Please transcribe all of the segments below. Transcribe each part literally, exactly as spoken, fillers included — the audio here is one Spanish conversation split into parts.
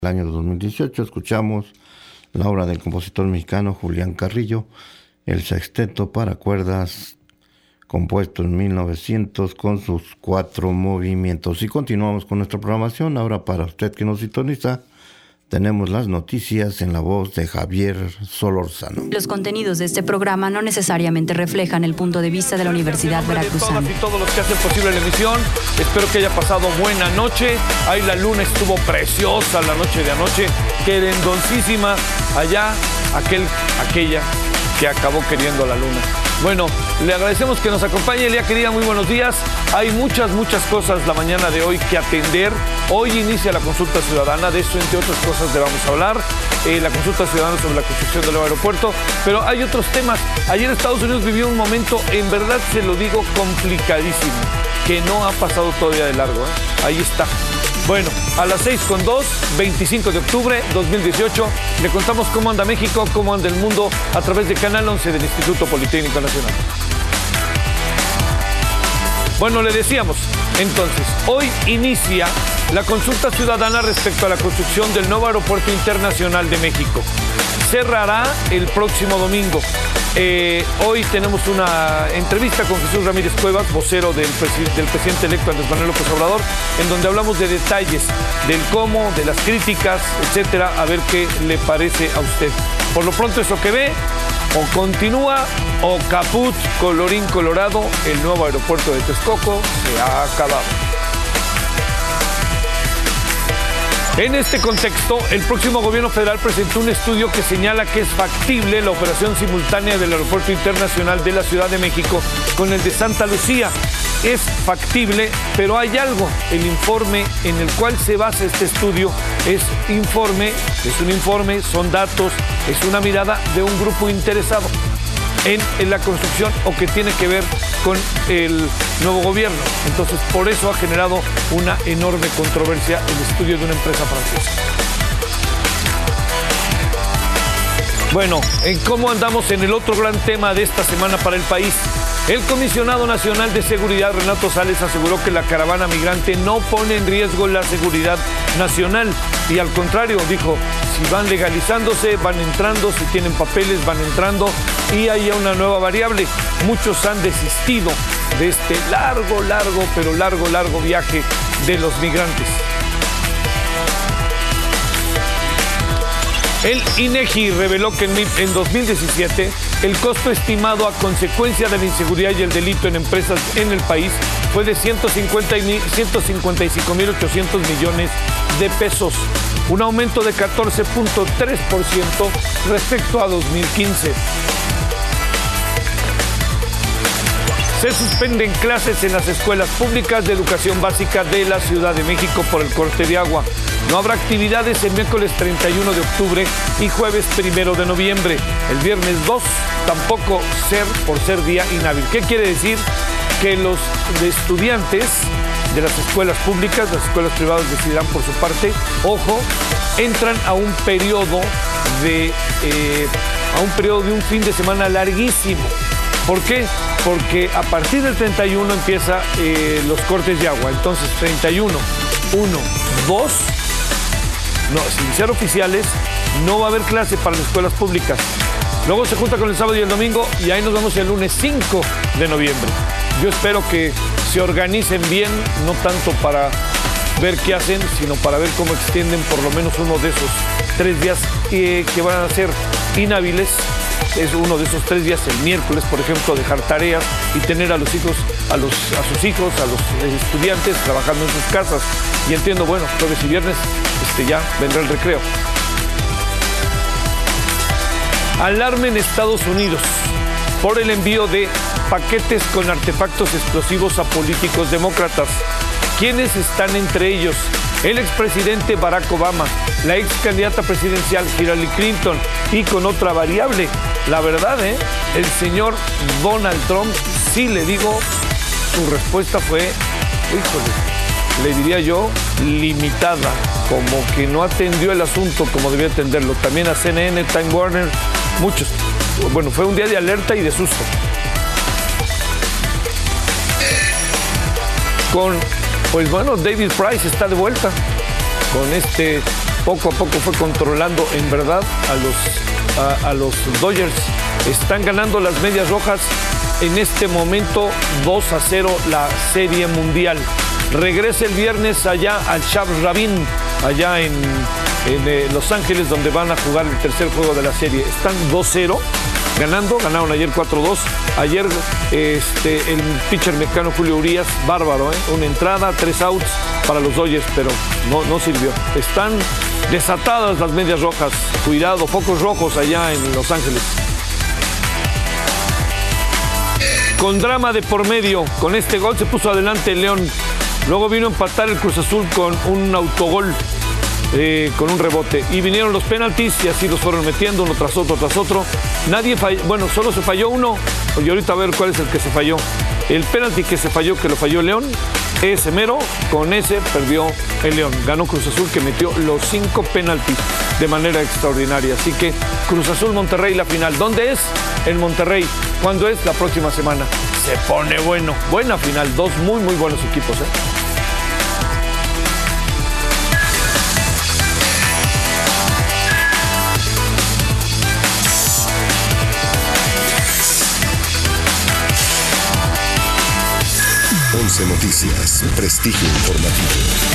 el año dos mil dieciocho escuchamos la obra del compositor mexicano Julián Carrillo, el sexteto para cuerdas, compuesto en mil novecientos con sus cuatro movimientos. Y continuamos con nuestra programación. Ahora, para usted que nos sintoniza, tenemos las noticias en la voz de Javier Solórzano. Los contenidos de este programa no necesariamente reflejan el punto de vista de la Universidad Veracruzana. Y todos los que hacen posible la emisión, espero que haya pasado buena noche. Ahí la luna estuvo preciosa la noche de anoche, querendoncísima. Allá, aquel, aquella que acabó queriendo la luna. Bueno, le agradecemos que nos acompañe. Elia, querida, muy buenos días. Hay muchas, muchas cosas la mañana de hoy que atender. Hoy inicia la consulta ciudadana, de eso, entre otras cosas, le vamos a hablar. Eh, la consulta ciudadana sobre la construcción del nuevo aeropuerto. Pero hay otros temas. Ayer Estados Unidos vivió un momento, en verdad se lo digo, complicadísimo, que no ha pasado todavía de largo, ¿eh? Ahí está. Bueno, a las seis con dos, veinticinco de octubre dos mil dieciocho, le contamos cómo anda México, cómo anda el mundo a través de Canal once del Instituto Politécnico Nacional. Bueno, le decíamos, entonces, hoy inicia la consulta ciudadana respecto a la construcción del nuevo Aeropuerto Internacional de México. Cerrará el próximo domingo. Eh, hoy tenemos una entrevista con Jesús Ramírez Cuevas, vocero del, presi del presidente electo Andrés Manuel López Obrador, en donde hablamos de detalles, del cómo, de las críticas, etcétera, a ver qué le parece a usted. Por lo pronto, eso que ve, o continúa, o caput, colorín colorado, el nuevo aeropuerto de Texcoco se ha acabado. En este contexto, el próximo gobierno federal presentó un estudio que señala que es factible la operación simultánea del Aeropuerto Internacional de la Ciudad de México con el de Santa Lucía. Es factible, pero hay algo. El informe en el cual se basa este estudio es informe, es un informe, son datos, es una mirada de un grupo interesado en, en la construcción o que tiene que ver con el nuevo gobierno. Entonces, por eso ha generado una enorme controversia el estudio de una empresa francesa. Bueno, en cómo andamos en el otro gran tema de esta semana para el país. El comisionado nacional de seguridad, Renato Sales, aseguró que la caravana migrante no pone en riesgo la seguridad nacional. Y al contrario, dijo, si van legalizándose, van entrando, si tienen papeles, van entrando. Y hay una nueva variable. Muchos han desistido de este largo, largo, pero largo, largo viaje de los migrantes. El INEGI reveló que en dos mil diecisiete el costo estimado a consecuencia de la inseguridad y el delito en empresas en el país fue de ciento cincuenta y cinco mil ochocientos millones de pesos, un aumento de catorce punto tres por ciento respecto a dos mil quince. Se suspenden clases en las escuelas públicas de educación básica de la Ciudad de México por el corte de agua. No habrá actividades el miércoles treinta y uno de octubre y jueves primero de noviembre. El viernes dos tampoco ser por ser día inhábil. ¿Qué quiere decir? Que los estudiantes de las escuelas públicas, las escuelas privadas decidirán por su parte, ojo, entran a un periodo de, eh, a un periodo de un fin de semana larguísimo. ¿Por qué? Porque a partir del treinta y uno empieza eh, los cortes de agua. Entonces, treinta y uno, uno, dos, no, sin ser oficiales, no va a haber clase para las escuelas públicas. Luego se junta con el sábado y el domingo y ahí nos vemos el lunes cinco de noviembre. Yo espero que se organicen bien, no tanto para ver qué hacen, sino para ver cómo extienden por lo menos uno de esos tres días eh, que van a ser inhábiles. Es uno de esos tres días, el miércoles, por ejemplo, dejar tareas y tener a los hijos, a los, a sus hijos, a los estudiantes trabajando en sus casas. Y entiendo, bueno, jueves y viernes este, ya vendrá el recreo. Alarma en Estados Unidos por el envío de paquetes con artefactos explosivos a políticos demócratas. ¿Quiénes están entre ellos? El expresidente Barack Obama, la ex candidata presidencial Hillary Clinton y con otra variable. La verdad, ¿eh? El señor Donald Trump, sí le digo, su respuesta fue, híjole, le diría yo, limitada, como que no atendió el asunto como debía atenderlo. También a C N N, Time Warner, muchos. Bueno, fue un día de alerta y de susto. Con, pues bueno, David Price está de vuelta con este poco a poco fue controlando en verdad a los, a, a los Dodgers. Están ganando las Medias Rojas en este momento dos a cero la Serie Mundial. Regresa el viernes allá al Chapman Ravine, allá en, en eh, Los Ángeles, donde van a jugar el tercer juego de la serie. Están dos cero. Ganando, ganaron ayer cuatro dos. Ayer este, el pitcher mexicano Julio Urias, bárbaro, ¿eh? Una entrada, tres outs para los Dodgers, pero no, no sirvió. Están desatadas las Medias Rojas. Cuidado, focos rojos allá en Los Ángeles. Con drama de por medio, con este gol se puso adelante el León. Luego vino a empatar el Cruz Azul con un autogol. Eh, con un rebote, y vinieron los penaltis y así los fueron metiendo uno tras otro, tras otro. Nadie falló, bueno, solo se falló uno, y ahorita a ver cuál es el que se falló. El penalti que se falló, que lo falló León, ese mero, con ese perdió el León. Ganó Cruz Azul, que metió los cinco penaltis de manera extraordinaria. Así que Cruz Azul Monterrey, la final. ¿Dónde es? En Monterrey. ¿Cuándo es? La próxima semana. Se pone bueno, buena final, dos muy muy buenos equipos, ¿eh? once Noticias, prestigio informativo.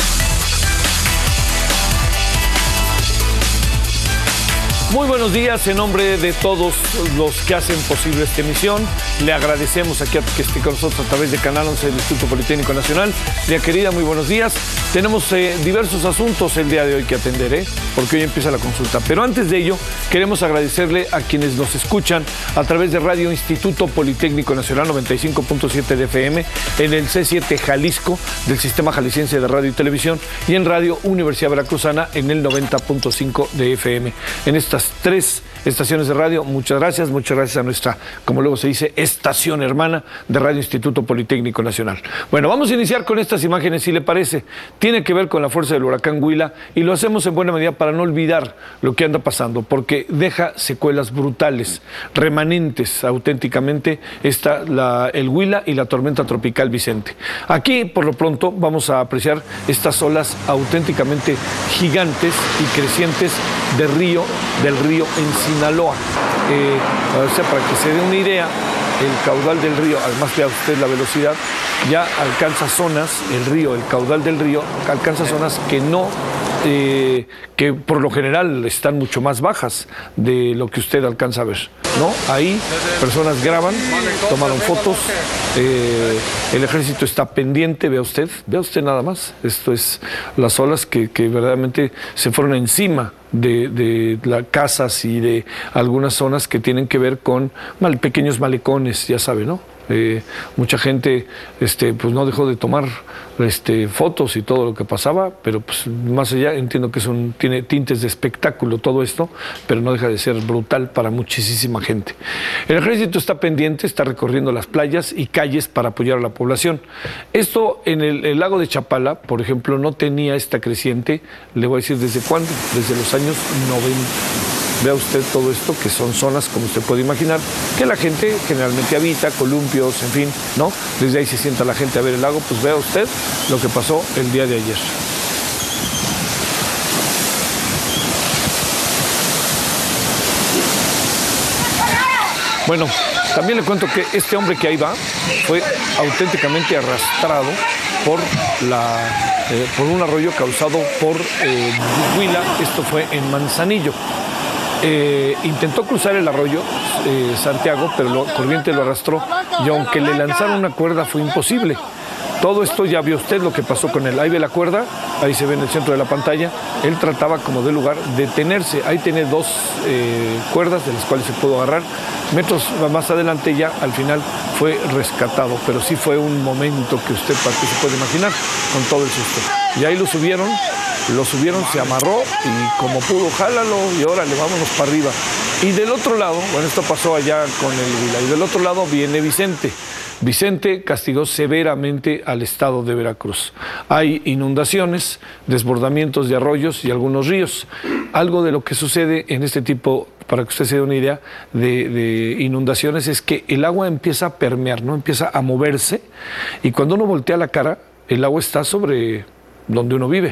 Muy buenos días, en nombre de todos los que hacen posible esta emisión. Le agradecemos aquí a que esté con nosotros a través de Canal once del Instituto Politécnico Nacional. Mía querida, muy buenos días. Tenemos eh, diversos asuntos el día de hoy que atender, ¿eh? Porque hoy empieza la consulta. Pero antes de ello, queremos agradecerle a quienes nos escuchan a través de Radio Instituto Politécnico Nacional noventa y cinco punto siete de F M, en el C siete Jalisco del Sistema Jalisciense de Radio y Televisión, y en Radio Universidad Veracruzana en el noventa punto cinco de F M. En estas tres estaciones de radio, muchas gracias, muchas gracias a nuestra, como luego se dice, estación hermana de Radio Instituto Politécnico Nacional. Bueno, vamos a iniciar con estas imágenes, si le parece. Tiene que ver con la fuerza del huracán Huila, y lo hacemos en buena medida para no olvidar lo que anda pasando, porque deja secuelas brutales, remanentes auténticamente, está la, el Huila y la tormenta tropical Vicente. Aquí, por lo pronto, vamos a apreciar estas olas auténticamente gigantes y crecientes de río, del río en Sinaloa. Eh, o sea, para que se dé una idea, el caudal del río, además vea usted la velocidad, ya alcanza zonas, el río, el caudal del río, alcanza zonas que no, eh, que por lo general están mucho más bajas de lo que usted alcanza a ver, ¿no? Ahí personas graban, tomaron fotos, eh, el ejército está pendiente, vea usted, vea usted nada más, esto es las olas que, que verdaderamente se fueron encima de, de las casas y de algunas zonas que tienen que ver con mal, pequeños malecones, ya sabe, ¿no? Eh, mucha gente este, pues no dejó de tomar este, fotos y todo lo que pasaba, pero pues más allá entiendo que son, tiene tintes de espectáculo todo esto, pero no deja de ser brutal para muchísima gente. El ejército está pendiente, está recorriendo las playas y calles para apoyar a la población. Esto en el, el lago de Chapala, por ejemplo, no tenía esta creciente, le voy a decir desde cuándo, desde los años noventa. Vea usted todo esto, que son zonas, como usted puede imaginar, que la gente generalmente habita, columpios, en fin, ¿no? Desde ahí se sienta la gente a ver el lago, pues vea usted lo que pasó el día de ayer. Bueno, también le cuento que este hombre que ahí va fue auténticamente arrastrado por, la, eh, por un arroyo causado por eh, Huila. Esto fue en Manzanillo. Eh, intentó cruzar el arroyo eh, Santiago, pero la corriente lo arrastró, y aunque le lanzaron una cuerda fue imposible. Todo esto ya vio usted lo que pasó con él. Ahí ve la cuerda, ahí se ve en el centro de la pantalla. Él trataba como de lugar de detenerse. Ahí tiene dos eh, cuerdas de las cuales se pudo agarrar. Metros más adelante ya al final fue rescatado, pero sí fue un momento que usted se puede imaginar con todo el susto. Y ahí lo subieron. Lo subieron, se amarró y como pudo, jálalo y órale, vámonos para arriba. Y del otro lado, bueno, esto pasó allá con el Huila, y del otro lado viene Vicente. Vicente castigó severamente al estado de Veracruz. Hay inundaciones, desbordamientos de arroyos y algunos ríos. Algo de lo que sucede en este tipo, para que usted se dé una idea, de, de inundaciones, es que el agua empieza a permear, ¿no? Empieza a moverse, y cuando uno voltea la cara, el agua está sobre donde uno vive.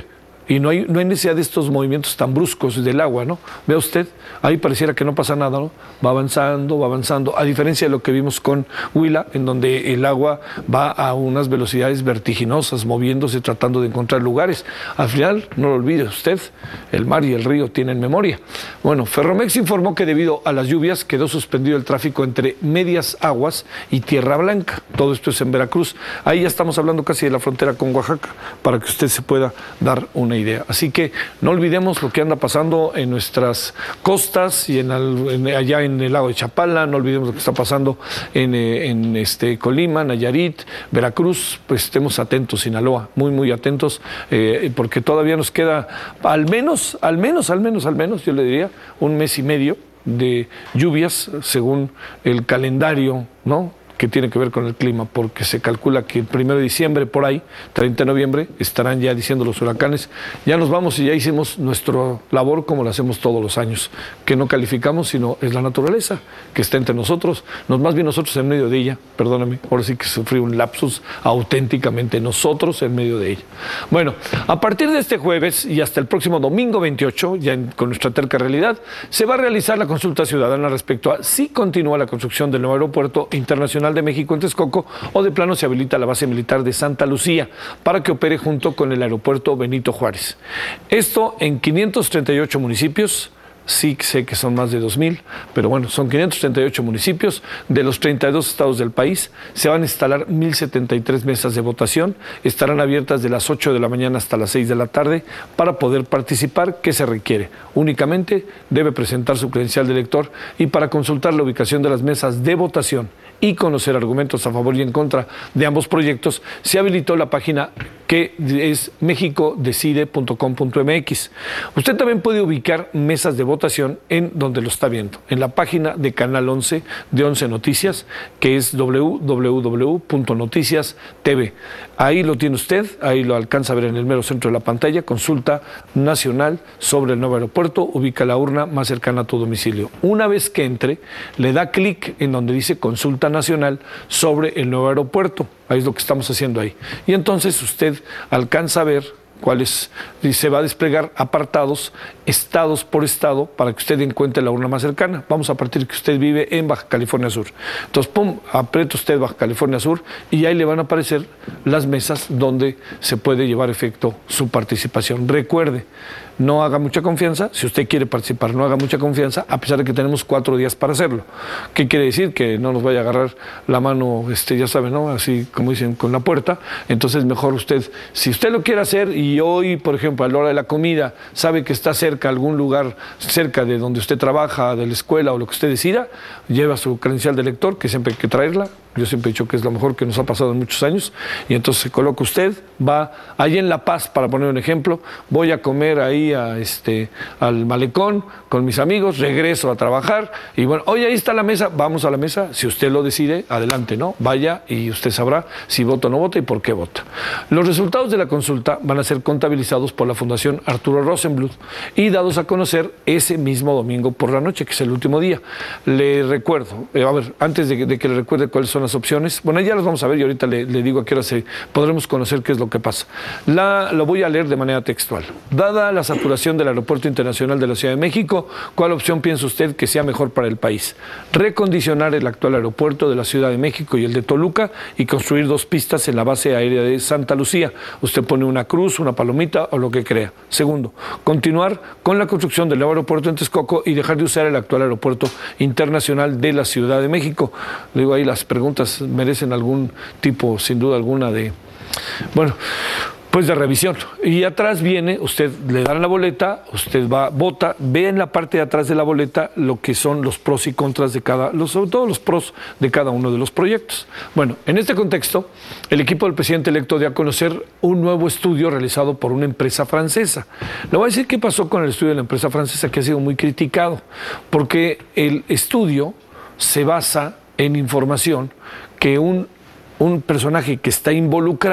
y no hay, no hay necesidad de estos movimientos tan bruscos del agua, ¿no? Vea usted, ahí pareciera que no pasa nada, ¿no? Va avanzando, va avanzando, a diferencia de lo que vimos con Huila, en donde el agua va a unas velocidades vertiginosas, moviéndose, tratando de encontrar lugares. Al final, no lo olvide usted, el mar y el río tienen memoria. Bueno, Ferromex informó que debido a las lluvias quedó suspendido el tráfico entre Medias Aguas y Tierra Blanca. Todo esto es en Veracruz. Ahí ya estamos hablando casi de la frontera con Oaxaca, para que usted se pueda dar una idea. Así que no olvidemos lo que anda pasando en nuestras costas y en, el, en allá en el lago de Chapala, no olvidemos lo que está pasando en, en este, Colima, Nayarit, Veracruz, pues estemos atentos, Sinaloa, muy muy atentos, eh, porque todavía nos queda al menos, al menos, al menos, al menos, yo le diría, un mes y medio de lluvias según el calendario, ¿no?, que tiene que ver con el clima, porque se calcula que el primero de diciembre, por ahí, treinta de noviembre, estarán ya diciendo los huracanes, ya nos vamos y ya hicimos nuestra labor como lo hacemos todos los años, que no calificamos, sino es la naturaleza, que está entre nosotros, nos, más bien nosotros en medio de ella, perdóname, ahora sí que sufrí un lapsus, auténticamente nosotros en medio de ella. Bueno, a partir de este jueves y hasta el próximo domingo veintiocho, ya en, con nuestra terca realidad, se va a realizar la consulta ciudadana respecto a si continúa la construcción del nuevo aeropuerto internacional de México en Texcoco o de plano se habilita la base militar de Santa Lucía para que opere junto con el aeropuerto Benito Juárez. Esto en quinientos treinta y ocho municipios. Sí sé que son más de dos mil, pero bueno, son quinientos treinta y ocho municipios de los treinta y dos estados del país. Se van a instalar mil setenta y tres mesas de votación, estarán abiertas de las ocho de la mañana hasta las seis de la tarde. Para poder participar, ¿qué se requiere? Únicamente debe presentar su credencial de elector, y para consultar la ubicación de las mesas de votación y conocer argumentos a favor y en contra de ambos proyectos, se habilitó la página que es mexico decide punto com punto m x. Usted también puede ubicar mesas de votación en donde lo está viendo, en la página de Canal once de once Noticias, que es doble u doble u doble u punto noticias t v. Ahí lo tiene usted, ahí lo alcanza a ver en el mero centro de la pantalla, consulta nacional sobre el nuevo aeropuerto, ubica la urna más cercana a tu domicilio. Una vez que entre, le da clic en donde dice consulta nacional sobre el nuevo aeropuerto. Ahí es lo que estamos haciendo ahí. Y entonces usted alcanza a ver cuáles, y se va a desplegar apartados, estados por estado, para que usted encuentre la urna más cercana. Vamos a partir que usted vive en Baja California Sur. Entonces, pum, aprieta usted Baja California Sur y ahí le van a aparecer las mesas donde se puede llevar a efecto su participación. Recuerde, no haga mucha confianza, si usted quiere participar, no haga mucha confianza, a pesar de que tenemos cuatro días para hacerlo. ¿Qué quiere decir? Que no nos vaya a agarrar la mano, este, ya sabe, ¿no? Así como dicen, con la puerta. Entonces, mejor usted, si usted lo quiere hacer y hoy, por ejemplo, a la hora de la comida, sabe que está cerca, algún lugar cerca de donde usted trabaja, de la escuela o lo que usted decida, lleva su credencial de elector, que siempre hay que traerla. Yo siempre he dicho que es lo mejor que nos ha pasado en muchos años, y entonces se coloca usted, va ahí en La Paz, para poner un ejemplo, voy a comer ahí a este, al malecón con mis amigos, regreso a trabajar, y bueno, oye, ahí está la mesa, vamos a la mesa, si usted lo decide, adelante, ¿no? Vaya y usted sabrá si vota o no vota y por qué vota. Los resultados de la consulta van a ser contabilizados por la Fundación Arturo Rosenbluth y dados a conocer ese mismo domingo por la noche, que es el último día. Le recuerdo, eh, a ver, antes de, de que le recuerde cuáles son las opciones, bueno, ya las vamos a ver y ahorita le, le digo a qué hora se, podremos conocer qué es lo que pasa. La, lo voy a leer de manera textual. Dada la saturación del Aeropuerto Internacional de la Ciudad de México, ¿cuál opción piensa usted que sea mejor para el país? Recondicionar el actual aeropuerto de la Ciudad de México y el de Toluca y construir dos pistas en la base aérea de Santa Lucía. Usted pone una cruz, una palomita o lo que crea. Segundo, continuar con la construcción del nuevo aeropuerto en Texcoco y dejar de usar el actual Aeropuerto Internacional de la Ciudad de México. Le digo ahí, las preguntas merecen algún tipo, sin duda alguna, de, bueno, pues de revisión. Y atrás viene, usted le dan la boleta, usted va, vota, ve en la parte de atrás de la boleta lo que son los pros y contras de cada, los, sobre todo los pros de cada uno de los proyectos. Bueno, en este contexto, el equipo del presidente electo dio a conocer un nuevo estudio realizado por una empresa francesa. Le voy a decir qué pasó con el estudio de la empresa francesa, que ha sido muy criticado, porque el estudio se basa en información que un, un personaje que está involucrado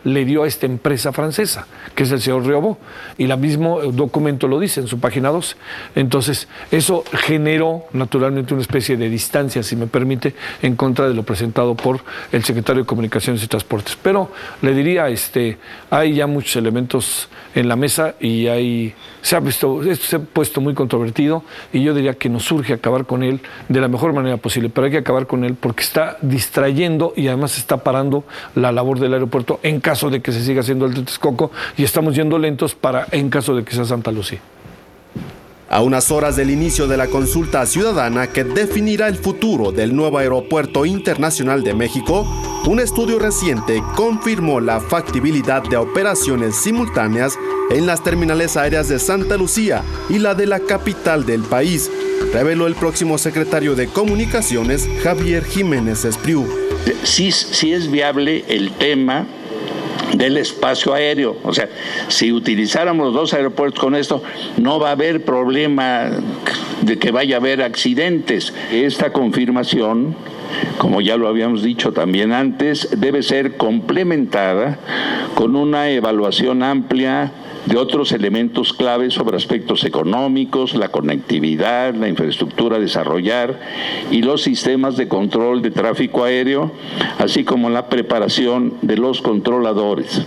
le dio a esta empresa francesa, que es el señor Riobó, y el mismo documento lo dice en su página doce. Entonces, eso generó naturalmente una especie de distancia, si me permite, en contra de lo presentado por el secretario de Comunicaciones y Transportes. Pero le diría, este, hay ya muchos elementos en la mesa y hay, se ha visto, esto se ha puesto muy controvertido, y yo diría que nos urge acabar con él de la mejor manera posible, pero hay que acabar con él porque está distrayendo y además está parando la labor del aeropuerto en caso de que se siga haciendo el de Texcoco, y estamos yendo lentos para en caso de que sea Santa Lucía. A unas horas del inicio de la consulta ciudadana que definirá el futuro del nuevo Aeropuerto Internacional de México, un estudio reciente confirmó la factibilidad de operaciones simultáneas en las terminales aéreas de Santa Lucía y la de la capital del país, reveló el próximo secretario de Comunicaciones, Javier Jiménez Espriu. Sí, sí es viable el tema del espacio aéreo. O sea, si utilizáramos los dos aeropuertos con esto, no va a haber problema de que vaya a haber accidentes. Esta confirmación, como ya lo habíamos dicho también antes, debe ser complementada con una evaluación amplia de otros elementos claves sobre aspectos económicos, la conectividad, la infraestructura a desarrollar y los sistemas de control de tráfico aéreo, así como la preparación de los controladores.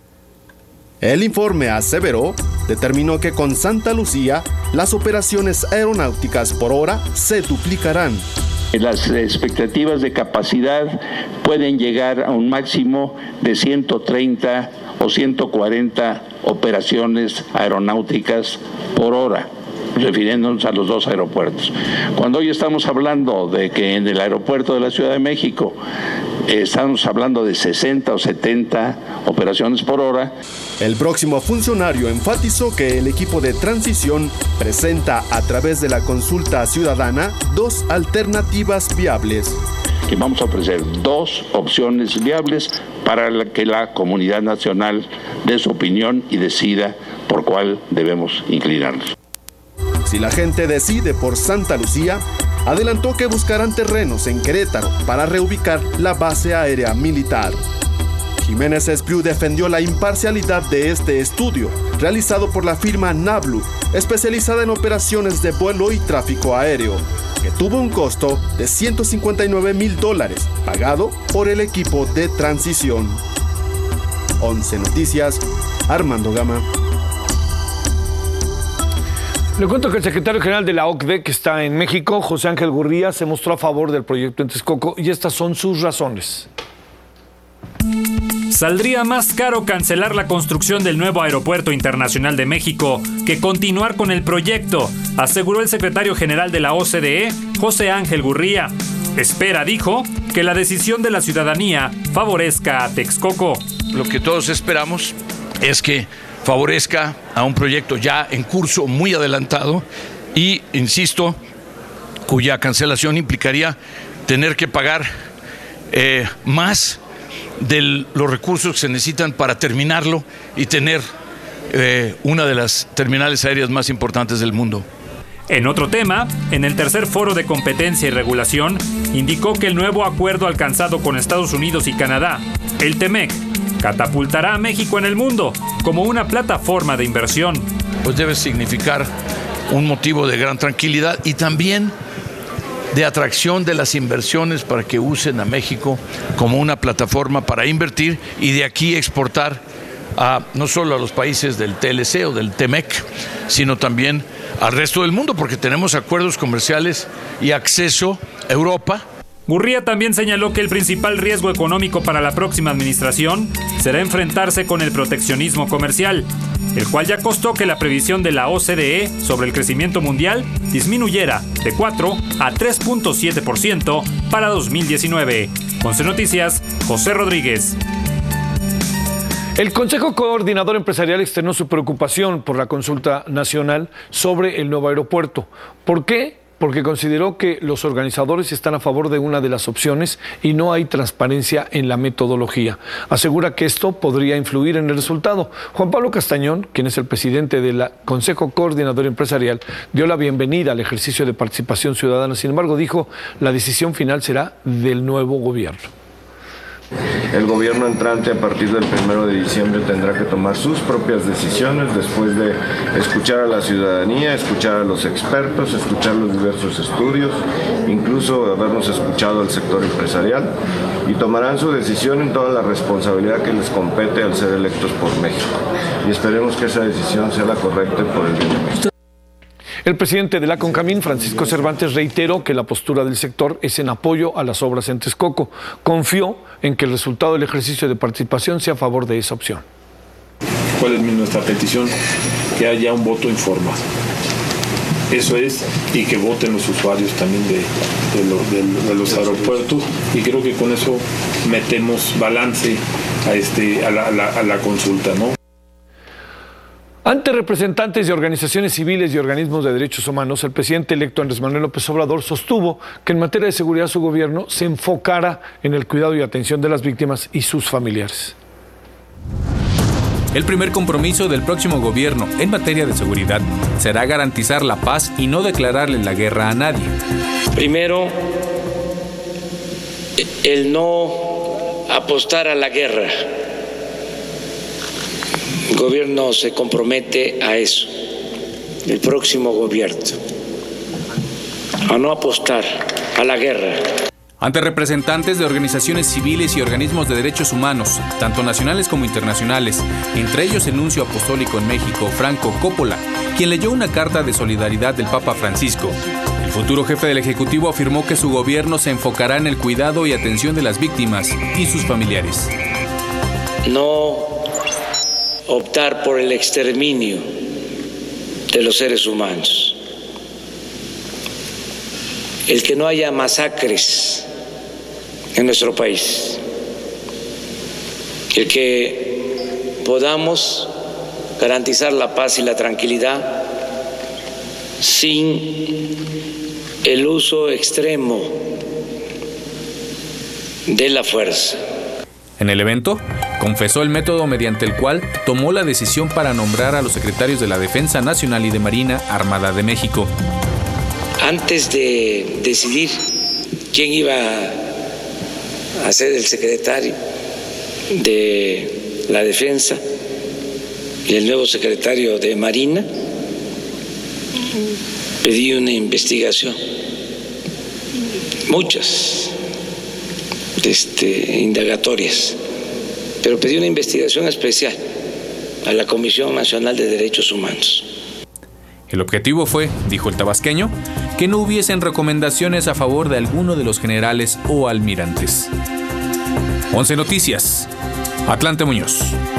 El informe aseveró, determinó que con Santa Lucía las operaciones aeronáuticas por hora se duplicarán. Las expectativas de capacidad pueden llegar a un máximo de ciento treinta o ciento cuarenta operaciones aeronáuticas por hora, refiriéndonos a los dos aeropuertos. Cuando hoy estamos hablando de que en el aeropuerto de la Ciudad de México eh, estamos hablando de sesenta o setenta operaciones por hora. El próximo funcionario enfatizó que el equipo de transición presenta a través de la consulta ciudadana dos alternativas viables. Que vamos a ofrecer dos opciones viables para la que la comunidad nacional dé su opinión y decida por cuál debemos inclinarnos. Si la gente decide por Santa Lucía, adelantó que buscarán terrenos en Querétaro para reubicar la base aérea militar. Jiménez Espriu defendió la imparcialidad de este estudio, realizado por la firma Nablu, especializada en operaciones de vuelo y tráfico aéreo, que tuvo un costo de ciento cincuenta y nueve mil dólares, pagado por el equipo de transición. once Noticias, Armando Gama. Le cuento que el secretario general de la O C D E, que está en México, José Ángel Gurría, se mostró a favor del proyecto en Texcoco, y estas son sus razones. Saldría más caro cancelar la construcción del nuevo Aeropuerto Internacional de México que continuar con el proyecto, aseguró el secretario general de la O C D E, José Ángel Gurría. Espera, dijo, que la decisión de la ciudadanía favorezca a Texcoco. Lo que todos esperamos es que favorezca a un proyecto ya en curso, muy adelantado, y, insisto, cuya cancelación implicaría tener que pagar eh, más de los recursos que se necesitan para terminarlo y tener eh, una de las terminales aéreas más importantes del mundo. En otro tema, en el tercer foro de competencia y regulación, indicó que el nuevo acuerdo alcanzado con Estados Unidos y Canadá, el TEMEC, catapultará a México en el mundo como una plataforma de inversión. Pues debe significar un motivo de gran tranquilidad y también de atracción de las inversiones para que usen a México como una plataforma para invertir y de aquí exportar a, no solo a los países del T L C o del TEMEC, sino también al resto del mundo, porque tenemos acuerdos comerciales y acceso a Europa. Gurría también señaló que el principal riesgo económico para la próxima administración será enfrentarse con el proteccionismo comercial, el cual ya costó que la previsión de la O C D E sobre el crecimiento mundial disminuyera de cuatro a tres punto siete por ciento para dos mil diecinueve. once Noticias, José Rodríguez. El Consejo Coordinador Empresarial externó su preocupación por la consulta nacional sobre el nuevo aeropuerto. ¿Por qué? Porque consideró que los organizadores están a favor de una de las opciones y no hay transparencia en la metodología. Asegura que esto podría influir en el resultado. Juan Pablo Castañón, quien es el presidente del Consejo Coordinador Empresarial, dio la bienvenida al ejercicio de participación ciudadana. Sin embargo, dijo, la decisión final será del nuevo gobierno. El gobierno entrante a partir del primero de diciembre tendrá que tomar sus propias decisiones después de escuchar a la ciudadanía, escuchar a los expertos, escuchar los diversos estudios, incluso habernos escuchado al sector empresarial, y tomarán su decisión en toda la responsabilidad que les compete al ser electos por México. Y esperemos que esa decisión sea la correcta y por el bien de México. El presidente de la CONCAMIN, Francisco Cervantes, reiteró que la postura del sector es en apoyo a las obras en Texcoco. Confió en que el resultado del ejercicio de participación sea a favor de esa opción. ¿Cuál es nuestra petición? Que haya un voto informado. Eso es, y que voten los usuarios también de, de, lo, de, de los aeropuertos, y creo que con eso metemos balance a, este, a, la, a, la, a la consulta, ¿no? Ante representantes de organizaciones civiles y organismos de derechos humanos, el presidente electo Andrés Manuel López Obrador sostuvo que en materia de seguridad su gobierno se enfocara en el cuidado y atención de las víctimas y sus familiares. El primer compromiso del próximo gobierno en materia de seguridad será garantizar la paz y no declararle la guerra a nadie. Primero, el no apostar a la guerra. El gobierno se compromete a eso, el próximo gobierno, a no apostar a la guerra. Ante representantes de organizaciones civiles y organismos de derechos humanos, tanto nacionales como internacionales, entre ellos el nuncio apostólico en México, Franco Coppola, quien leyó una carta de solidaridad del Papa Francisco, el futuro jefe del Ejecutivo afirmó que su gobierno se enfocará en el cuidado y atención de las víctimas y sus familiares. No optar por el exterminio de los seres humanos, el que no haya masacres en nuestro país, el que podamos garantizar la paz y la tranquilidad sin el uso extremo de la fuerza. En el evento, confesó el método mediante el cual tomó la decisión para nombrar a los secretarios de la Defensa Nacional y de Marina Armada de México. Antes de decidir quién iba a ser el secretario de la Defensa y el nuevo secretario de Marina, pedí una investigación, muchas este, indagatorias, pero pedí una investigación especial a la Comisión Nacional de Derechos Humanos. El objetivo fue, dijo el tabasqueño, que no hubiesen recomendaciones a favor de alguno de los generales o almirantes. once Noticias, Atlante Muñoz.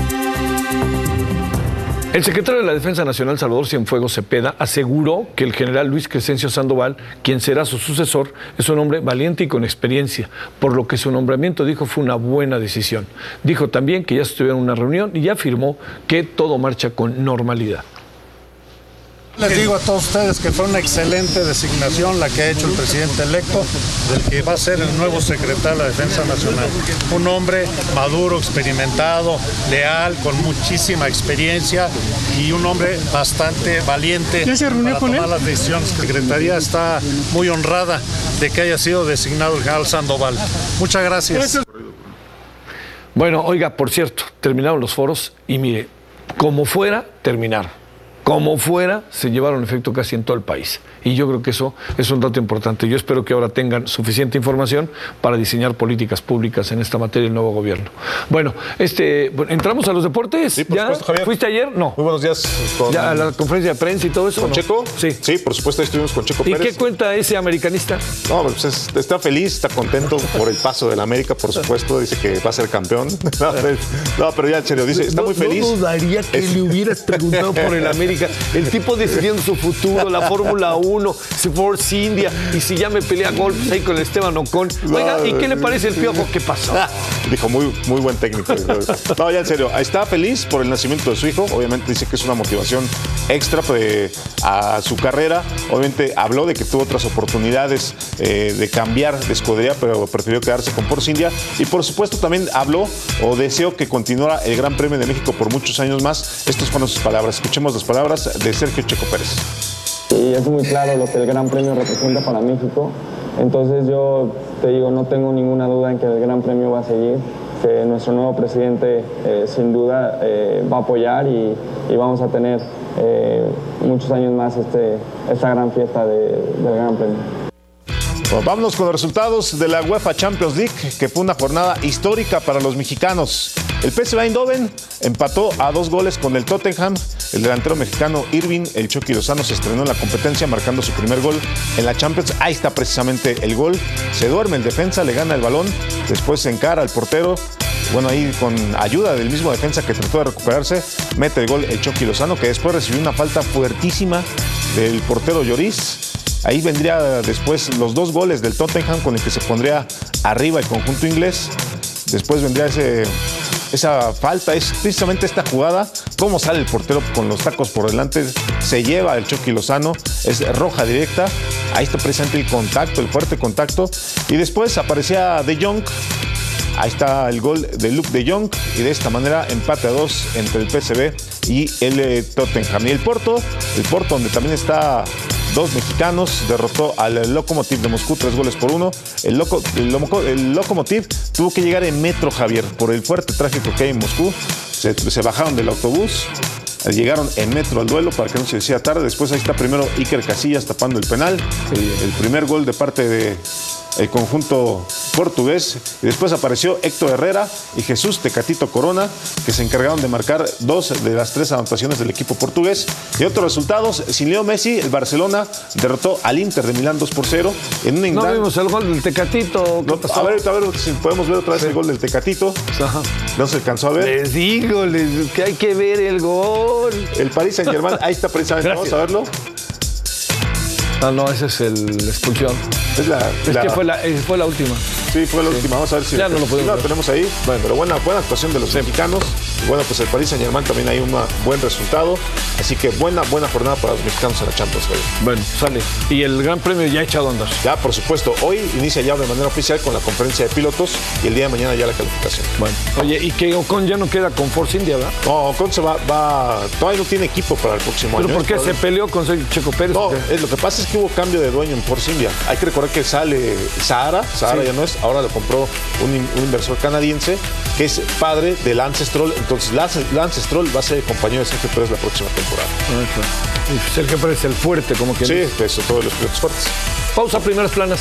El secretario de la Defensa Nacional, Salvador Cienfuegos Cepeda, aseguró que el general Luis Crescencio Sandoval, quien será su sucesor, es un hombre valiente y con experiencia, por lo que su nombramiento, dijo, fue una buena decisión. Dijo también que ya estuvieron en una reunión y ya afirmó que todo marcha con normalidad. Les digo a todos ustedes que fue una excelente designación la que ha hecho el presidente electo del que va a ser el nuevo secretario de la Defensa Nacional. Un hombre maduro, experimentado, leal, con muchísima experiencia y un hombre bastante valiente ¿Ya se reunió para con tomar él? Las decisiones. La Secretaría está muy honrada de que haya sido designado el general Sandoval. Muchas gracias. Bueno, oiga, por cierto, terminaron los foros y mire, como fuera, terminaron. Como fuera, se llevaron efecto casi en todo el país. Y yo creo que eso es un dato importante. Yo espero que ahora tengan suficiente información para diseñar políticas públicas en esta materia del nuevo gobierno. Bueno, este, ¿entramos a los deportes? Sí, por ¿Ya? supuesto, Javier. ¿Fuiste ayer? No. Muy buenos días. Con... ¿Ya a la conferencia de prensa y todo eso? ¿Con no? Checo? Sí. Sí, por supuesto, estuvimos con Checo ¿Y Pérez. qué cuenta ese americanista? No, pues es, está feliz, está contento por el paso del América, por supuesto. Dice que va a ser campeón. No, pero, no, pero ya en serio, dice, está no, muy feliz. No dudaría que es... le hubieras preguntado por el América. El tipo decidiendo su futuro, la Fórmula uno, Force India, y si ya me pelea golf ahí con el Esteban Ocon. Oiga, ¿y qué le parece el Piojo? ¿Qué pasó? Dijo, muy, muy buen técnico. No, ya en serio, está feliz por el nacimiento de su hijo. Obviamente dice que es una motivación extra pues, a su carrera. Obviamente habló de que tuvo otras oportunidades eh, de cambiar de escudería, pero prefirió quedarse con Force India. Y por supuesto también habló o deseó que continuara el Gran Premio de México por muchos años más. Estas fueron sus palabras. Escuchemos las palabras de Sergio Checo Pérez. Sí, es muy claro lo que el Gran Premio representa para México. Entonces yo te digo, no tengo ninguna duda en que el Gran Premio va a seguir, que nuestro nuevo presidente eh, sin duda eh, va a apoyar y, y vamos a tener eh, muchos años más este, esta gran fiesta de, del Gran Premio. Bueno, vámonos con los resultados de la UEFA Champions League, que fue una jornada histórica para los mexicanos. El P S V Eindhoven empató a dos goles con el Tottenham. El delantero mexicano Irving, el Chucky Lozano, se estrenó en la competencia marcando su primer gol en la Champions. Ahí está precisamente el gol. Se duerme el defensa, le gana el balón, después se encara al portero. Bueno, ahí con ayuda del mismo defensa que trató de recuperarse, mete el gol el Chucky Lozano, que después recibió una falta fuertísima del portero Lloris. Ahí vendría después los dos goles del Tottenham con el que se pondría arriba el conjunto inglés. Después vendría ese, esa falta, es precisamente esta jugada. Cómo sale el portero con los tacos por delante, se lleva el Chucky Lozano, es roja directa. Ahí está presente el contacto, el fuerte contacto. Y después aparecía De Jong. Ahí está el gol de Luke De Jong y de esta manera empate a dos entre el P S V y el eh, Tottenham. Y el Porto, el Porto donde también está dos mexicanos, derrotó al Lokomotiv de Moscú tres goles por uno. El, Loco, el, Loco, el Lokomotiv tuvo que llegar en metro, Javier, por el fuerte tráfico que hay en Moscú. Se, se bajaron del autobús, llegaron en metro al duelo para que no se hiciera tarde. Después ahí está primero Iker Casillas tapando el penal. El, el primer gol de parte de el conjunto portugués. Y después apareció Héctor Herrera y Jesús Tecatito Corona, que se encargaron de marcar dos de las tres anotaciones del equipo portugués. Y otros resultados, sin Leo Messi, el Barcelona derrotó al Inter de Milán dos por cero. En un no gran... vimos el gol del Tecatito. No, a ver, a ver si podemos ver otra vez sí. el gol del Tecatito. Ajá. No se alcanzó a ver. Les digo, les, que hay que ver el gol. El Paris Saint-Germain, ahí está precisamente. Gracias. Vamos a verlo. Ah, no, ese es el expulsión. Es, la, es la... que fue la, fue la última. Sí, fue la sí. última. Vamos a ver si ya no lo podemos sí, no, tenemos ahí. Bueno, pero buena, buena actuación de los sí. mexicanos. Y bueno, pues el Paris Saint-Germain también hay un buen resultado. Así que buena, buena jornada para los mexicanos en la Champions League. Bueno, sale. Y el Gran Premio ya echado a andar. Ya, por supuesto. Hoy inicia ya de manera oficial con la conferencia de pilotos y el día de mañana ya la calificación. Bueno. Oye, y que Ocon ya no queda con Force India, ¿verdad? No, Ocon se va, va todavía no tiene equipo para el próximo ¿Pero año. ¿Pero por qué se peleó con Checo Pérez? No, es, lo que pasa es que hubo cambio de dueño en Force India. Hay que recordar que sale Sahara, Sahara sí. ya no es, ahora lo compró un, un inversor canadiense que es padre de Lance Stroll. Entonces Lance, Lance Stroll va a ser el compañero de Sergio Pérez la próxima temporada. Okay. Y Sergio Pérez es el fuerte, como que sí, eso, todos los pilotos fuertes. Pausa, primeras planas.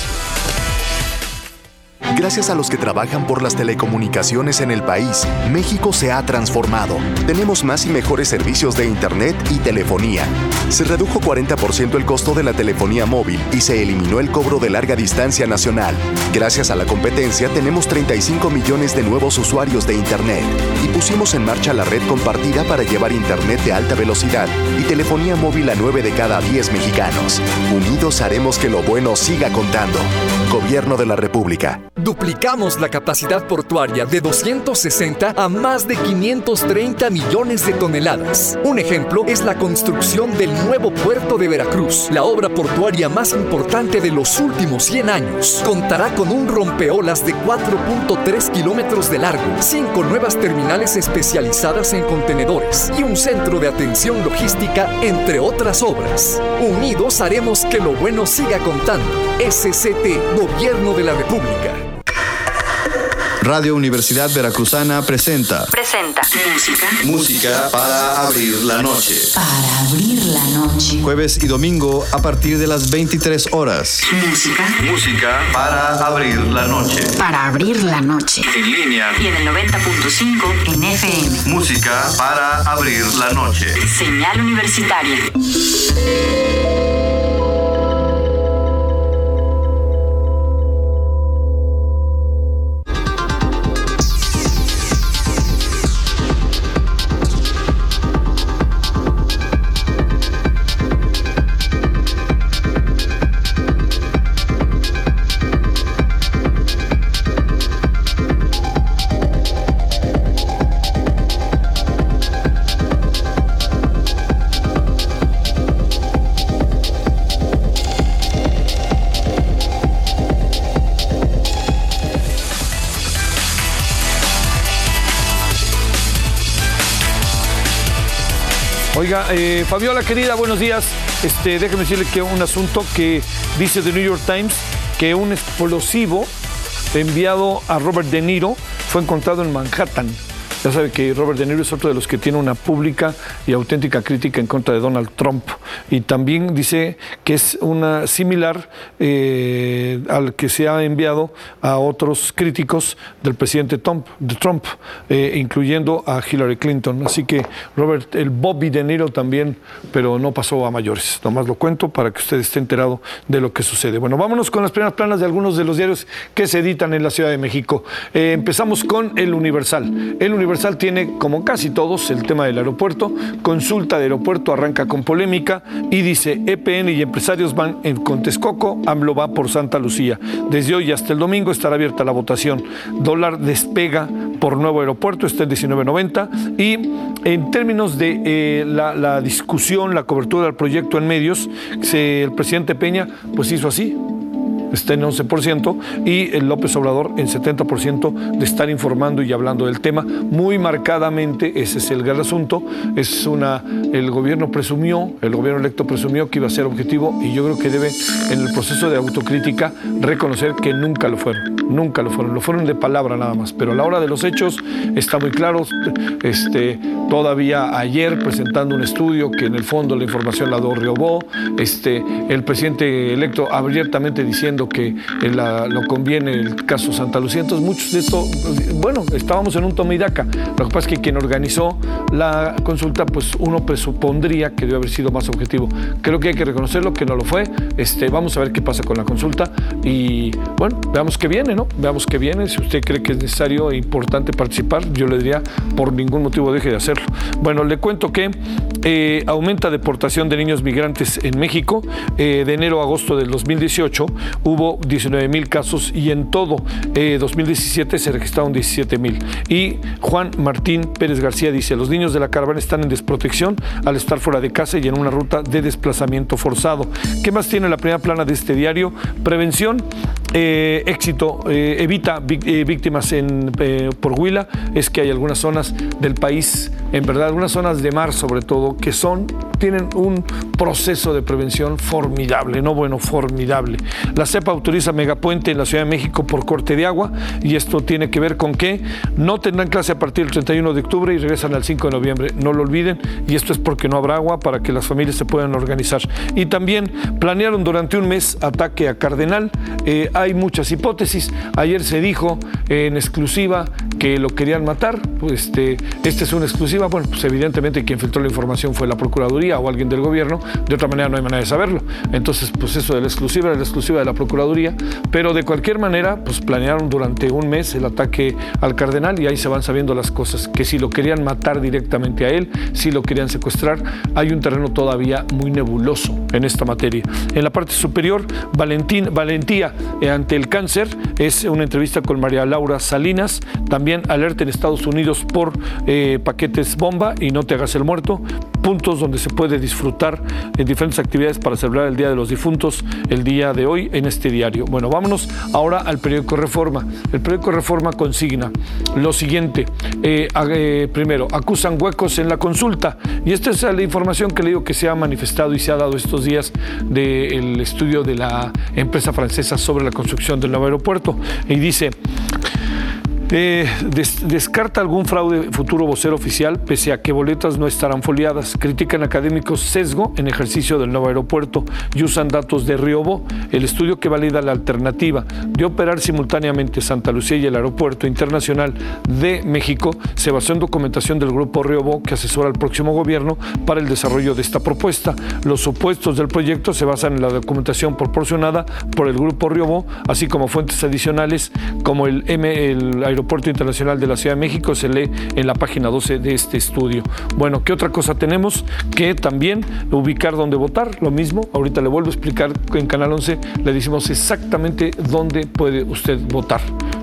Gracias a los que trabajan por las telecomunicaciones en el país, México se ha transformado. Tenemos más y mejores servicios de Internet y telefonía. Se redujo cuarenta por ciento el costo de la telefonía móvil y se eliminó el cobro de larga distancia nacional. Gracias a la competencia, tenemos treinta y cinco millones de nuevos usuarios de Internet y pusimos en marcha la red compartida para llevar Internet de alta velocidad y telefonía móvil a nueve de cada diez mexicanos. Unidos haremos que lo bueno siga contando. Gobierno de la República. Duplicamos la capacidad portuaria de doscientos sesenta a más de quinientos treinta millones de toneladas. Un ejemplo es la construcción del nuevo puerto de Veracruz, la obra portuaria más importante de los últimos cien años. Contará con un rompeolas de cuatro punto tres kilómetros de largo, cinco nuevas terminales especializadas en contenedores y un centro de atención logística, entre otras obras. Unidos haremos que lo bueno siga contando. S C T, Gobierno de la República. Radio Universidad Veracruzana presenta. Presenta. Música. Música para abrir la noche. Para abrir la noche. Jueves y domingo a partir de las veintitrés horas. Música. Música para abrir la noche. Para abrir la noche. En línea. Y en el noventa punto cinco en F M. Música para abrir la noche. Señal Universitaria. Oiga, eh, Fabiola, querida, buenos días. Este, déjeme decirle que un asunto que dice The New York Times, que un explosivo enviado a Robert De Niro fue encontrado en Manhattan. Ya sabe que Robert De Niro es otro de los que tiene una pública y auténtica crítica en contra de Donald Trump. Y también dice que es una similar eh, al que se ha enviado a otros críticos del presidente Trump, de Trump eh, incluyendo a Hillary Clinton. Así que Robert, el Bobby De Niro también, pero no pasó a mayores. Nomás lo cuento para que usted esté enterado de lo que sucede. Bueno, vámonos con las primeras planas de algunos de los diarios que se editan en la Ciudad de México. Eh, empezamos con El Universal. El Universal tiene, como casi todos, el tema del aeropuerto. Consulta de aeropuerto arranca con polémica y dice: E P N y empresarios van en con Texcoco, AMLO va por Santa Lucía. Desde hoy hasta el domingo estará abierta la votación. Dólar despega por nuevo aeropuerto, está en diecinueve noventa. Y en términos de eh, la, la discusión, la cobertura del proyecto en medios, se, el presidente Peña pues hizo así. Está en once por ciento y el López Obrador en setenta por ciento de estar informando y hablando del tema. Muy marcadamente, ese es el gran asunto. Es una, el gobierno presumió, el gobierno electo presumió que iba a ser objetivo y yo creo que debe, en el proceso de autocrítica, reconocer que nunca lo fueron. Nunca lo fueron, lo fueron de palabra nada más. Pero a la hora de los hechos está muy claro. Este, todavía ayer presentando un estudio que en el fondo la información la dio Riobó. Este, el presidente electo abiertamente diciendo que la, lo conviene el caso Santa Lucía. Entonces muchos de esto, bueno, estábamos en un toma y daca. Lo que pasa es que quien organizó la consulta, pues uno presupondría que debe haber sido más objetivo. Creo que hay que reconocerlo, que no lo fue. Este, vamos a ver qué pasa con la consulta y bueno, veamos qué viene, ¿no? Veamos qué viene. Si usted cree que es necesario e importante participar, yo le diría por ningún motivo deje de hacerlo. Bueno, le cuento que eh, aumenta deportación de niños migrantes en México. Eh, de enero a agosto del dos mil dieciocho hubo diecinueve mil casos y en todo eh, dos mil diecisiete se registraron diecisiete mil. Y Juan Martín Pérez García dice: los niños de la caravana están en desprotección al estar fuera de casa y en una ruta de desplazamiento forzado. ¿Qué más tiene la primera plana de este diario? Prevención, eh, éxito, eh, evita eh, víctimas en, eh, por Huila. Es que hay algunas zonas del país, en verdad, algunas zonas de mar sobre todo, que son, tienen un proceso de prevención formidable, no bueno, formidable. La CEPA autoriza megapuente en la Ciudad de México por corte de agua y esto tiene que ver con que no tendrán clase a partir del treinta y uno de octubre y regresan al cinco de noviembre. No lo olviden, y esto es porque no habrá agua para que las familias se puedan organizar. Y también planearon durante un mes ataque a Cardenal. Eh, hay muchas hipótesis. Ayer se dijo eh, en exclusiva que lo querían matar. Pues este, esta es una exclusiva. Bueno, pues evidentemente quien filtró la información fue la Procuraduría o alguien del gobierno. De otra manera no hay manera de saberlo. Entonces, pues eso de la exclusiva era la exclusiva de la Procuraduría. Pero de cualquier manera, pues planearon durante un mes el ataque al Cardenal y ahí se van sabiendo las cosas. Que si lo querían matar directamente a él, si lo querían secuestrar, hay un terreno todavía muy nebuloso en esta materia. En la parte superior, Valentín, valentía ante el cáncer, es una entrevista con María Laura Salinas. También alerta en Estados Unidos por eh, paquetes bomba y no te hagas el muerto. Puntos donde se puede disfrutar en diferentes actividades para celebrar el Día de los Difuntos el día de hoy en este diario. Bueno, vámonos ahora al periódico Reforma. El periódico Reforma consigna lo siguiente. Eh, eh, primero, acusan huecos en la consulta. Y esta es la información que le digo que se ha manifestado y se ha dado estos días del estudio de la empresa francesa sobre la construcción del nuevo aeropuerto. Y dice: Eh, des, descarta algún fraude futuro vocero oficial, pese a que boletas no estarán foliadas. Critican académicos sesgo en ejercicio del nuevo aeropuerto y usan datos de Riobó, el estudio que valida la alternativa de operar simultáneamente Santa Lucía y el Aeropuerto Internacional de México. Se basó en documentación del grupo Riobó, que asesora al próximo gobierno para el desarrollo de esta propuesta. Los supuestos del proyecto se basan en la documentación proporcionada por el grupo Riobó, así como fuentes adicionales como el, M, el Aeropuerto Internacional de la Ciudad de México. Se lee en la página doce de este estudio. Bueno, ¿qué otra cosa tenemos? Que también ubicar dónde votar, lo mismo. Ahorita le vuelvo a explicar en Canal once, le decimos exactamente dónde puede usted votar.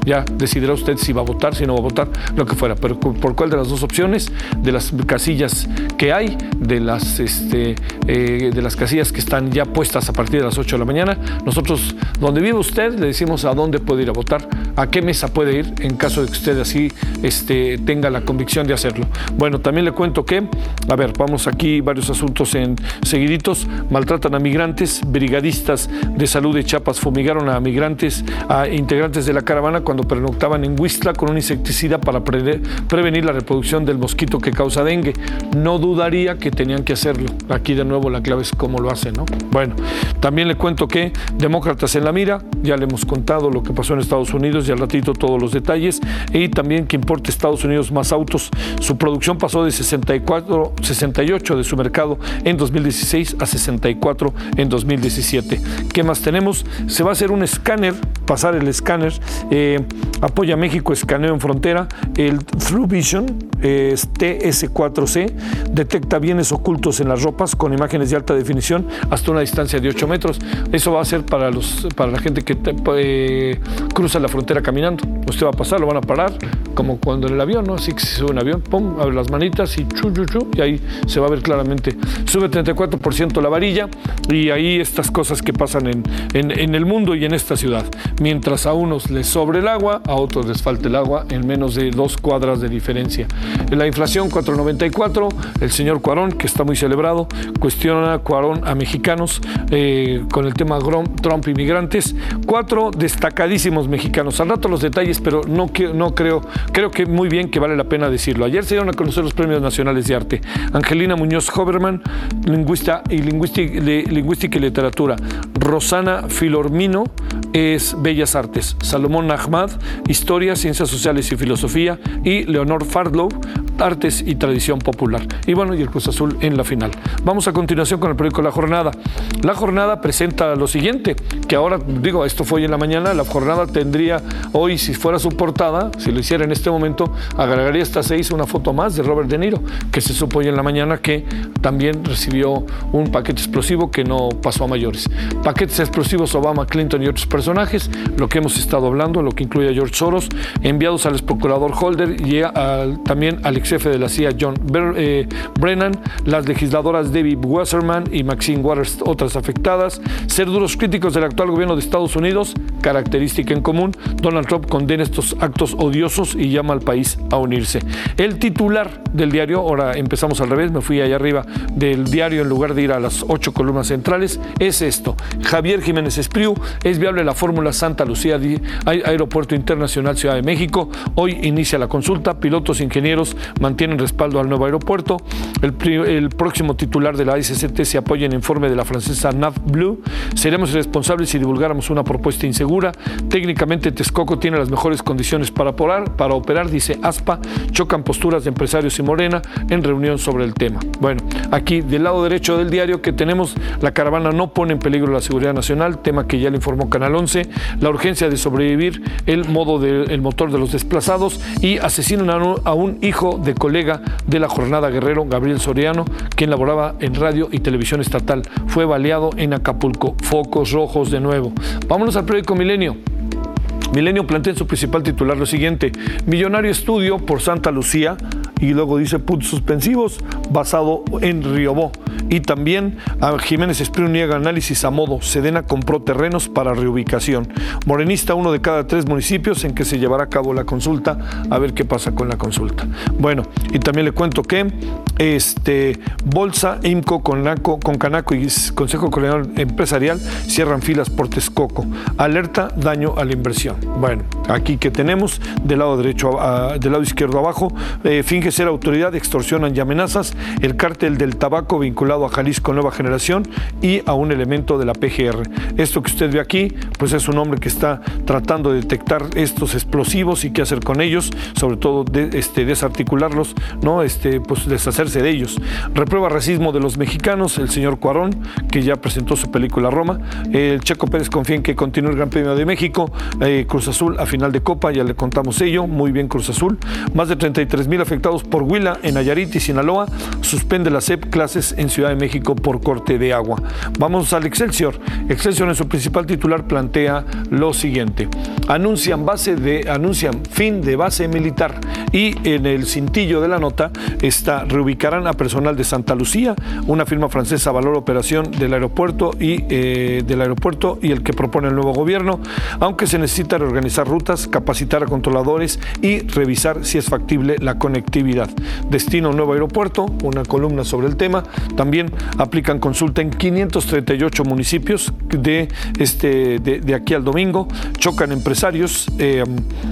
ya decidirá usted si va a votar, si no va a votar, lo que fuera, pero por cuál de las dos opciones, de las casillas que hay, de las, este, eh, de las casillas que están ya puestas a partir de las ocho de la mañana, nosotros, donde vive usted, le decimos a dónde puede ir a votar, a qué mesa puede ir, en caso de que usted así este, tenga la convicción de hacerlo. Bueno, también le cuento que, a ver, vamos aquí, varios asuntos en seguiditos, maltratan a migrantes, brigadistas de salud de Chiapas fumigaron a migrantes, a integrantes de la caravana cuando pernoctaban en Huixtla con un insecticida para pre prevenir la reproducción del mosquito que causa dengue. No dudaría que tenían que hacerlo. Aquí de nuevo la clave es cómo lo hacen, ¿no? Bueno, también le cuento que demócratas en la mira, ya le hemos contado lo que pasó en Estados Unidos y al ratito todos los detalles, y también que importa Estados Unidos más autos. Su producción pasó de sesenta y cuatro, sesenta y ocho de su mercado en dos mil dieciséis a sesenta y cuatro en dos mil diecisiete. ¿Qué más tenemos? Se va a hacer un escáner, pasar el escáner, eh, Apoya México, escaneo en frontera, el True Vision eh, T S cuatro C detecta bienes ocultos en las ropas con imágenes de alta definición hasta una distancia de ocho metros. Eso va a ser para, los, para la gente que eh, cruza la frontera caminando. Usted va a pasar, lo van a parar, como cuando en el avión, ¿no? Así que se sube un avión, pum, abre las manitas y chu, chu, chu, y ahí se va a ver claramente. Sube treinta y cuatro por ciento la varilla, y ahí estas cosas que pasan en, en, en el mundo y en esta ciudad. Mientras a unos les sobre el agua, a otros les falta el agua en menos de dos cuadras de diferencia. La inflación cuatro noventa y cuatro, el señor Cuarón, que está muy celebrado, cuestiona Cuarón a mexicanos eh, con el tema Trump y migrantes. Cuatro destacadísimos mexicanos. Al rato los detalles, pero no, no creo, creo que muy bien que vale la pena decirlo. Ayer se dieron a conocer los premios nacionales de arte. Angelina Muñoz Hoberman, lingüista y lingüística, lingüística y literatura. Rosana Filormino es Bellas Artes. Salomón Ahmad, Historia, Ciencias Sociales y Filosofía. Y Leonor Fardlow, Artes y Tradición Popular. Y bueno, y el Cruz Azul en la final. Vamos a continuación con el periódico La Jornada. La Jornada presenta lo siguiente, que ahora, digo, esto fue hoy en la mañana, La Jornada tendría hoy, si fuera su portada, si lo hiciera en este momento, agregaría hasta seis una foto más de Robert De Niro, que se supo hoy en la mañana que también recibió un paquete explosivo que no pasó a mayores. Paquetes explosivos Obama, Clinton y otros personajes, lo que hemos estado hablando, lo que incluye a George Soros, enviados al ex procurador Holder y a, también al ex jefe de la C I A John Ber, eh, Brennan, las legisladoras Debbie Wasserman y Maxine Waters, otras afectadas, ser duros críticos del actual gobierno de Estados Unidos, característica en común. Donald Trump condena estos actos odiosos y llama al país a unirse. El titular del diario, ahora empezamos al revés, me fui allá arriba del diario en lugar de ir a las ocho columnas centrales, es esto: Javier Jiménez Espriu, es viable la fórmula Santa Lucía Aeropuerto Internacional Ciudad de México. Hoy inicia la consulta, pilotos e ingenieros mantienen respaldo al nuevo aeropuerto. El, el próximo titular de la A S C T se apoya en informe de la francesa NavBlue. Seremos irresponsables si divulgáramos una propuesta insegura. Técnicamente Texcoco tiene las mejores condiciones para operar, para operar, dice ASPA. Chocan posturas de empresarios y Morena en reunión sobre el tema. Bueno, aquí del lado derecho del diario que tenemos, la caravana no pone en peligro la seguridad nacional, tema que ya le informó Canal once, la urgencia de sobrevivir, el, modo de, el motor de los desplazados, y asesinan a un, a un hijo de colega de la Jornada Guerrero, Gabriel Soriano, quien laboraba en radio y televisión estatal. Fue baleado en Acapulco. Focos rojos de nuevo. Vámonos al periódico Milenio. Milenio plantea en su principal titular lo siguiente: millonario estudio por Santa Lucía, y luego dice puntos suspensivos, basado en Riobó. Y también a Jiménez Espriu niega análisis a modo. Sedena compró terrenos para reubicación. Morenista, uno de cada tres municipios en que se llevará a cabo la consulta. A ver qué pasa con la consulta. Bueno, y también le cuento que este, Bolsa, IMCO, Conaco, con Canaco y Consejo Coordinador Empresarial cierran filas por Texcoco. Alerta daño a la inversión. Bueno, aquí que tenemos del lado derecho, a, del lado izquierdo abajo, eh, finge ser autoridad, extorsionan y amenazas. El cártel del tabaco vinculado a Jalisco Nueva Generación y a un elemento de la P G R. Esto que usted ve aquí, pues es un hombre que está tratando de detectar estos explosivos y qué hacer con ellos, sobre todo de, este, desarticularlos, ¿no? Este, pues deshacerse de ellos. Reprueba racismo de los mexicanos, el señor Cuarón, que ya presentó su película Roma. El Checo Pérez confía en que continúe el Gran Premio de México. Eh, Cruz Azul a final de Copa, ya le contamos ello. Muy bien Cruz Azul. Más de treinta y tres mil afectados por Huila en Nayarit y Sinaloa. suspende la S E P clases en Ciudad de México por corte de agua. Vamos al Excelsior. Excelsior en su principal titular plantea lo siguiente. Anuncian, base de, anuncian fin de base militar y en el cintillo de la nota está, reubicarán a personal de Santa Lucía, una firma francesa valora operación del aeropuerto y eh, del aeropuerto y el que propone el nuevo gobierno, aunque se necesita reorganizar rutas, capacitar a controladores y revisar si es factible la conectividad. Destino nuevo aeropuerto, una columna sobre el tema. También aplican consulta en quinientos treinta y ocho municipios de, este, de, de aquí al domingo. Chocan empresarios, eh,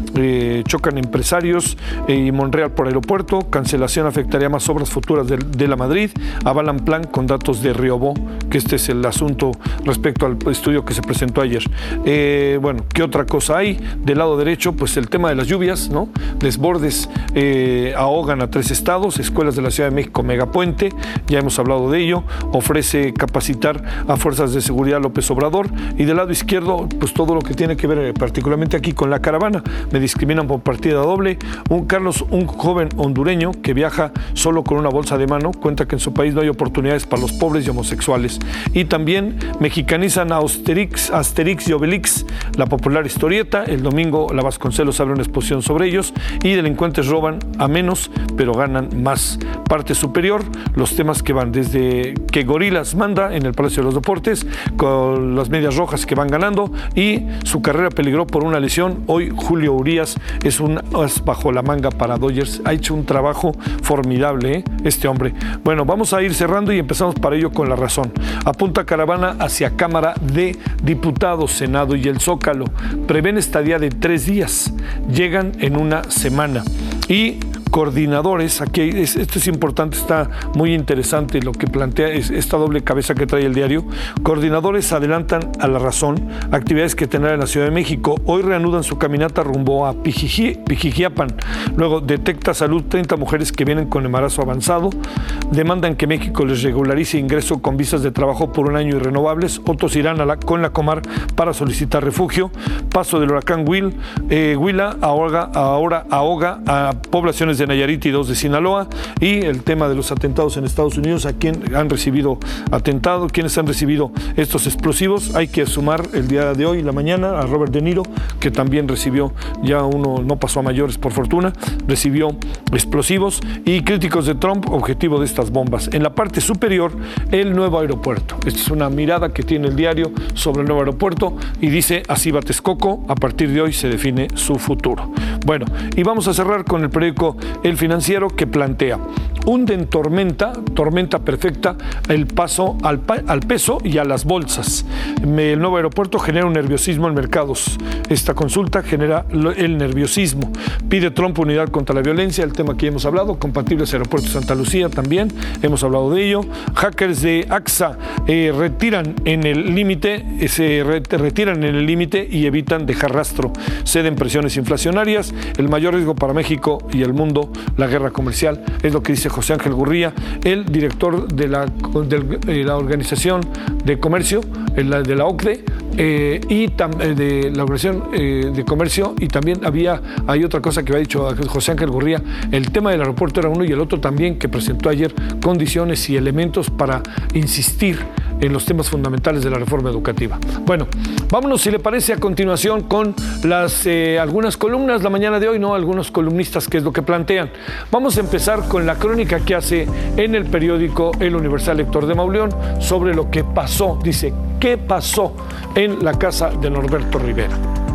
eh, chocan empresarios eh, y Monreal por aeropuerto. Cancelación afectaría más obras futuras de, de la Madrid. Avalan plan con datos de Riobó, que este es el asunto respecto al estudio que se presentó ayer. Eh, bueno, ¿qué otra cosa hay? Del lado derecho, pues el tema de las lluvias, ¿no? Desbordes eh, ahogan a tres estados, escuelas de la Ciudad de México, megapuente, ya hemos hablado de ello, ofrece capacitar a fuerzas de seguridad López Obrador, y del lado izquierdo, pues todo lo que tiene que ver particularmente aquí con la caravana, me discriminan por partida doble. Un Carlos, un joven hondureño que viaja solo con una bolsa de mano, cuenta que en su país no hay oportunidades para los pobres y homosexuales. Y también mexicanizan a Asterix, Asterix y Obelix, la popular historieta. El domingo la Vasconcelos abre una exposición sobre ellos. Y delincuentes roban a menos, pero ganan más. Parte superior, los temas que van desde que Gorilas manda en el Palacio de los Deportes, con las medias rojas que van ganando, y su carrera peligró por una lesión. Hoy Julio Urías es un as bajo la manga para Dodgers. Ha hecho un trabajo formidable, ¿eh? este hombre. Bueno, vamos a ir cerrando y empezamos para ello con La Razón. Apunta caravana hacia Cámara de Diputados, Senado y el Zócalo. Prevén estadía de tres días. Llegan en una semana. Y coordinadores, aquí es, esto es importante, está muy interesante lo que plantea es esta doble cabeza que trae el diario. Coordinadores adelantan a La Razón actividades que tendrán en la Ciudad de México. Hoy reanudan su caminata rumbo a Pijijiapan. Luego detecta Salud treinta mujeres que vienen con embarazo avanzado. Demandan que México les regularice ingreso con visas de trabajo por un año y renovables. Otros irán a la, con la Comar para solicitar refugio. Paso del huracán Will, eh, Huila ahoga, ahora ahoga a poblaciones de Nayarit y dos de Sinaloa. Y el tema de los atentados en Estados Unidos, a quien han recibido atentado, quienes han recibido estos explosivos. Hay que sumar el día de hoy, la mañana, a Robert De Niro, que también recibió, ya uno no pasó a mayores por fortuna, recibió explosivos. Y críticos de Trump, objetivo de estas bombas. En la parte superior, el nuevo aeropuerto. Esta es una mirada que tiene el diario sobre el nuevo aeropuerto y dice: así va Texcoco, a partir de hoy se define su futuro. Bueno, y vamos a cerrar con el periódico El Financiero, que plantea: hunden tormenta, tormenta perfecta, el paso al, al peso y a las bolsas. El nuevo aeropuerto genera un nerviosismo en mercados. Esta consulta genera el nerviosismo. Pide Trump unidad contra la violencia, el tema que ya hemos hablado. Compatibles aeropuertos de Santa Lucía también, hemos hablado de ello. Hackers de AXA eh, retiran en el límite, eh, se re, retiran en el límite y evitan dejar rastro. Ceden presiones inflacionarias. El mayor riesgo para México y el mundo, la guerra comercial, es lo que dice José Ángel Gurría, el director de la, de la Organización de Comercio, de la O C D E, eh, y tam, de la Organización eh, de Comercio, y también había, hay otra cosa que había dicho José Ángel Gurría, el tema del aeropuerto era uno, y el otro también que presentó ayer condiciones y elementos para insistir en los temas fundamentales de la reforma educativa. Bueno, vámonos, si le parece, a continuación con las eh, algunas columnas la mañana de hoy, no, algunos columnistas, qué es lo que plantean. Vamos a empezar con la crónica que hace en el periódico El Universal Héctor de Mauleón sobre lo que pasó, dice, ¿qué pasó en la casa de Norberto Rivera?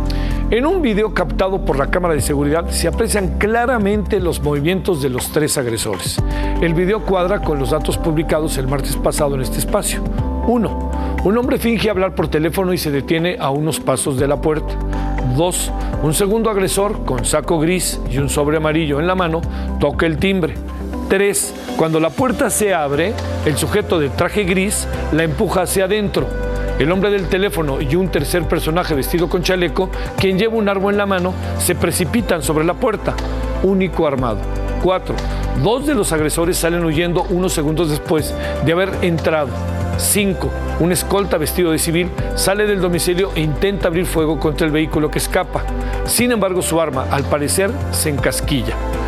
En un video captado por la cámara de seguridad se aprecian claramente los movimientos de los tres agresores. El video cuadra con los datos publicados el martes pasado en este espacio. Uno, un hombre finge hablar por teléfono y se detiene a unos pasos de la puerta. Dos, un segundo agresor con saco gris y un sobre amarillo en la mano toca el timbre. Tres, cuando la puerta se abre, el sujeto de traje gris la empuja hacia adentro. El hombre del teléfono y un tercer personaje vestido con chaleco, quien lleva un arma en la mano, se precipitan sobre la puerta, único armado. Cuatro, dos de los agresores salen huyendo unos segundos después de haber entrado. Cinco, un escolta vestido de civil sale del domicilio e intenta abrir fuego contra el vehículo que escapa. Sin embargo, su arma, al parecer, se encasquilla.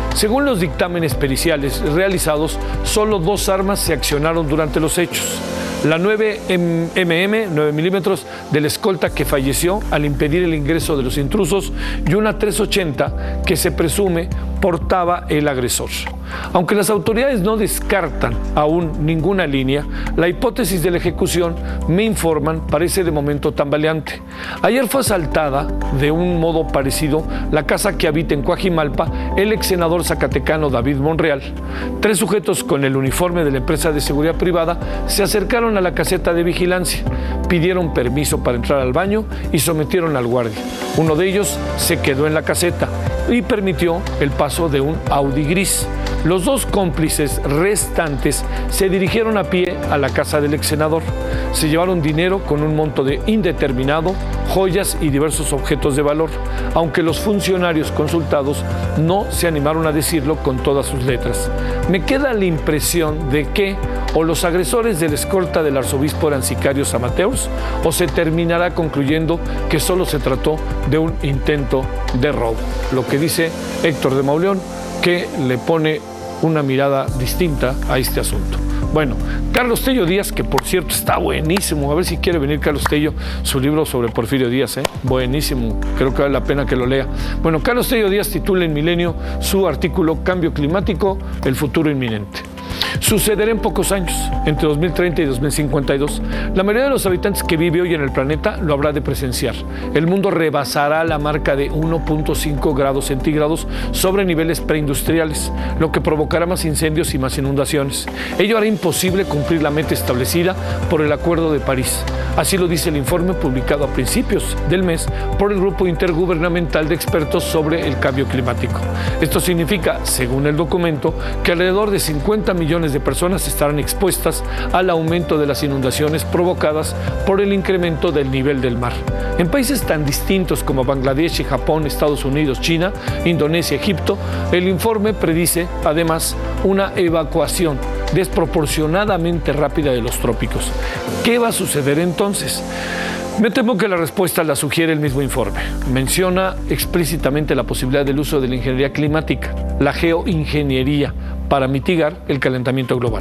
Según los dictámenes periciales realizados, solo dos armas se accionaron durante los hechos. La nueve eme eme, nueve milímetros, de la escolta que falleció al impedir el ingreso de los intrusos y una tres ochenta que se presume portaba el agresor. Aunque las autoridades no descartan aún ninguna línea, la hipótesis de la ejecución, me informan, parece de momento tambaleante. Ayer fue asaltada de un modo parecido la casa que habita en Coajimalpa el ex senador zacatecano David Monreal. Tres sujetos con el uniforme de la empresa de seguridad privada se acercaron a la caseta de vigilancia, pidieron permiso para entrar al baño y sometieron al guardia. Uno de ellos se quedó en la caseta y permitió el paso de un Audi gris. Los dos cómplices restantes se dirigieron a pie a la casa del ex senador. Se llevaron dinero con un monto de indeterminado, joyas y diversos objetos de valor, aunque los funcionarios consultados no se animaron a decirlo con todas sus letras. Me queda la impresión de que o los agresores de la escolta del arzobispo eran sicarios amateurs, o se terminará concluyendo que solo se trató de un intento de robo. Lo que dice Héctor de Mauleón, que le pone una mirada distinta a este asunto. Bueno, Carlos Tello Díaz, que por cierto está buenísimo, a ver si quiere venir Carlos Tello, su libro sobre Porfirio Díaz, ¿eh? Buenísimo, creo que vale la pena que lo lea. Bueno, Carlos Tello Díaz titula en Milenio su artículo Cambio Climático, el futuro inminente. Sucederá en pocos años, entre dos mil treinta y dos mil cincuenta y dos. La mayoría de los habitantes que vive hoy en el planeta lo habrá de presenciar. El mundo rebasará la marca de uno punto cinco grados centígrados sobre niveles preindustriales, lo que provocará más incendios y más inundaciones. Ello hará imposible cumplir la meta establecida por el Acuerdo de París. Así lo dice el informe publicado a principios del mes por el Grupo Intergubernamental de Expertos sobre el Cambio Climático. Esto significa, según el documento, que alrededor de cincuenta millones de personas estarán expuestas al aumento de las inundaciones provocadas por el incremento del nivel del mar. En países tan distintos como Bangladesh, Japón, Estados Unidos, China, Indonesia, Egipto, el informe predice, además, una evacuación desproporcionadamente rápida de los trópicos. ¿Qué va a suceder entonces? Me temo que la respuesta la sugiere el mismo informe. Menciona explícitamente la posibilidad del uso de la ingeniería climática, la geoingeniería, para mitigar el calentamiento global.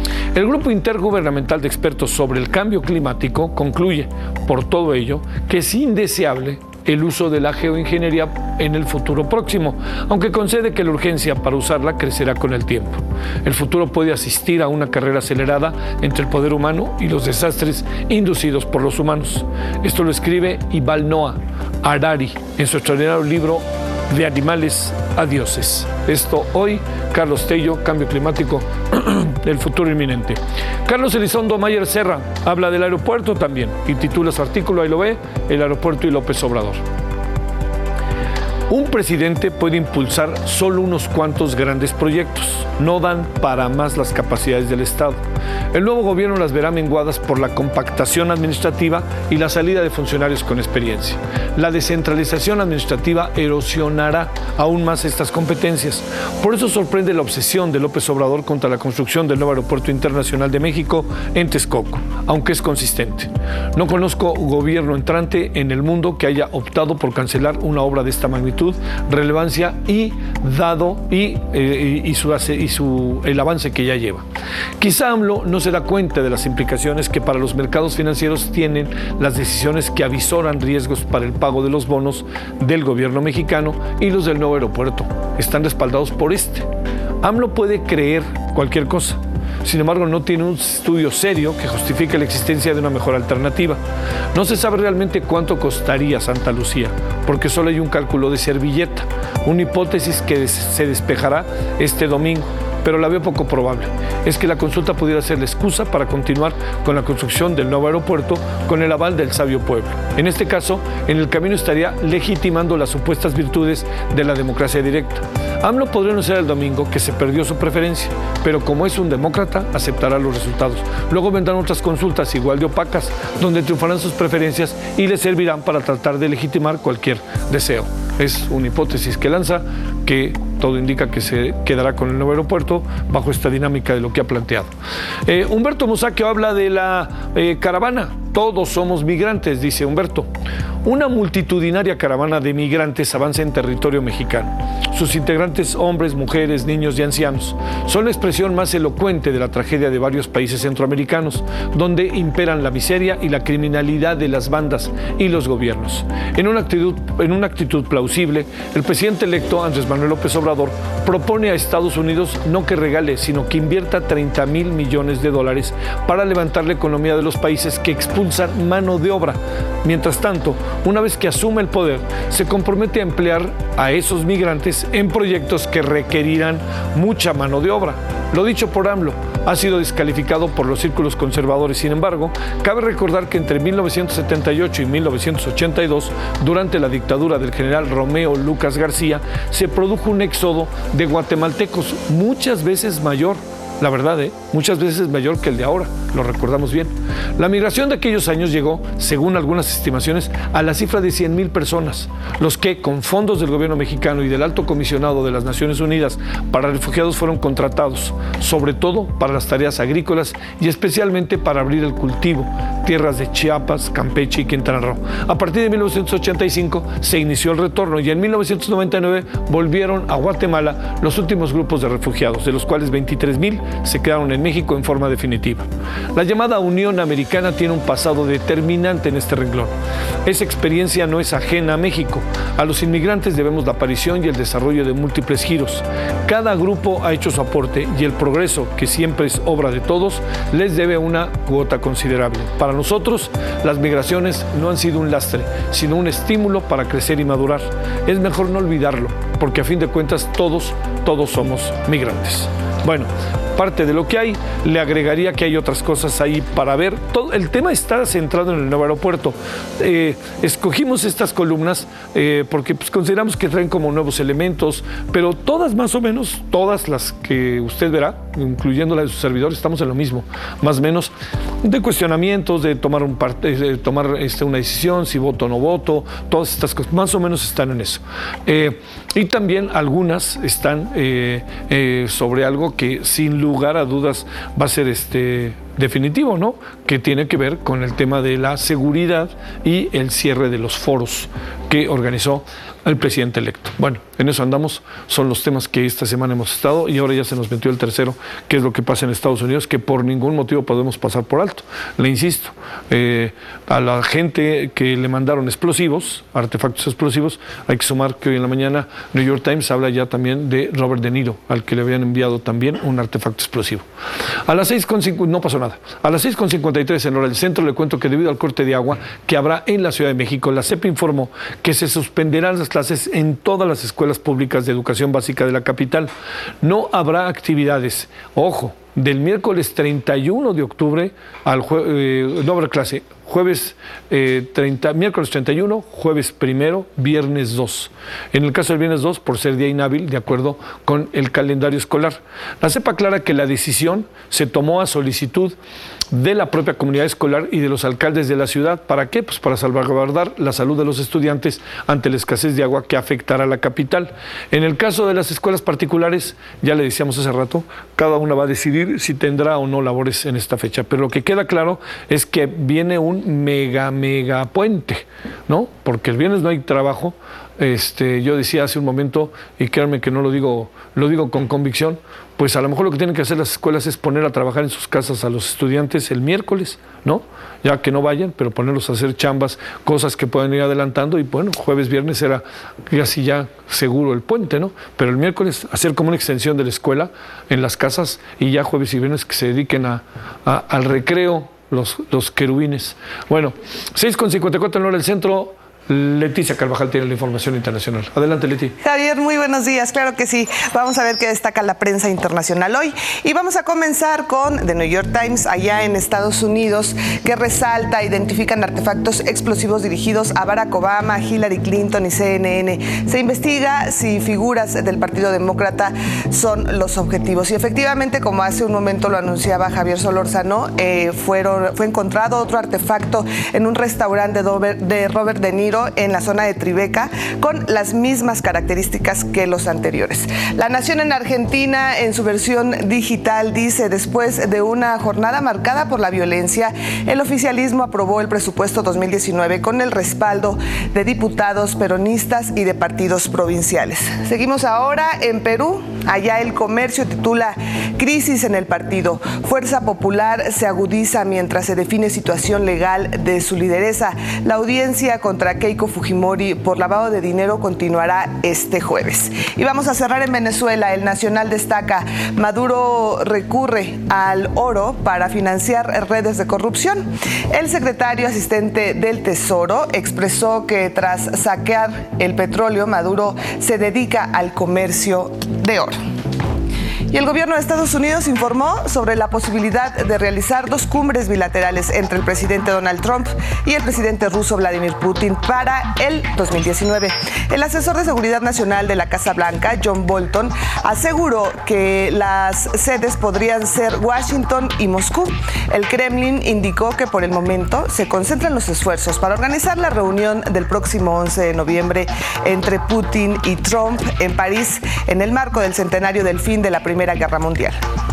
El Grupo Intergubernamental de Expertos sobre el Cambio Climático concluye, por todo ello, que es indeseable el uso de la geoingeniería en el futuro próximo, aunque concede que la urgencia para usarla crecerá con el tiempo. El futuro puede asistir a una carrera acelerada entre el poder humano y los desastres inducidos por los humanos. Esto lo escribe Yuval Noah Harari en su extraordinario libro De animales a dioses. Esto hoy, Carlos Tello, Cambio Climático, el futuro inminente. Carlos Elizondo Mayer Serra habla del aeropuerto también y titula su artículo, ahí lo ve, El aeropuerto y López Obrador. Un presidente puede impulsar solo unos cuantos grandes proyectos. No dan para más las capacidades del Estado. El nuevo gobierno las verá menguadas por la compactación administrativa y la salida de funcionarios con experiencia. La descentralización administrativa erosionará aún más estas competencias. Por eso sorprende la obsesión de López Obrador contra la construcción del nuevo Aeropuerto Internacional de México en Texcoco, aunque es consistente. No conozco gobierno entrante en el mundo que haya optado por cancelar una obra de esta magnitud, relevancia y dado y, eh, y, su, y su, el avance que ya lleva. Quizá AMLO no se da cuenta de las implicaciones que para los mercados financieros tienen las decisiones que avisoran riesgos para el pago de los bonos del gobierno mexicano y los del nuevo aeropuerto. Están respaldados por este. AMLO puede creer cualquier cosa. Sin embargo, no tiene un estudio serio que justifique la existencia de una mejor alternativa. No se sabe realmente cuánto costaría Santa Lucía, porque solo hay un cálculo de servilleta, una hipótesis que se despejará este domingo, pero la veo poco probable. Es que la consulta pudiera ser la excusa para continuar con la construcción del nuevo aeropuerto con el aval del sabio pueblo. En este caso, en el camino estaría legitimando las supuestas virtudes de la democracia directa. AMLO podría anunciar el domingo que se perdió su preferencia, pero como es un demócrata, aceptará los resultados. Luego vendrán otras consultas igual de opacas, donde triunfarán sus preferencias y le servirán para tratar de legitimar cualquier deseo. Es una hipótesis que lanza, que todo indica que se quedará con el nuevo aeropuerto bajo esta dinámica de lo que ha planteado. Eh, Humberto Musacchio habla de la eh, caravana todos somos migrantes, dice Humberto. Una multitudinaria caravana de migrantes avanza en territorio mexicano. Sus integrantes, hombres, mujeres, niños y ancianos, son la expresión más elocuente de la tragedia de varios países centroamericanos, donde imperan la miseria y la criminalidad de las bandas y los gobiernos. En una actitud, en una actitud plausible, el presidente electo Andrés Manuel López Obrador propone a Estados Unidos no que regale, sino que invierta treinta mil millones de dólares para levantar la economía de los países que expulsan mano de obra. Mientras tanto, una vez que asume el poder, se compromete a emplear a esos migrantes en proyectos que requerirán mucha mano de obra. Lo dicho por AMLO ha sido descalificado por los círculos conservadores. Sin embargo, cabe recordar que entre mil novecientos setenta y ocho y mil novecientos ochenta y dos, durante la dictadura del general Romeo Lucas García, se produjo un éxodo de guatemaltecos muchas veces mayor. La verdad, ¿eh? muchas veces mayor que el de ahora, lo recordamos bien. La migración de aquellos años llegó, según algunas estimaciones, a la cifra de cien mil personas, los que, con fondos del gobierno mexicano y del Alto Comisionado de las Naciones Unidas para Refugiados, fueron contratados, sobre todo para las tareas agrícolas y especialmente para abrir el cultivo, tierras de Chiapas, Campeche y Quintana Roo. A partir de mil novecientos ochenta y cinco se inició el retorno y en mil novecientos noventa y nueve volvieron a Guatemala los últimos grupos de refugiados, de los cuales veintitrés mil se quedaron en México en forma definitiva. La llamada Unión Americana tiene un pasado determinante en este renglón. Esa experiencia no es ajena a México. A los inmigrantes debemos la aparición y el desarrollo de múltiples giros. Cada grupo ha hecho su aporte y el progreso, que siempre es obra de todos, les debe una cuota considerable. Para nosotros, las migraciones no han sido un lastre, sino un estímulo para crecer y madurar. Es mejor no olvidarlo, porque a fin de cuentas todos, todos somos migrantes. Bueno, parte de lo que hay, le agregaría que hay otras cosas ahí para ver. Todo, el tema está centrado en el nuevo aeropuerto. Eh, escogimos estas columnas eh, porque pues, consideramos que traen como nuevos elementos, pero todas más o menos, todas las que usted verá, incluyendo la de sus servidores, estamos en lo mismo, más o menos, de cuestionamientos, de tomar, un parte, de tomar este, una decisión, si voto o no voto, todas estas cosas, más o menos están en eso. Eh, y también algunas están eh, eh, sobre algo que sin lugar a dudas va a ser este definitivo, ¿no? Que tiene que ver con el tema de la seguridad y el cierre de los foros que organizó el presidente electo. Bueno, en eso andamos, son los temas que esta semana hemos estado y ahora ya se nos metió el tercero, que es lo que pasa en Estados Unidos, que por ningún motivo podemos pasar por alto. Le insisto, eh, a la gente que le mandaron explosivos, artefactos explosivos, hay que sumar que hoy en la mañana New York Times habla ya también de Robert De Niro, al que le habían enviado también un artefacto explosivo. A las seis con cincuenta, no pasó nada. A las seis con cincuenta y tres en hora del centro le cuento que debido al corte de agua que habrá en la Ciudad de México, la C E P informó que se suspenderán las clases en todas las escuelas públicas de educación básica de la capital. No habrá actividades, ojo, del miércoles treinta y uno de octubre al jueves, eh, no habrá clase, jueves eh, treinta, miércoles treinta y uno, jueves primero, viernes dos. En el caso del viernes dos, por ser día inhábil, de acuerdo con el calendario escolar. La C E P aclara que la decisión se tomó a solicitud de la propia comunidad escolar y de los alcaldes de la ciudad. ¿Para qué? Pues para salvaguardar la salud de los estudiantes ante la escasez de agua que afectará a la capital. En el caso de las escuelas particulares, ya le decíamos hace rato, cada una va a decidir si tendrá o no labores en esta fecha. Pero lo que queda claro es que viene un mega, mega puente, ¿no? Porque el viernes no hay trabajo. Este, yo decía hace un momento, y créanme que no lo digo, lo digo con convicción, pues a lo mejor lo que tienen que hacer las escuelas es poner a trabajar en sus casas a los estudiantes el miércoles, ¿no? Ya que no vayan, pero ponerlos a hacer chambas, cosas que pueden ir adelantando, y bueno, jueves, viernes era casi ya seguro el puente, ¿no? Pero el miércoles hacer como una extensión de la escuela en las casas, y ya jueves y viernes que se dediquen a, a, al recreo los, los querubines. Bueno, seis con cincuenta y cuatro en hora del centro. Leticia Carvajal tiene la información internacional. Adelante, Leti. Javier, muy buenos días. Claro que sí. Vamos a ver qué destaca la prensa internacional hoy. Y vamos a comenzar con The New York Times, allá en Estados Unidos, que resalta, identifican artefactos explosivos dirigidos a Barack Obama, Hillary Clinton y C N N. Se investiga si figuras del Partido Demócrata son los objetivos. Y efectivamente, como hace un momento lo anunciaba Javier Solórzano, eh, fueron, fue encontrado otro artefacto en un restaurante de Robert De Niro modelo en la zona de Tribeca con las mismas características que los anteriores. La Nación en Argentina, en su versión digital, dice: después de una jornada marcada por la violencia, el oficialismo aprobó el presupuesto dos mil diecinueve con el respaldo de diputados peronistas y de partidos provinciales. Seguimos ahora en Perú. Allá el Comercio titula: crisis en el partido. Fuerza Popular se agudiza mientras se define situación legal de su lideresa. La audiencia contra Keiko Fujimori por lavado de dinero continuará este jueves. Y vamos a cerrar en Venezuela. El Nacional destaca: Maduro recurre al oro para financiar redes de corrupción. El secretario asistente del Tesoro expresó que tras saquear el petróleo, Maduro se dedica al comercio de oro. Y el gobierno de Estados Unidos informó sobre la posibilidad de realizar dos cumbres bilaterales entre el presidente Donald Trump y el presidente ruso Vladimir Putin para el dos mil diecinueve. El asesor de Seguridad Nacional de la Casa Blanca, John Bolton, aseguró que las sedes podrían ser Washington y Moscú. El Kremlin indicó que por el momento se concentran los esfuerzos para organizar la reunión del próximo once de noviembre entre Putin y Trump en París, en el marco del centenario del fin de la Primera Guerra Mundial.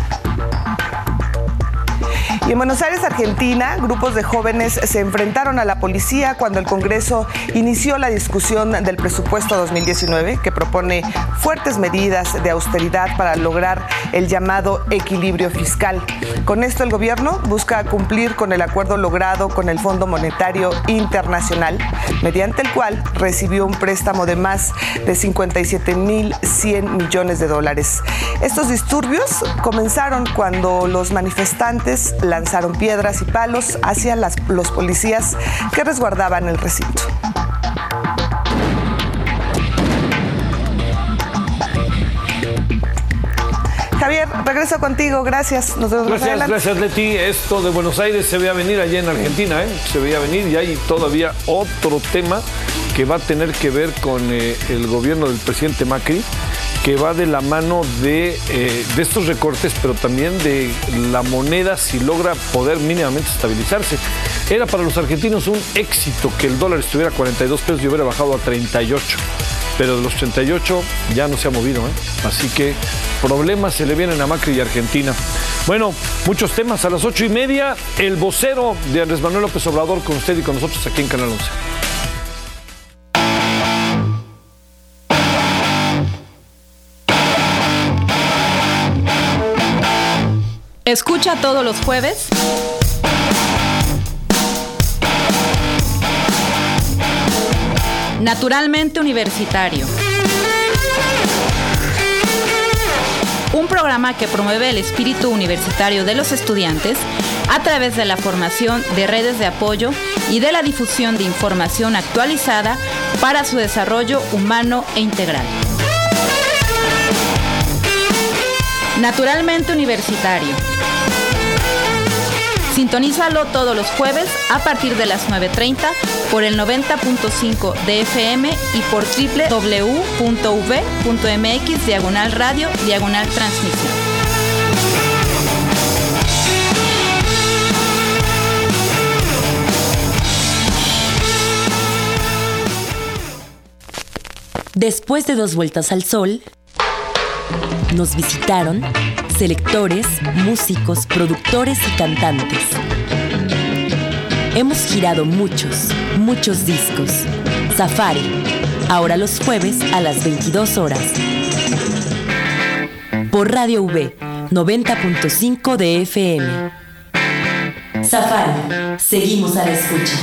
Y en Buenos Aires, Argentina, grupos de jóvenes se enfrentaron a la policía cuando el Congreso inició la discusión del presupuesto dos mil diecinueve, que propone fuertes medidas de austeridad para lograr el llamado equilibrio fiscal. Con esto, el gobierno busca cumplir con el acuerdo logrado con el Fondo Monetario Internacional, mediante el cual recibió un préstamo de más de cincuenta y siete mil cien millones de dólares. Estos disturbios comenzaron cuando los manifestantes lanzaron piedras y palos hacia las, los policías que resguardaban el recinto. Javier, regreso contigo, gracias. Nos vemos más adelante. Gracias, gracias Leti. Esto de Buenos Aires se veía venir allá en Argentina, ¿eh? Se veía venir y hay todavía otro tema que va a tener que ver con eh, el gobierno del presidente Macri, que va de la mano de, eh, de estos recortes, pero también de la moneda si logra poder mínimamente estabilizarse. Era para los argentinos un éxito que el dólar estuviera a cuarenta y dos pesos y hubiera bajado a treinta y ocho. Pero de los treinta y ocho ya no se ha movido, ¿eh? Así que problemas se le vienen a Macri y Argentina. Bueno, muchos temas. A las ocho y media, el vocero de Andrés Manuel López Obrador con usted y con nosotros aquí en Canal once. Escucha todos los jueves Naturalmente Universitario, un programa que promueve el espíritu universitario de los estudiantes a través de la formación de redes de apoyo y de la difusión de información actualizada para su desarrollo humano e integral. Naturalmente Universitario. Sintonízalo todos los jueves a partir de las nueve treinta por el noventa punto cinco de F M y por doble u doble u doble u punto u v punto m x diagonal radio diagonal transmisión. Después de dos vueltas al sol, nos visitaron selectores, músicos, productores y cantantes. Hemos girado muchos, muchos discos. Safari, ahora los jueves a las veintidós horas. Por Radio V, noventa punto cinco de F M. Safari, seguimos a la escucha.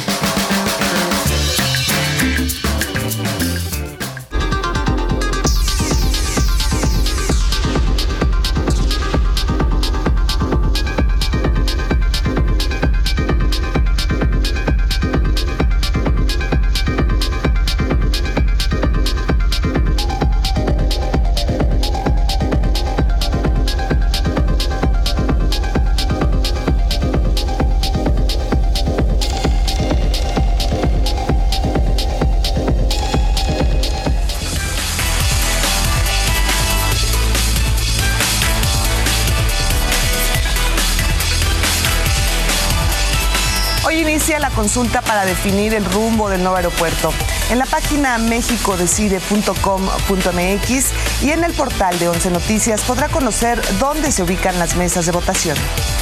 consulta para definir el rumbo del nuevo aeropuerto. En la página mexico decide punto com punto m x y en el portal de Once Noticias podrá conocer dónde se ubican las mesas de votación.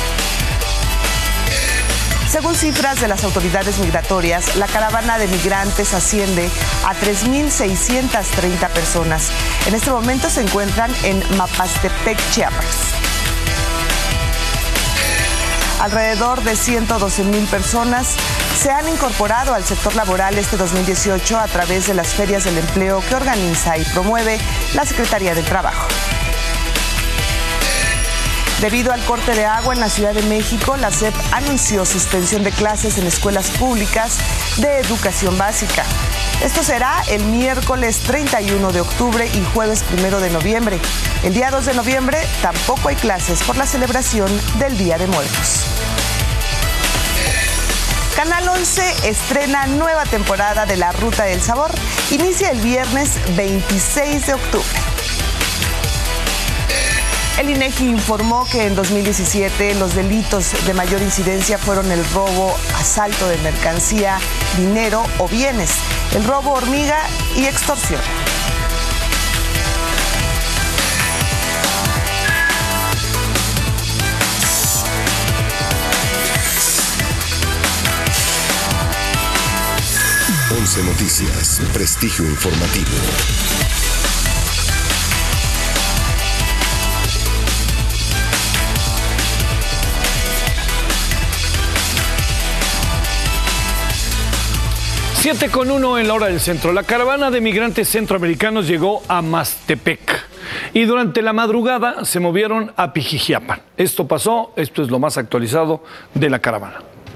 Según cifras de las autoridades migratorias, la caravana de migrantes asciende a tres mil seiscientas treinta personas. En este momento se encuentran en Mapastepec, Chiapas. Alrededor de ciento doce mil personas se han incorporado al sector laboral este dos mil dieciocho a través de las ferias del empleo que organiza y promueve la Secretaría del Trabajo. Debido al corte de agua en la Ciudad de México, la S E P anunció suspensión de clases en escuelas públicas de educación básica. Esto será el miércoles treinta y uno de octubre y jueves primero de noviembre. El día dos de noviembre tampoco hay clases por la celebración del Día de Muertos. Canal once estrena nueva temporada de La Ruta del Sabor. Inicia el viernes veintiséis de octubre. El INEGI informó que en dos mil diecisiete los delitos de mayor incidencia fueron el robo, asalto de mercancía, dinero o bienes, el robo hormiga y extorsión. Once Noticias, prestigio informativo. siete con uno en la hora del centro. La caravana de migrantes centroamericanos llegó a Mastepec y durante la madrugada se movieron a Pijijiapan. Esto pasó, esto es lo más actualizado de la caravana.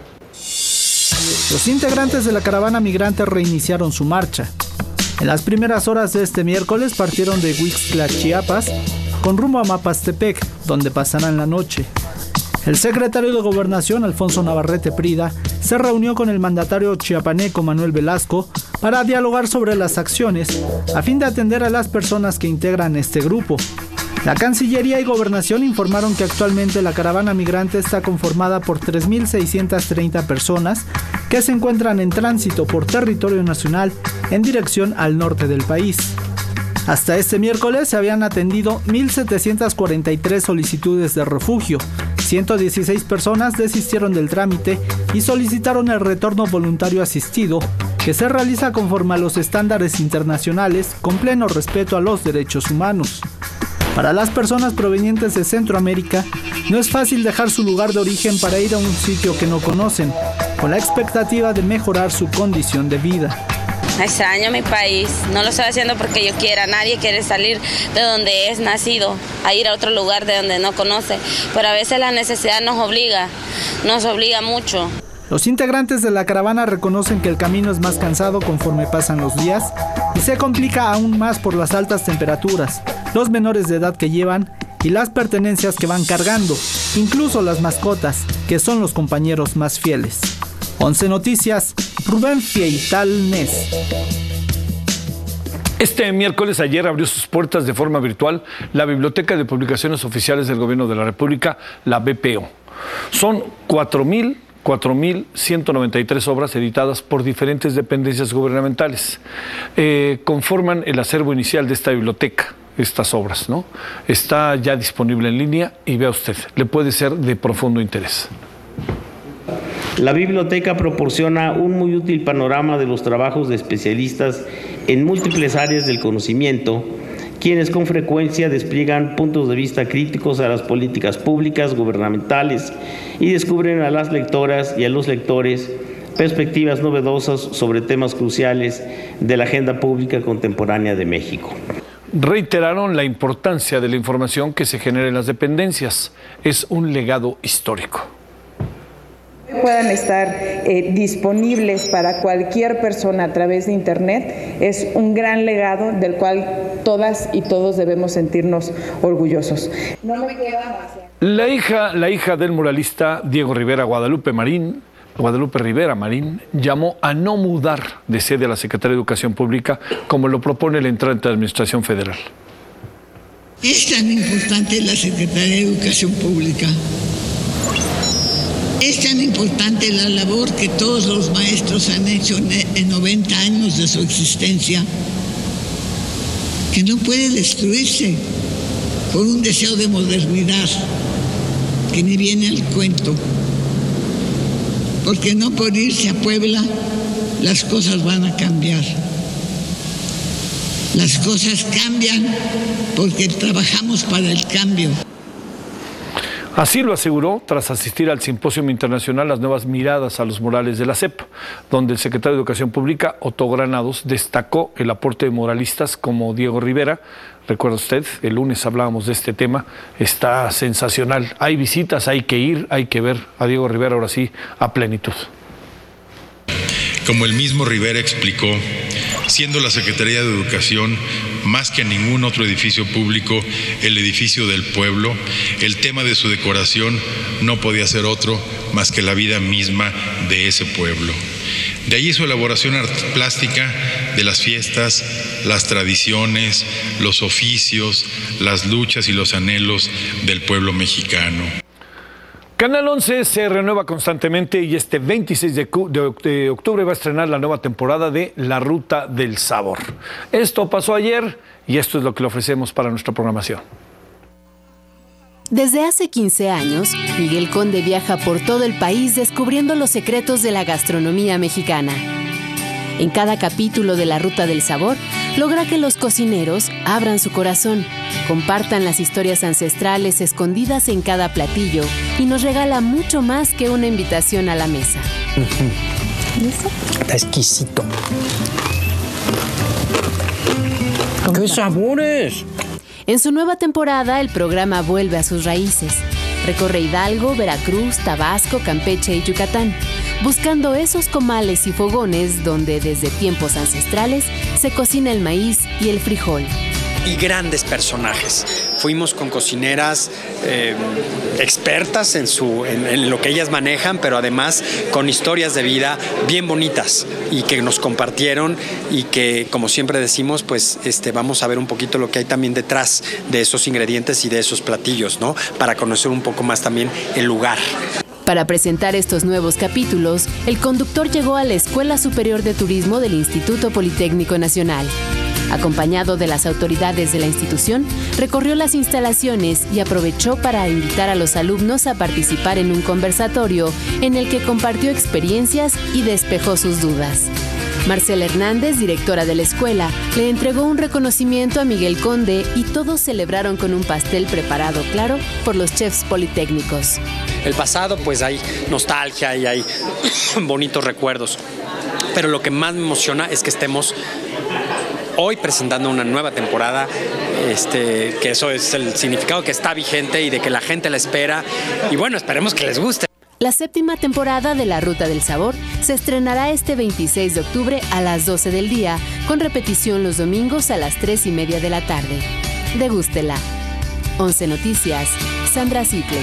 Los integrantes de la caravana migrante reiniciaron su marcha. En las primeras horas de este miércoles partieron de Huixtla, Chiapas, con rumbo a Mapastepec, donde pasarán la noche. El secretario de Gobernación, Alfonso Navarrete Prida, se reunió con el mandatario chiapaneco Manuel Velasco para dialogar sobre las acciones a fin de atender a las personas que integran este grupo. La Cancillería y Gobernación informaron que actualmente la caravana migrante está conformada por tres mil seiscientas treinta personas que se encuentran en tránsito por territorio nacional en dirección al norte del país. Hasta este miércoles se habían atendido mil setecientas cuarenta y tres solicitudes de refugio. ciento dieciséis personas desistieron del trámite y solicitaron el retorno voluntario asistido, que se realiza conforme a los estándares internacionales con pleno respeto a los derechos humanos. Para las personas provenientes de Centroamérica, no es fácil dejar su lugar de origen para ir a un sitio que no conocen, con la expectativa de mejorar su condición de vida. Extraño mi país, no lo estoy haciendo porque yo quiera, nadie quiere salir de donde es nacido a ir a otro lugar de donde no conoce, pero a veces la necesidad nos obliga, nos obliga mucho. Los integrantes de la caravana reconocen que el camino es más cansado conforme pasan los días y se complica aún más por las altas temperaturas, los menores de edad que llevan y las pertenencias que van cargando, incluso las mascotas, que son los compañeros más fieles. Once Noticias, Rubén Fieital Nes. Este miércoles ayer abrió sus puertas de forma virtual la Biblioteca de Publicaciones Oficiales del Gobierno de la República, la B P O. Son cuatro mil ciento noventa y tres obras editadas por diferentes dependencias gubernamentales. Eh, conforman el acervo inicial de esta biblioteca, estas obras, ¿no? Está ya disponible en línea y vea usted, le puede ser de profundo interés. La biblioteca proporciona un muy útil panorama de los trabajos de especialistas en múltiples áreas del conocimiento, quienes con frecuencia despliegan puntos de vista críticos a las políticas públicas gubernamentales y descubren a las lectoras y a los lectores perspectivas novedosas sobre temas cruciales de la agenda pública contemporánea de México. Reiteraron la importancia de la información que se genera en las dependencias. Es un legado histórico. Puedan estar eh, disponibles para cualquier persona a través de Internet es un gran legado del cual todas y todos debemos sentirnos orgullosos. No me queda más. La hija, la hija del muralista Diego Rivera, Guadalupe Marín, Guadalupe Rivera Marín, llamó a no mudar de sede a la Secretaría de Educación Pública como lo propone la entrante Administración Federal. Es tan importante la Secretaría de Educación Pública. Es tan importante la labor que todos los maestros han hecho en noventa años de su existencia que no puede destruirse por un deseo de modernidad que ni viene al cuento. Porque no por irse a Puebla las cosas van a cambiar. Las cosas cambian porque trabajamos para el cambio. Así lo aseguró tras asistir al Simposio Internacional Las Nuevas Miradas a los Murales de la S E P, donde el secretario de Educación Pública, Otto Granados, destacó el aporte de muralistas como Diego Rivera. Recuerda usted, el lunes hablábamos de este tema, está sensacional. Hay visitas, hay que ir, hay que ver a Diego Rivera ahora sí a plenitud. Como el mismo Rivera explicó, siendo la Secretaría de Educación, más que ningún otro edificio público, el edificio del pueblo, el tema de su decoración no podía ser otro más que la vida misma de ese pueblo. De allí su elaboración plástica de las fiestas, las tradiciones, los oficios, las luchas y los anhelos del pueblo mexicano. Canal once se renueva constantemente y este veintiséis de octubre va a estrenar la nueva temporada de La Ruta del Sabor. Esto pasó ayer y esto es lo que le ofrecemos para nuestra programación. Desde hace quince años, Miguel Conde viaja por todo el país descubriendo los secretos de la gastronomía mexicana. En cada capítulo de La Ruta del Sabor, logra que los cocineros abran su corazón, compartan las historias ancestrales escondidas en cada platillo y nos regala mucho más que una invitación a la mesa. Está exquisito. ¡Qué sabores! En su nueva temporada, el programa vuelve a sus raíces. Recorre Hidalgo, Veracruz, Tabasco, Campeche y Yucatán, buscando esos comales y fogones donde desde tiempos ancestrales se cocina el maíz y el frijol. Y grandes personajes. Fuimos con cocineras eh, expertas en, su, en, en lo que ellas manejan, pero además con historias de vida bien bonitas y que nos compartieron y que, como siempre decimos, pues este, vamos a ver un poquito lo que hay también detrás de esos ingredientes y de esos platillos, ¿no? Para conocer un poco más también el lugar. Para presentar estos nuevos capítulos, el conductor llegó a la Escuela Superior de Turismo del Instituto Politécnico Nacional. Acompañado de las autoridades de la institución, recorrió las instalaciones y aprovechó para invitar a los alumnos a participar en un conversatorio en el que compartió experiencias y despejó sus dudas. Marcela Hernández, directora de la escuela, le entregó un reconocimiento a Miguel Conde y todos celebraron con un pastel preparado, claro, por los chefs politécnicos. El pasado, pues hay nostalgia y hay bonitos recuerdos, pero lo que más me emociona es que estemos hoy presentando una nueva temporada, este, que eso es el significado que está vigente y de que la gente la espera y bueno, esperemos que les guste. La séptima temporada de La Ruta del Sabor se estrenará este veintiséis de octubre a las doce del día, con repetición los domingos a las tres y media de la tarde. Degústela. once Noticias, Sandra Sitle.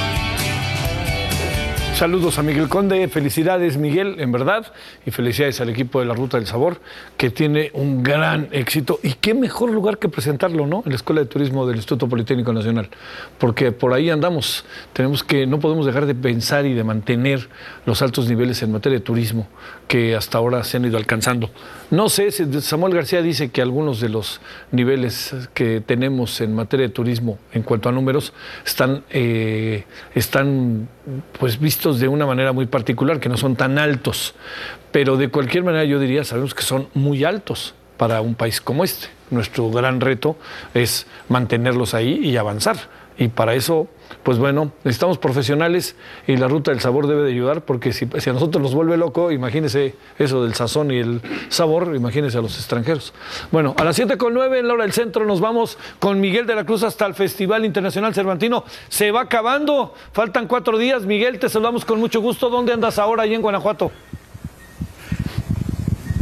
Saludos a Miguel Conde, felicidades Miguel, en verdad, y felicidades al equipo de La Ruta del Sabor, que tiene un gran éxito. Y qué mejor lugar que presentarlo, ¿no? En la Escuela de Turismo del Instituto Politécnico Nacional, porque por ahí andamos. Tenemos que, no podemos dejar de pensar y de mantener los altos niveles en materia de turismo que hasta ahora se han ido alcanzando. No sé, Samuel García dice que algunos de los niveles que tenemos en materia de turismo en cuanto a números están, eh, están pues vistos de una manera muy particular, que no son tan altos, pero de cualquier manera yo diría, sabemos que son muy altos para un país como este. Nuestro gran reto es mantenerlos ahí y avanzar. Y para eso, pues bueno, necesitamos profesionales y La Ruta del Sabor debe de ayudar, porque si, si a nosotros nos vuelve loco, imagínese eso del sazón y el sabor, imagínese a los extranjeros. Bueno, a las siete con nueve en la hora del centro nos vamos con Miguel de la Cruz hasta el Festival Internacional Cervantino. Se va acabando, faltan cuatro días. Miguel, te saludamos con mucho gusto. ¿Dónde andas ahora ahí en Guanajuato?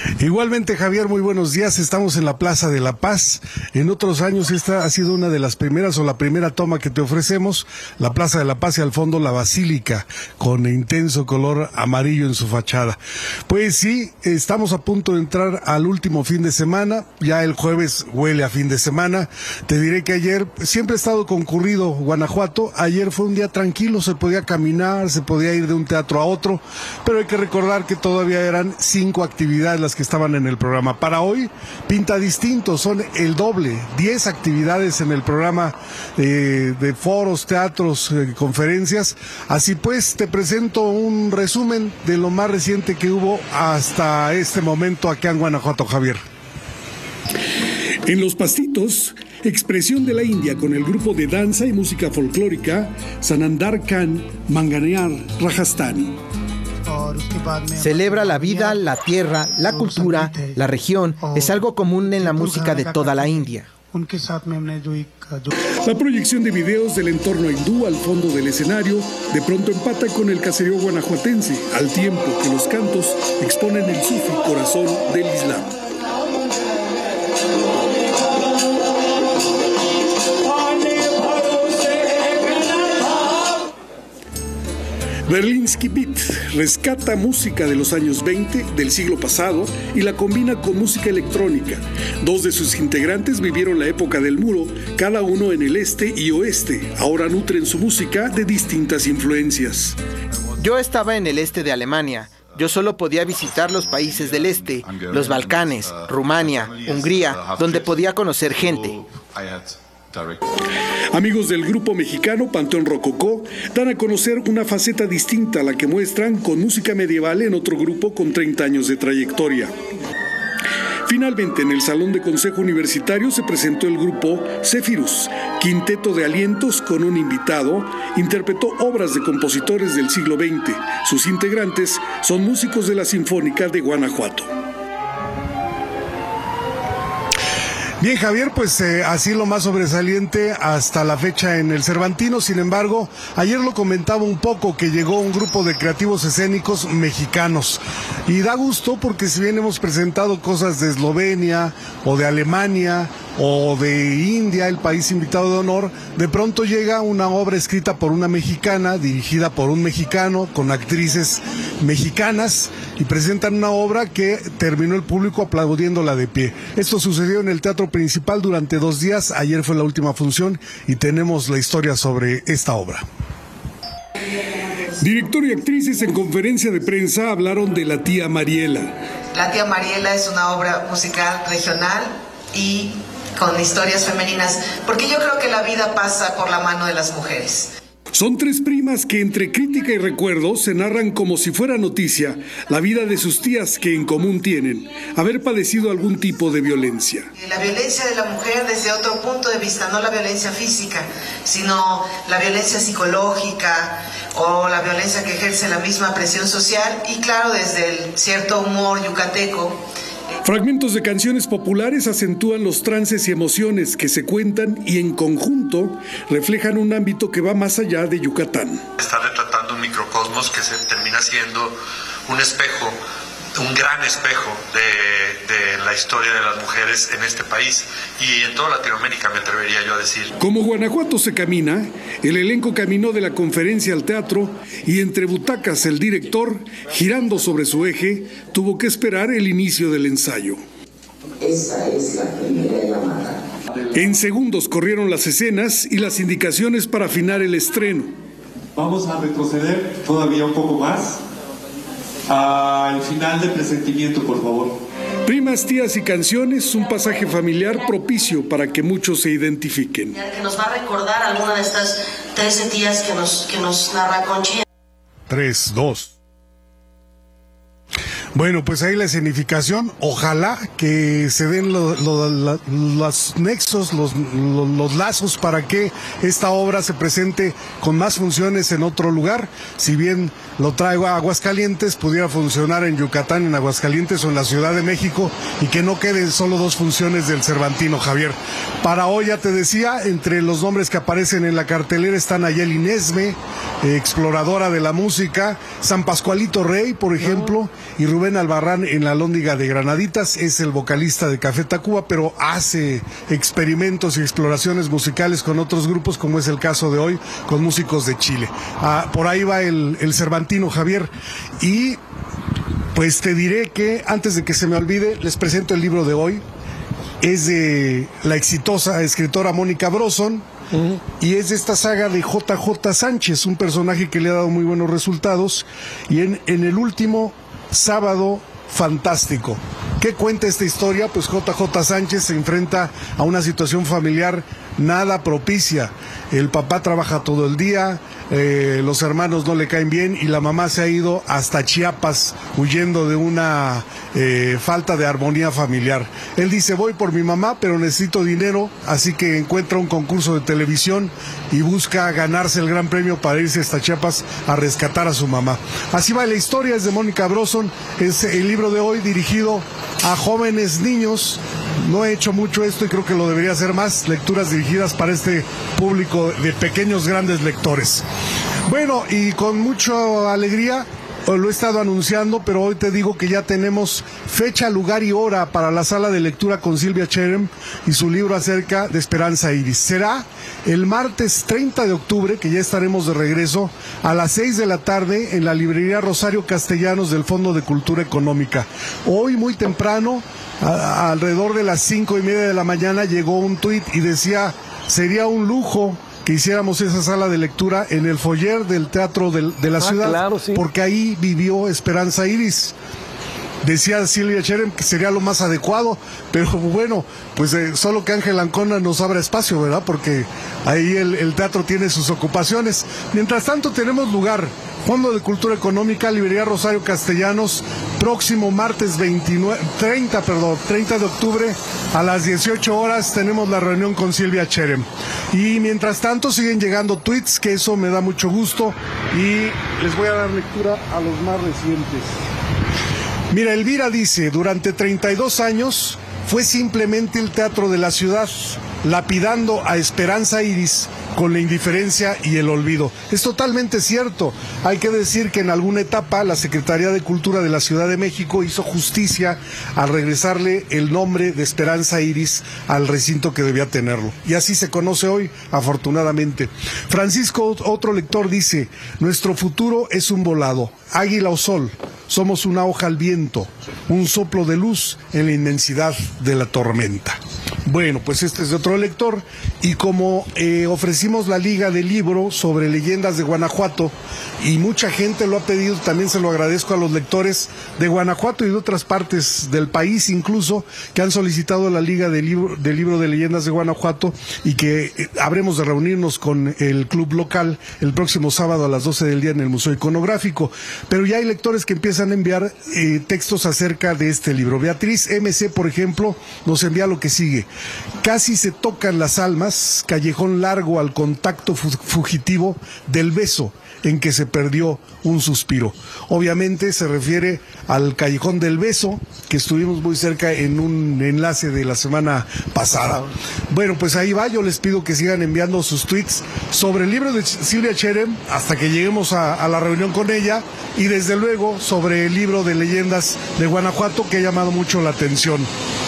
Igualmente, Javier, muy buenos días. Estamos en la Plaza de la Paz. En otros años esta ha sido una de las primeras o la primera toma que te ofrecemos. La Plaza de la Paz y al fondo la Basílica con intenso color amarillo en su fachada. Pues sí, estamos a punto de entrar al último fin de semana. Ya el jueves huele a fin de semana. Te diré que ayer siempre ha estado concurrido Guanajuato. Ayer fue un día tranquilo, se podía caminar, se podía ir de un teatro a otro, pero hay que recordar que todavía eran cinco actividades las que estaban en el programa. Para hoy pinta distinto, son el doble, diez actividades en el programa eh, de foros, teatros, eh, conferencias. Así pues, te presento un resumen de lo más reciente que hubo hasta este momento acá en Guanajuato, Javier. En Los Pastitos, expresión de la India con el grupo de danza y música folclórica Sanandar Khan Manganear Rajasthani. Celebra la vida, la tierra, la cultura, la región. Es algo común en la música de toda la India. La proyección de videos del entorno hindú al fondo del escenario de pronto empata con el caserío guanajuatense, al tiempo que los cantos exponen el sufi corazón del Islam. Berlinski Beat rescata música de los años veinte del siglo pasado y la combina con música electrónica. Dos de sus integrantes vivieron la época del muro, cada uno en el este y oeste. Ahora nutren su música de distintas influencias. Yo estaba en el este de Alemania. Yo solo podía visitar los países del este, los Balcanes, Rumania, Hungría, donde podía conocer gente. Amigos del grupo mexicano Panteón Rococó dan a conocer una faceta distinta a la que muestran con música medieval en otro grupo con treinta años de trayectoria. Finalmente, en el Salón de Consejo Universitario se presentó el grupo Céfirus, quinteto de alientos con un invitado, interpretó obras de compositores del siglo veinte. Sus integrantes son músicos de la Sinfónica de Guanajuato. Bien, Javier, pues eh, así lo más sobresaliente hasta la fecha en el Cervantino. Sin embargo, ayer lo comentaba un poco que llegó un grupo de creativos escénicos mexicanos. Y da gusto porque si bien hemos presentado cosas de Eslovenia o de Alemania o de India, el país invitado de honor, de pronto llega una obra escrita por una mexicana, dirigida por un mexicano, con actrices mexicanas, y presentan una obra que terminó el público aplaudiéndola de pie. Esto sucedió en el Teatro Principal durante dos días, ayer fue la última función y tenemos la historia sobre esta obra. Director y actrices en conferencia de prensa hablaron de La Tía Mariela. La Tía Mariela es una obra musical regional y con historias femeninas, porque yo creo que la vida pasa por la mano de las mujeres. Son tres primas que entre crítica y recuerdo se narran como si fuera noticia la vida de sus tías que en común tienen haber padecido algún tipo de violencia. La violencia de la mujer desde otro punto de vista, no la violencia física, sino la violencia psicológica o la violencia que ejerce la misma presión social y claro, desde el cierto humor yucateco. Fragmentos de canciones populares acentúan los trances y emociones que se cuentan y en conjunto reflejan un ámbito que va más allá de Yucatán. Está retratando un microcosmos que se termina siendo un espejo, un gran espejo de, de la historia de las mujeres en este país y en toda Latinoamérica, me atrevería yo a decir. Como Guanajuato se camina, el elenco caminó de la conferencia al teatro y entre butacas el director, girando sobre su eje, tuvo que esperar el inicio del ensayo. Esa es la primera llamada. En segundos corrieron las escenas y las indicaciones para afinar el estreno. Vamos a retroceder todavía un poco más. Al final del presentimiento, por favor. Primas, tías y canciones, un pasaje familiar propicio para que muchos se identifiquen. Que nos va a recordar alguna de estas trece tías que nos, que nos narra Conchi. Tres, dos. Bueno, pues ahí la escenificación, ojalá que se den lo, lo, la, los nexos, los, lo, los lazos para que esta obra se presente con más funciones en otro lugar. Si bien lo traigo a Aguascalientes, pudiera funcionar en Yucatán, en Aguascalientes o en la Ciudad de México y que no queden solo dos funciones del Cervantino, Javier. Para hoy, ya te decía, entre los nombres que aparecen en la cartelera están Ayeli Nesme, eh, exploradora de la música, San Pascualito Rey, por ejemplo, y Rubén Rubén Albarrán en la Alhóndiga de Granaditas, es el vocalista de Café Tacuba, pero hace experimentos y exploraciones musicales con otros grupos, como es el caso de hoy, con músicos de Chile. Ah, por ahí va el, el Cervantino, Javier. Y pues te diré que, antes de que se me olvide, les presento el libro de hoy. Es de la exitosa escritora Mónica Brosson, uh-huh. y es de esta saga de J J Sánchez, un personaje que le ha dado muy buenos resultados, y en, en el último Sábado Fantástico. ¿Qué cuenta esta historia? Pues J J Sánchez se enfrenta a una situación familiar nada propicia. El papá trabaja todo el día, eh, los hermanos no le caen bien y la mamá se ha ido hasta Chiapas huyendo de una eh, falta de armonía familiar. Él dice, voy por mi mamá, pero necesito dinero, así que encuentra un concurso de televisión y busca ganarse el gran premio para irse hasta Chiapas a rescatar a su mamá. Así va la historia, es de Mónica Brosson, es el libro de hoy dirigido a jóvenes niños. No he hecho mucho esto y creo que lo debería hacer más, lecturas dirigidas para este público de pequeños grandes lectores. Bueno, y con mucha alegría lo he estado anunciando, pero hoy te digo que ya tenemos fecha, lugar y hora para la sala de lectura con Silvia Cherem y su libro acerca de Esperanza Iris. Será el martes treinta de octubre, que ya estaremos de regreso, a las seis de la tarde en la librería Rosario Castellanos del Fondo de Cultura Económica. Hoy muy temprano, a, a alrededor de las cinco y media de la mañana, llegó un tuit y decía, sería un lujo que hiciéramos esa sala de lectura en el foyer del Teatro de, de la ah, Ciudad, claro, sí. porque ahí vivió Esperanza Iris. Decía Silvia Cherem que sería lo más adecuado, pero bueno, pues eh, solo que Ángel Ancona nos abra espacio, ¿verdad? Porque ahí el, el teatro tiene sus ocupaciones. Mientras tanto tenemos lugar, Fondo de Cultura Económica, Librería Rosario Castellanos, próximo martes veintinueve, treinta, perdón, treinta de octubre a las dieciocho horas tenemos la reunión con Silvia Cherem. Y mientras tanto siguen llegando tweets, que eso me da mucho gusto, y les voy a dar lectura a los más recientes. Mira, Elvira dice, durante treinta y dos años fue simplemente el Teatro de la Ciudad, lapidando a Esperanza Iris con la indiferencia y el olvido. Es totalmente cierto. Hay que decir que en alguna etapa la Secretaría de Cultura de la Ciudad de México hizo justicia al regresarle el nombre de Esperanza Iris al recinto que debía tenerlo. Y así se conoce hoy, afortunadamente. Francisco, otro lector, dice, nuestro futuro es un volado, águila o sol. Somos una hoja al viento, un soplo de luz en la inmensidad de la tormenta. Bueno, pues este es de otro lector, y como eh, ofrecimos la liga del libro sobre leyendas de Guanajuato, y mucha gente lo ha pedido, también se lo agradezco a los lectores de Guanajuato y de otras partes del país incluso, que han solicitado la liga del libro, del libro de leyendas de Guanajuato, y que eh, habremos de reunirnos con el club local el próximo sábado a las doce del día en el Museo Iconográfico. Pero ya hay lectores que empiezan a enviar eh, textos acerca de este libro. Beatriz M C, por ejemplo, nos envía lo que sigue. Casi se tocan las almas, callejón largo al contacto fugitivo del beso en que se perdió un suspiro. Obviamente se refiere al Callejón del Beso, que estuvimos muy cerca en un enlace de la semana pasada. Bueno, pues ahí va, yo les pido que sigan enviando sus tweets sobre el libro de Silvia Cherem hasta que lleguemos a, a la reunión con ella, y desde luego sobre el libro de leyendas de Guanajuato, que ha llamado mucho la atención.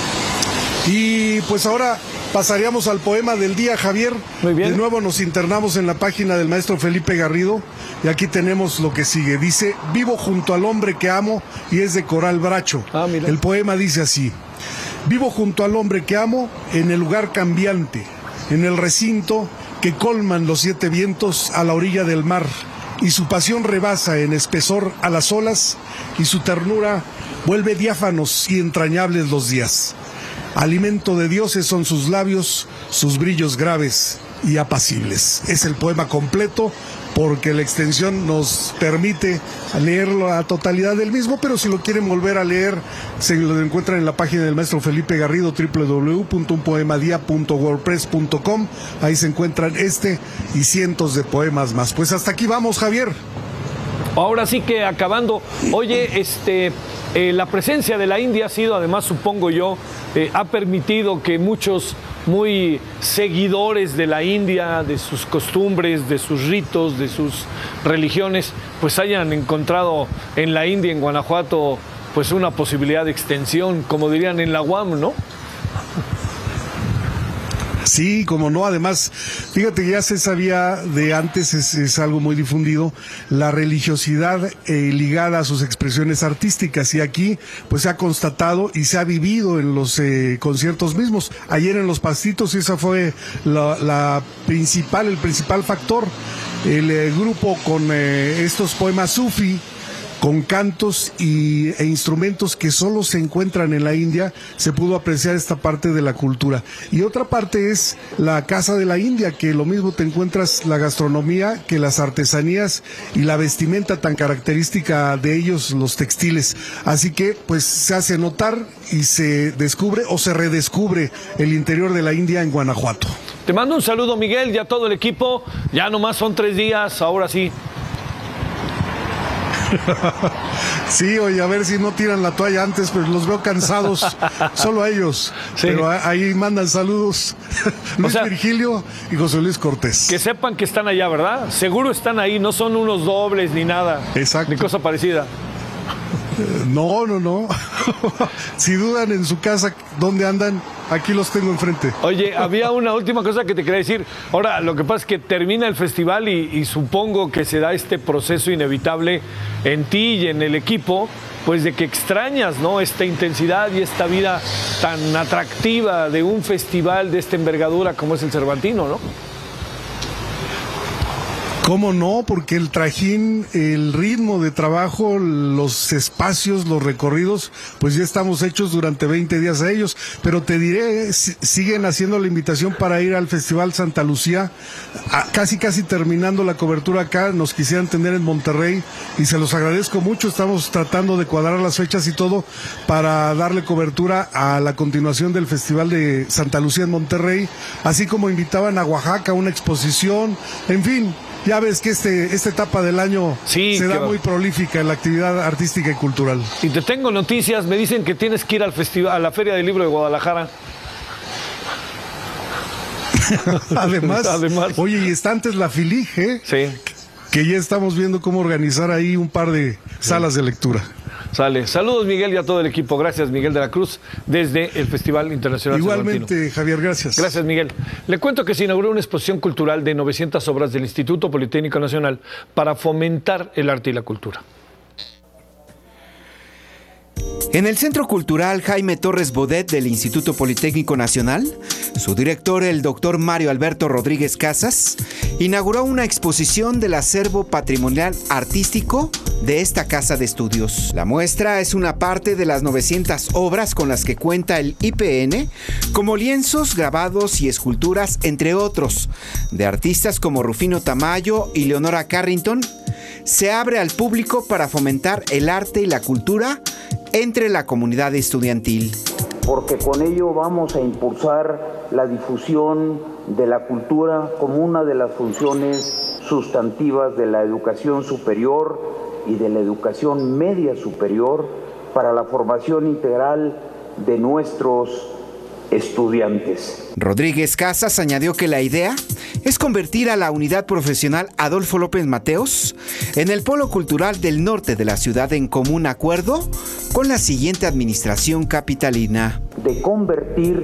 Y pues ahora pasaríamos al poema del día, Javier. Muy bien. De nuevo nos internamos en la página del maestro Felipe Garrido, y aquí tenemos lo que sigue. Dice, vivo junto al hombre que amo, y es de Coral Bracho. Ah, mira. El poema dice así: vivo junto al hombre que amo en el lugar cambiante, en el recinto que colman los siete vientos a la orilla del mar, y su pasión rebasa en espesor a las olas, y su ternura vuelve diáfanos y entrañables los días. Alimento de dioses son sus labios, sus brillos graves y apacibles. Es el poema completo, porque la extensión nos permite leer la totalidad del mismo, pero si lo quieren volver a leer, se lo encuentran en la página del maestro Felipe Garrido, doble u doble u doble u punto un poema día punto wordpress punto com. Ahí se encuentran este y cientos de poemas más. Pues hasta aquí vamos, Javier. Ahora sí que acabando, oye, este, eh, la presencia de la India ha sido, además supongo yo, eh, ha permitido que muchos muy seguidores de la India, de sus costumbres, de sus ritos, de sus religiones, pues hayan encontrado en la India, en Guanajuato, pues una posibilidad de extensión, como dirían en la U A M, ¿no? Sí, como no, además, fíjate que ya se sabía de antes, es, es algo muy difundido, la religiosidad eh, ligada a sus expresiones artísticas, y aquí pues se ha constatado y se ha vivido en los eh, conciertos mismos. Ayer en Los Pastitos esa fue la, la principal, el principal factor, el eh, grupo con eh, estos poemas sufi, con cantos y, e instrumentos que solo se encuentran en la India, se pudo apreciar esta parte de la cultura. Y otra parte es la Casa de la India, que lo mismo te encuentras la gastronomía que las artesanías y la vestimenta tan característica de ellos, los textiles. Así que pues se hace notar y se descubre o se redescubre el interior de la India en Guanajuato. Te mando un saludo, Miguel, y a todo el equipo. Ya nomás son tres días, ahora sí. Sí, oye, a ver si no tiran la toalla antes, pero los veo cansados, solo a ellos. Sí. Pero ahí mandan saludos Luis o sea, Virgilio y José Luis Cortés. Que sepan que están allá, ¿verdad? Seguro están ahí, no son unos dobles ni nada. Exacto. Ni cosa parecida. No, no, no. Si dudan en su casa dónde andan, aquí los tengo enfrente. Oye, había una última cosa que te quería decir. Ahora, lo que pasa es que termina el festival y, y supongo que se da este proceso inevitable en ti y en el equipo, pues de que extrañas, ¿no?, esta intensidad y esta vida tan atractiva de un festival de esta envergadura como es el Cervantino, ¿no? ¿Cómo no? Porque el trajín, el ritmo de trabajo, los espacios, los recorridos, pues ya estamos hechos durante veinte días a ellos. Pero te diré, siguen haciendo la invitación para ir al Festival Santa Lucía. Casi, casi terminando la cobertura acá, nos quisieran tener en Monterrey y se los agradezco mucho. Estamos tratando de cuadrar las fechas y todo para darle cobertura a la continuación del Festival de Santa Lucía en Monterrey, así como invitaban a Oaxaca a una exposición, en fin. Ya ves que este, esta etapa del año sí, se da va. muy prolífica en la actividad artística y cultural. Y te tengo noticias, me dicen que tienes que ir al festival, a la Feria del Libro de Guadalajara. Además, Además, oye, y está antes la FILIG, ¿eh? Sí. Que ya estamos viendo cómo organizar ahí un par de sí. salas de lectura. Sale. Saludos, Miguel, y a todo el equipo. Gracias, Miguel de la Cruz, desde el Festival Internacional Igualmente, Cervantino. Javier, gracias. Gracias, Miguel. Le cuento que se inauguró una exposición cultural de novecientas obras del Instituto Politécnico Nacional para fomentar el arte y la cultura. En el Centro Cultural Jaime Torres Bodet del Instituto Politécnico Nacional, su director, el doctor Mario Alberto Rodríguez Casas, inauguró una exposición del acervo patrimonial artístico de esta casa de estudios. La muestra es una parte de las novecientas obras con las que cuenta el I P N, como lienzos, grabados y esculturas, entre otros, de artistas como Rufino Tamayo y Leonora Carrington. Se abre al público para fomentar el arte y la cultura entre la comunidad estudiantil. Porque con ello vamos a impulsar la difusión de la cultura como una de las funciones sustantivas de la educación superior y de la educación media superior para la formación integral de nuestros estudiantes. Rodríguez Casas añadió que la idea es convertir a la unidad profesional Adolfo López Mateos en el polo cultural del norte de la ciudad en común acuerdo con la siguiente administración capitalina. De convertir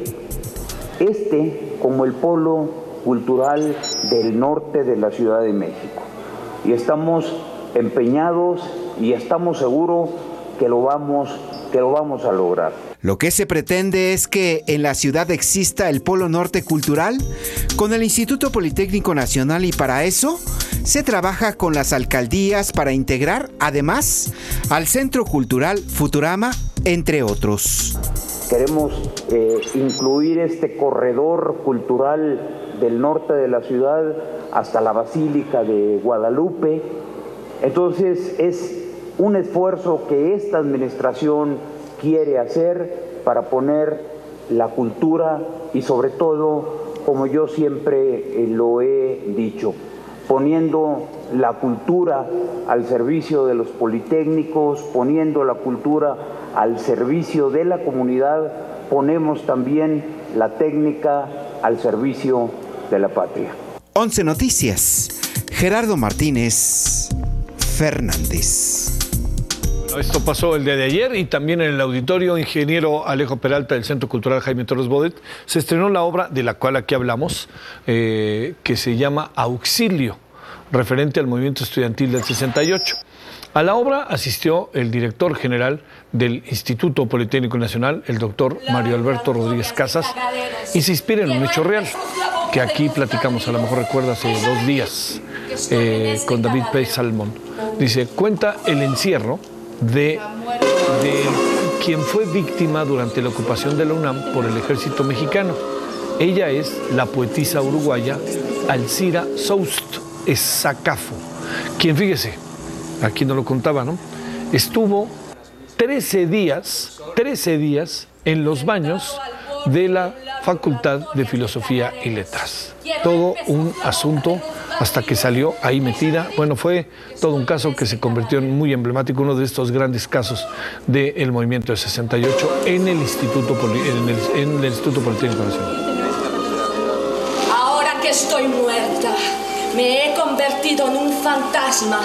este como el polo cultural del norte de la Ciudad de México. Y estamos empeñados y estamos seguros que lo vamos, que lo vamos a lograr. Lo que se pretende es que en la ciudad exista el Polo Norte Cultural con el Instituto Politécnico Nacional, y para eso se trabaja con las alcaldías para integrar además al Centro Cultural Futurama, entre otros. Queremos eh, incluir este corredor cultural del norte de la ciudad hasta la Basílica de Guadalupe. Entonces es un esfuerzo que esta administración quiere hacer para poner la cultura y sobre todo, como yo siempre eh, lo he dicho, poniendo la cultura al servicio de los politécnicos, poniendo la cultura al servicio de la comunidad, ponemos también la técnica al servicio de la patria. once Noticias, Gerardo Martínez Fernández. Esto pasó el día de ayer y también en el auditorio ingeniero Alejo Peralta del Centro Cultural Jaime Torres Bodet se estrenó la obra de la cual aquí hablamos, eh, que se llama Auxilio, referente al movimiento estudiantil del sesenta y ocho. A la obra asistió el director general del Instituto Politécnico Nacional, el doctor Mario Alberto Rodríguez Casas, y se inspira en un hecho real, que aquí platicamos, a lo mejor recuerda, hace dos días, eh, con David P. Salmón. Dice, cuenta el encierro de, de quien fue víctima durante la ocupación de la UNAM por el ejército mexicano. Ella es la poetisa uruguaya Alcira Soust Eszacafo, quien, fíjese, aquí no lo contaba, ¿no? Estuvo trece días, trece días en los baños de la Facultad de Filosofía y Letras. Todo un asunto hasta que salió ahí metida. Bueno, fue todo un caso que se convirtió en muy emblemático, uno de estos grandes casos del movimiento de sesenta y ocho en el Instituto, Poli, en el, en el Instituto Politécnico Nacional. Ahora que estoy muerta, me he convertido en un fantasma.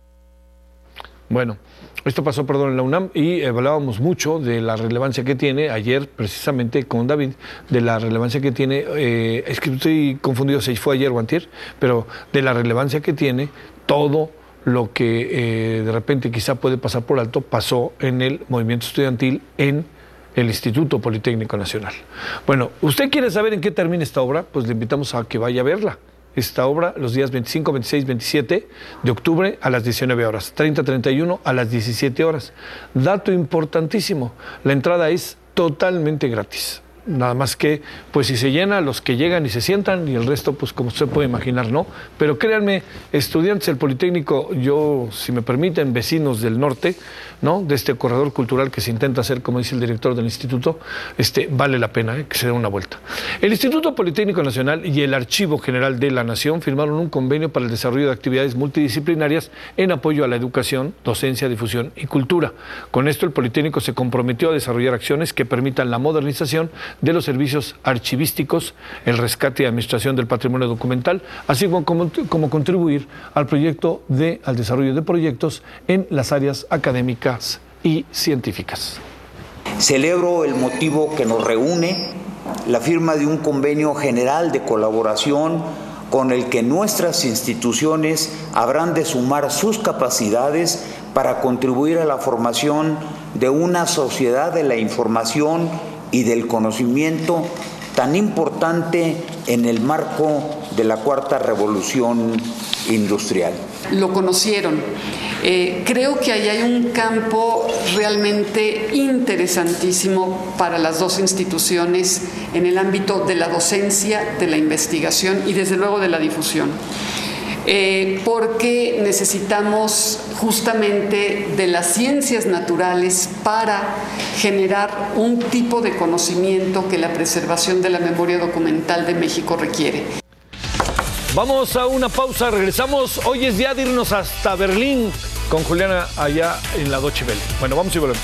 Bueno, esto pasó, perdón, en la UNAM y hablábamos mucho de la relevancia que tiene, ayer precisamente con David, de la relevancia que tiene, eh, es que estoy confundido si fue ayer o antier, pero de la relevancia que tiene todo lo que eh, de repente quizá puede pasar por alto, pasó en el movimiento estudiantil en el Instituto Politécnico Nacional. Bueno, ¿usted quiere saber en qué termina esta obra? Pues le invitamos a que vaya a verla. Esta obra los días veinticinco, veintiséis, veintisiete de octubre a las diecinueve horas, treinta, treinta y uno a las diecisiete horas. Dato importantísimo, la entrada es totalmente gratis. Nada más que, pues si se llena, los que llegan y se sientan, y el resto, pues como usted puede imaginar, ¿no? Pero créanme, estudiantes del Politécnico, yo, si me permiten, vecinos del norte, ¿no? De este corredor cultural que se intenta hacer, como dice el director del instituto, este, vale la pena, ¿eh? Que se dé una vuelta. El Instituto Politécnico Nacional y el Archivo General de la Nación firmaron un convenio para el desarrollo de actividades multidisciplinarias en apoyo a la educación, docencia, difusión y cultura. Con esto, el Politécnico se comprometió a desarrollar acciones que permitan la modernización de los servicios archivísticos, el rescate y administración del patrimonio documental, así como, como, como contribuir al proyecto de, al desarrollo de proyectos en las áreas académicas y científicas. Celebro el motivo que nos reúne, la firma de un convenio general de colaboración con el que nuestras instituciones habrán de sumar sus capacidades para contribuir a la formación de una sociedad de la información y del conocimiento tan importante en el marco de la cuarta revolución industrial. Lo conocieron. Eh, creo que ahí hay un campo realmente interesantísimo para las dos instituciones en el ámbito de la docencia, de la investigación y desde luego de la difusión. Eh, porque necesitamos justamente de las ciencias naturales para generar un tipo de conocimiento que la preservación de la memoria documental de México requiere. Vamos a una pausa, regresamos. Hoy es día de irnos hasta Berlín con Juliana allá en la Deutsche Welle. Bueno, vamos y volvemos.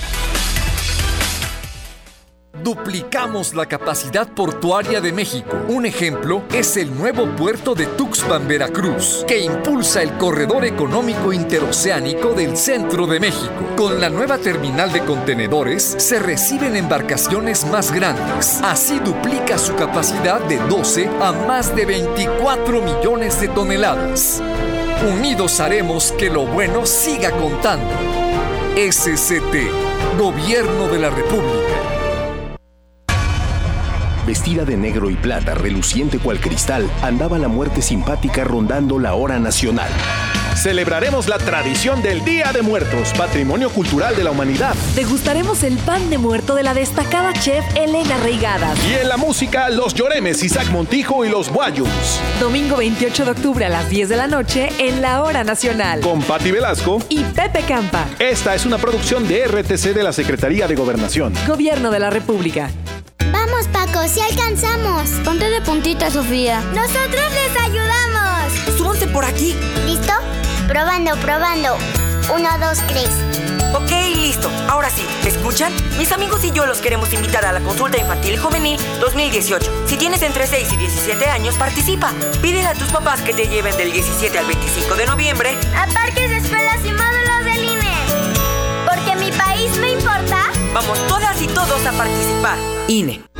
Duplicamos la capacidad portuaria de México. Un ejemplo es el nuevo puerto de Tuxpan, Veracruz, que impulsa el corredor económico interoceánico del centro de México. Con la nueva terminal de contenedores se reciben embarcaciones más grandes. Así duplica su capacidad de doce a más de veinticuatro millones de toneladas. Unidos haremos que lo bueno siga contando. S C T, Gobierno de la República. Vestida de negro y plata, reluciente cual cristal, andaba la muerte simpática rondando la hora nacional. Celebraremos la tradición del Día de Muertos, patrimonio cultural de la humanidad. Degustaremos el pan de muerto de la destacada chef Elena Reigadas. Y en la música, los Lloremes, Isaac Montijo y los Guayums. Domingo veintiocho de octubre a las diez de la noche en la Hora Nacional. Con Patti Velasco y Pepe Campa. Esta es una producción de R T C de la Secretaría de Gobernación. Gobierno de la República. Vamos, Paco, si alcanzamos. Ponte de puntita, Sofía. Nosotros les ayudamos. Súbanse por aquí. ¿Listo? Probando, probando. Uno, dos, tres. Ok, listo. Ahora sí, ¿me escuchan? Mis amigos y yo los queremos invitar a la consulta infantil y juvenil dos mil dieciocho. Si tienes entre seis y diecisiete años, participa. Pídele a tus papás que te lleven del diecisiete al veinticinco de noviembre a parques, escuelas y módulos del I N E. importa? Vamos todas y todos a participar. I N E.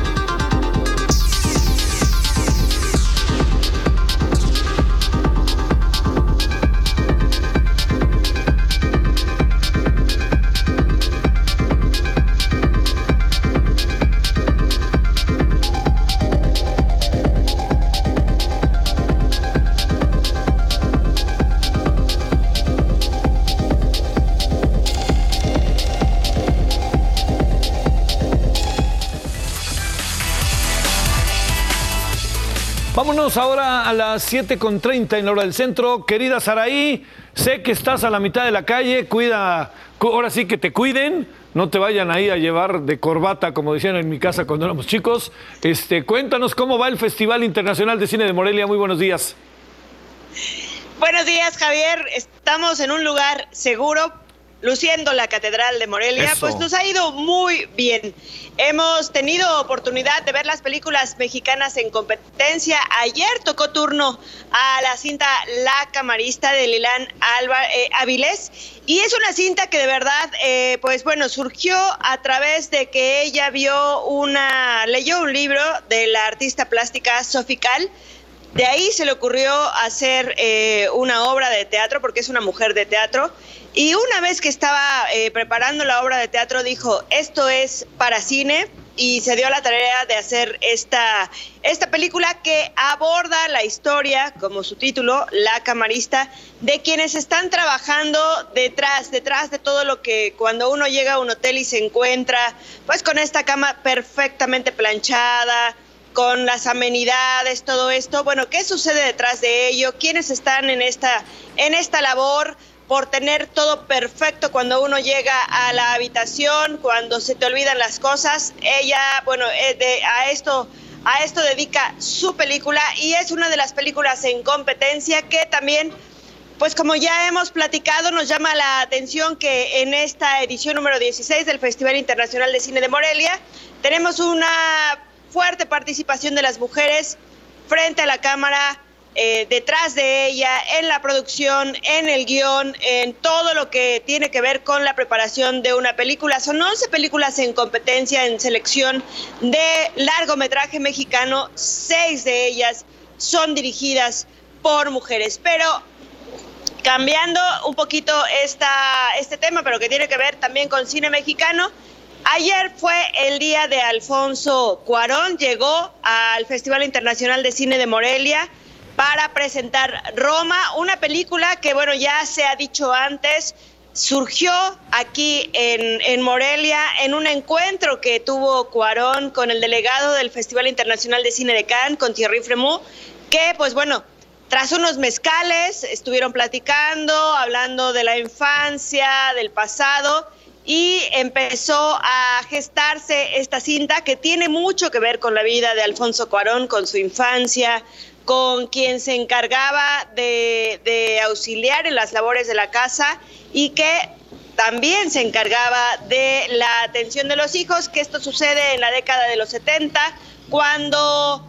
Vámonos ahora a las siete con treinta en la hora del centro. Querida Saraí, sé que estás a la mitad de la calle, cuida, ahora sí que te cuiden, no te vayan ahí a llevar de corbata, como decían en mi casa cuando éramos chicos. Este, cuéntanos cómo va el Festival Internacional de Cine de Morelia. Muy buenos días. Buenos días, Javier. Estamos en un lugar seguro, luciendo la Catedral de Morelia. Eso. Pues nos ha ido muy bien. Hemos tenido oportunidad de ver las películas mexicanas en competencia. Ayer tocó turno a la cinta La Camarista de Lilán Alba, eh, Avilés, y es una cinta que de verdad, eh, pues bueno, surgió a través de que ella vio una, leyó un libro de la artista plástica Sophie Calle. De ahí se le ocurrió hacer eh, una obra de teatro, porque es una mujer de teatro, y una vez que estaba eh, preparando la obra de teatro dijo, esto es para cine, y se dio la tarea de hacer esta, esta película que aborda la historia, como su título, La Camarista, de quienes están trabajando detrás, detrás de todo lo que cuando uno llega a un hotel y se encuentra, pues con esta cama perfectamente planchada, con las amenidades, todo esto. Bueno, ¿qué sucede detrás de ello? ¿Quiénes están en esta, en esta labor por tener todo perfecto cuando uno llega a la habitación, cuando se te olvidan las cosas? Ella, bueno, eh, de, a esto, a esto dedica su película, y es una de las películas en competencia que también, pues como ya hemos platicado, nos llama la atención que en esta edición número dieciséis del Festival Internacional de Cine de Morelia tenemos una fuerte participación de las mujeres frente a la cámara, eh, detrás de ella, en la producción, en el guión, en todo lo que tiene que ver con la preparación de una película. Son once películas en competencia, en selección de largometraje mexicano, seis de ellas son dirigidas por mujeres. Pero cambiando un poquito esta, este tema, pero que tiene que ver también con cine mexicano, ayer fue el día de Alfonso Cuarón, llegó al Festival Internacional de Cine de Morelia para presentar Roma, una película que, bueno, ya se ha dicho antes, surgió aquí en, en Morelia en un encuentro que tuvo Cuarón con el delegado del Festival Internacional de Cine de Cannes, con Thierry Fremont, que, pues bueno, tras unos mezcales estuvieron platicando, hablando de la infancia, del pasado, y empezó a gestarse esta cinta que tiene mucho que ver con la vida de Alfonso Cuarón, con su infancia, con quien se encargaba de, de auxiliar en las labores de la casa y que también se encargaba de la atención de los hijos, que esto sucede en la década de los setenta, cuando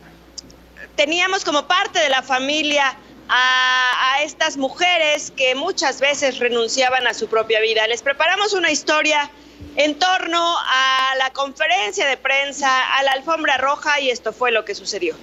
teníamos como parte de la familia A, a estas mujeres que muchas veces renunciaban a su propia vida. Les preparamos una historia en torno a la conferencia de prensa, a la alfombra roja, y esto fue lo que sucedió.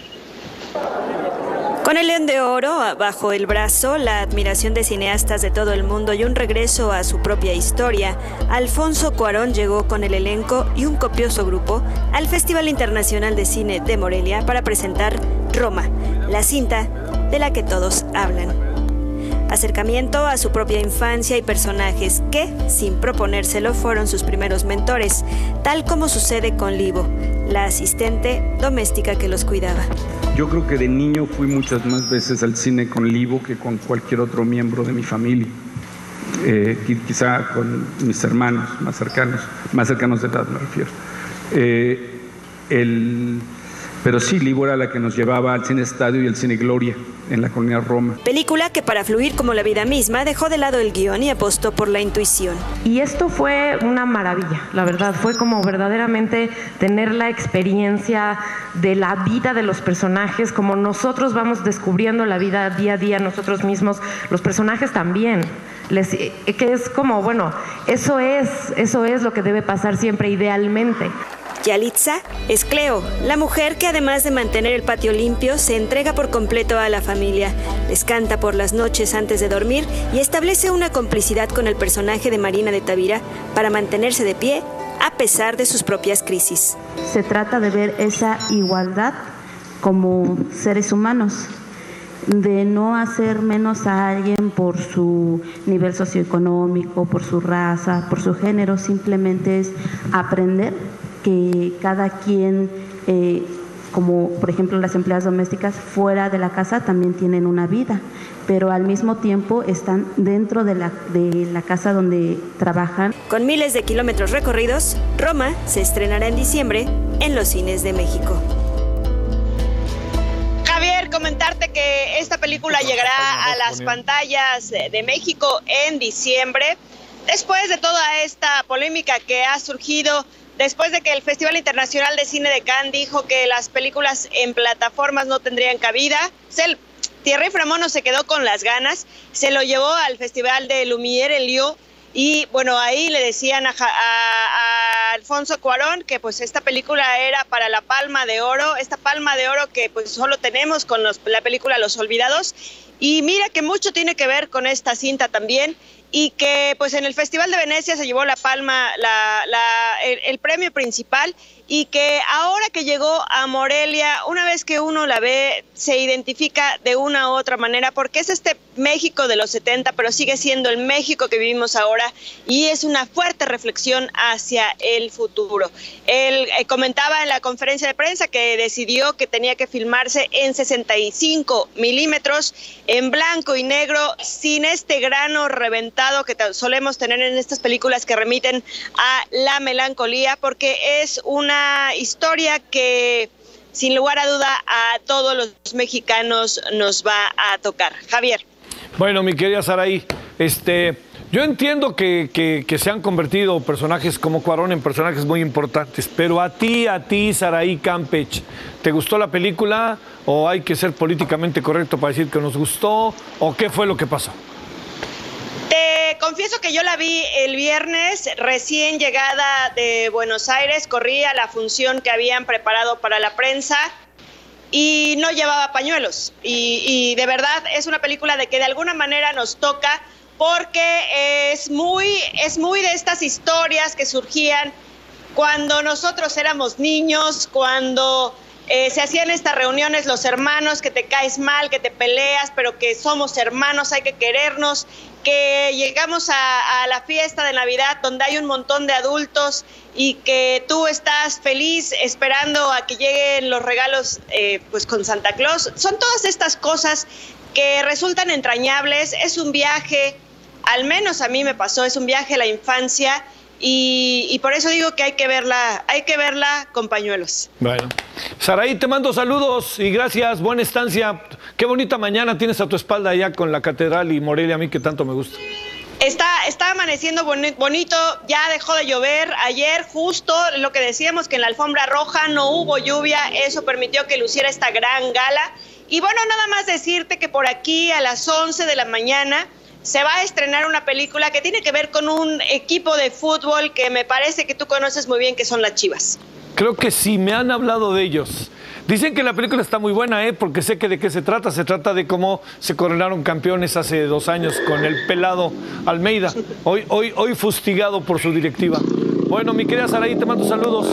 Con el León de Oro bajo el brazo, la admiración de cineastas de todo el mundo y un regreso a su propia historia, Alfonso Cuarón llegó con el elenco y un copioso grupo al Festival Internacional de Cine de Morelia para presentar Roma, la cinta de la que todos hablan. Acercamiento a su propia infancia y personajes que, sin proponérselo, fueron sus primeros mentores, tal como sucede con Libo, la asistente doméstica que los cuidaba. Yo creo que de niño fui muchas más veces al cine con Libo que con cualquier otro miembro de mi familia. Eh, quizá con mis hermanos más cercanos, más cercanos de edad me refiero. Eh, el... Pero sí, Libo era la que nos llevaba al Cine Estadio y al Cine Gloria, en la colonia Roma. Película que, para fluir como la vida misma, dejó de lado el guión y apostó por la intuición. Y esto fue una maravilla, la verdad. Fue como verdaderamente tener la experiencia de la vida de los personajes, como nosotros vamos descubriendo la vida día a día nosotros mismos, los personajes también. Les, que es como, bueno, eso es, eso es lo que debe pasar siempre idealmente. Yalitza es Cleo, la mujer que además de mantener el patio limpio, se entrega por completo a la familia. Les canta por las noches antes de dormir y establece una complicidad con el personaje de Marina de Tavira para mantenerse de pie a pesar de sus propias crisis. Se trata de ver esa igualdad como seres humanos, de no hacer menos a alguien por su nivel socioeconómico, por su raza, por su género. Simplemente es aprender que cada quien, eh, como por ejemplo las empleadas domésticas fuera de la casa también tienen una vida, pero al mismo tiempo están dentro de la, de la casa donde trabajan. Con miles de kilómetros recorridos, Roma se estrenará en diciembre en los cines de México. Javier, comentarte que esta película llegará a las pantallas de México en diciembre, después de toda esta polémica que ha surgido después de que el Festival Internacional de Cine de Cannes dijo que las películas en plataformas no tendrían cabida. El Thierry Frémaux se quedó con las ganas, se lo llevó al Festival de Lumière en Lyon y bueno, ahí le decían a, a, a Alfonso Cuarón que pues esta película era para la Palma de Oro, esta Palma de Oro que pues solo tenemos con los, la película Los Olvidados. Y mira que mucho tiene que ver con esta cinta también, y que pues en el Festival de Venecia se llevó la palma, la, la, el, el premio principal, y que ahora que llegó a Morelia, una vez que uno la ve, se identifica de una u otra manera, porque es este México de los setenta, pero sigue siendo el México que vivimos ahora, y es una fuerte reflexión hacia el futuro. Él eh, comentaba en la conferencia de prensa que decidió que tenía que filmarse en sesenta y cinco milímetros, en blanco y negro, sin este grano reventado que solemos tener en estas películas que remiten a la melancolía, porque es una historia que sin lugar a duda a todos los mexicanos nos va a tocar. Javier. Bueno, mi querida Saraí, este, yo entiendo que, que, que se han convertido personajes como Cuarón en personajes muy importantes, pero a ti, a ti, Saraí Campech, ¿te gustó la película o hay que ser políticamente correcto para decir que nos gustó o qué fue lo que pasó? Te confieso que yo la vi el viernes, recién llegada de Buenos Aires, corrí a la función que habían preparado para la prensa y no llevaba pañuelos. Y, y de verdad es una película de que de alguna manera nos toca, porque es muy, es muy de estas historias que surgían cuando nosotros éramos niños, cuando Eh, se hacían estas reuniones, los hermanos, que te caes mal, que te peleas, pero que somos hermanos, hay que querernos, que llegamos a, a la fiesta de Navidad donde hay un montón de adultos y que tú estás feliz esperando a que lleguen los regalos eh, pues con Santa Claus. Son todas estas cosas que resultan entrañables. Es un viaje, al menos a mí me pasó, es un viaje a la infancia. Y, y por eso digo que hay que verla, hay que verla con pañuelos. Bueno, Saraí, te mando saludos y gracias, buena estancia. Qué bonita mañana tienes a tu espalda allá con la catedral y Morelia, a mí que tanto me gusta. Está, está amaneciendo bonito, ya dejó de llover. Ayer justo lo que decíamos, que en la alfombra roja no hubo lluvia, eso permitió que luciera esta gran gala. Y bueno, nada más decirte que por aquí a las once de la mañana se va a estrenar una película que tiene que ver con un equipo de fútbol que me parece que tú conoces muy bien, que son las Chivas. Creo que sí, me han hablado de ellos. Dicen que la película está muy buena, ¿eh? Porque sé que de qué se trata. Se trata de cómo se coronaron campeones hace dos años con el pelado Almeida, hoy, hoy, hoy fustigado por su directiva. Bueno, mi querida Saraí, te mando saludos.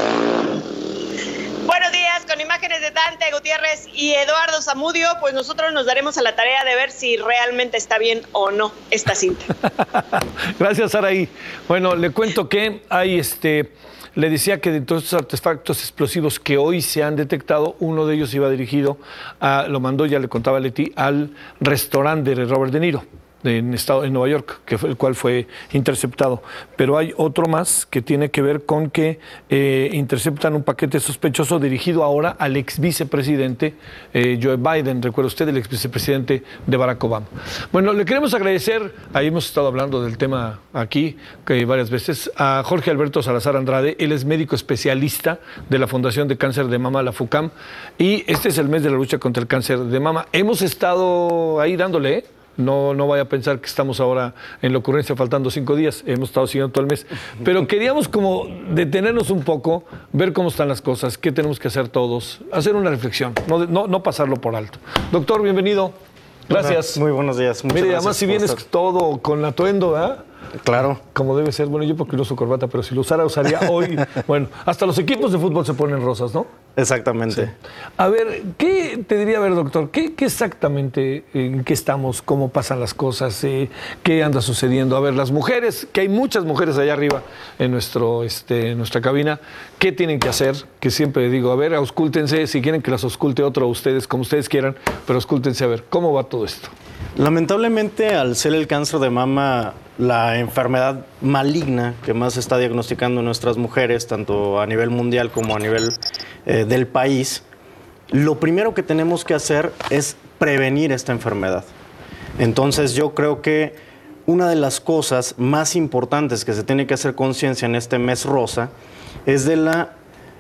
Buenos días, con imágenes de Dante Gutiérrez y Eduardo Zamudio, pues nosotros nos daremos a la tarea de ver si realmente está bien o no esta cinta. Gracias, Saraí. Bueno, le cuento que hay este... Le decía que de todos estos artefactos explosivos que hoy se han detectado, uno de ellos iba dirigido, a, lo mandó, ya le contaba a Leti, al restaurante de Robert De Niro, en, estado, en Nueva York, que fue el cual fue interceptado. Pero hay otro más que tiene que ver con que eh, interceptan un paquete sospechoso dirigido ahora al ex vicepresidente eh, Joe Biden, recuerda usted, el ex vicepresidente de Barack Obama. Bueno, le queremos agradecer, ahí hemos estado hablando del tema aquí que varias veces, a Jorge Alberto Salazar Andrade. Él es médico especialista de la Fundación de Cáncer de Mama, la FUCAM, y este es el mes de la lucha contra el cáncer de mama. Hemos estado ahí dándole, ¿eh? no, no vaya a pensar que estamos ahora en la ocurrencia faltando cinco días, hemos estado siguiendo todo el mes, pero queríamos como detenernos un poco, ver cómo están las cosas, qué tenemos que hacer todos, hacer una reflexión, no, no, no pasarlo por alto. Doctor, bienvenido. Gracias. Muy buenos días. Muchas Mire, gracias además si vienes estar. todo con atuendo, ¿verdad? Claro. Como debe ser. Bueno, yo porque no uso corbata, pero si lo usara, usaría hoy. Bueno, hasta los equipos de fútbol se ponen rosas, ¿no? Exactamente. Sí. A ver, ¿qué te diría, a ver, doctor? ¿Qué, qué exactamente, en qué estamos, cómo pasan las cosas, eh, qué anda sucediendo? A ver, las mujeres, que hay muchas mujeres allá arriba en, nuestro, este, en nuestra cabina, ¿qué tienen que hacer? Que siempre digo, a ver, auscúltense, si quieren que las ausculte otro a ustedes, como ustedes quieran, pero auscúltense a ver, ¿cómo va todo esto? Lamentablemente, al ser el cáncer de mama la enfermedad maligna que más se está diagnosticando en nuestras mujeres, tanto a nivel mundial como a nivel eh, del país, lo primero que tenemos que hacer es prevenir esta enfermedad. Entonces yo creo que una de las cosas más importantes que se tiene que hacer conciencia en este mes rosa es de la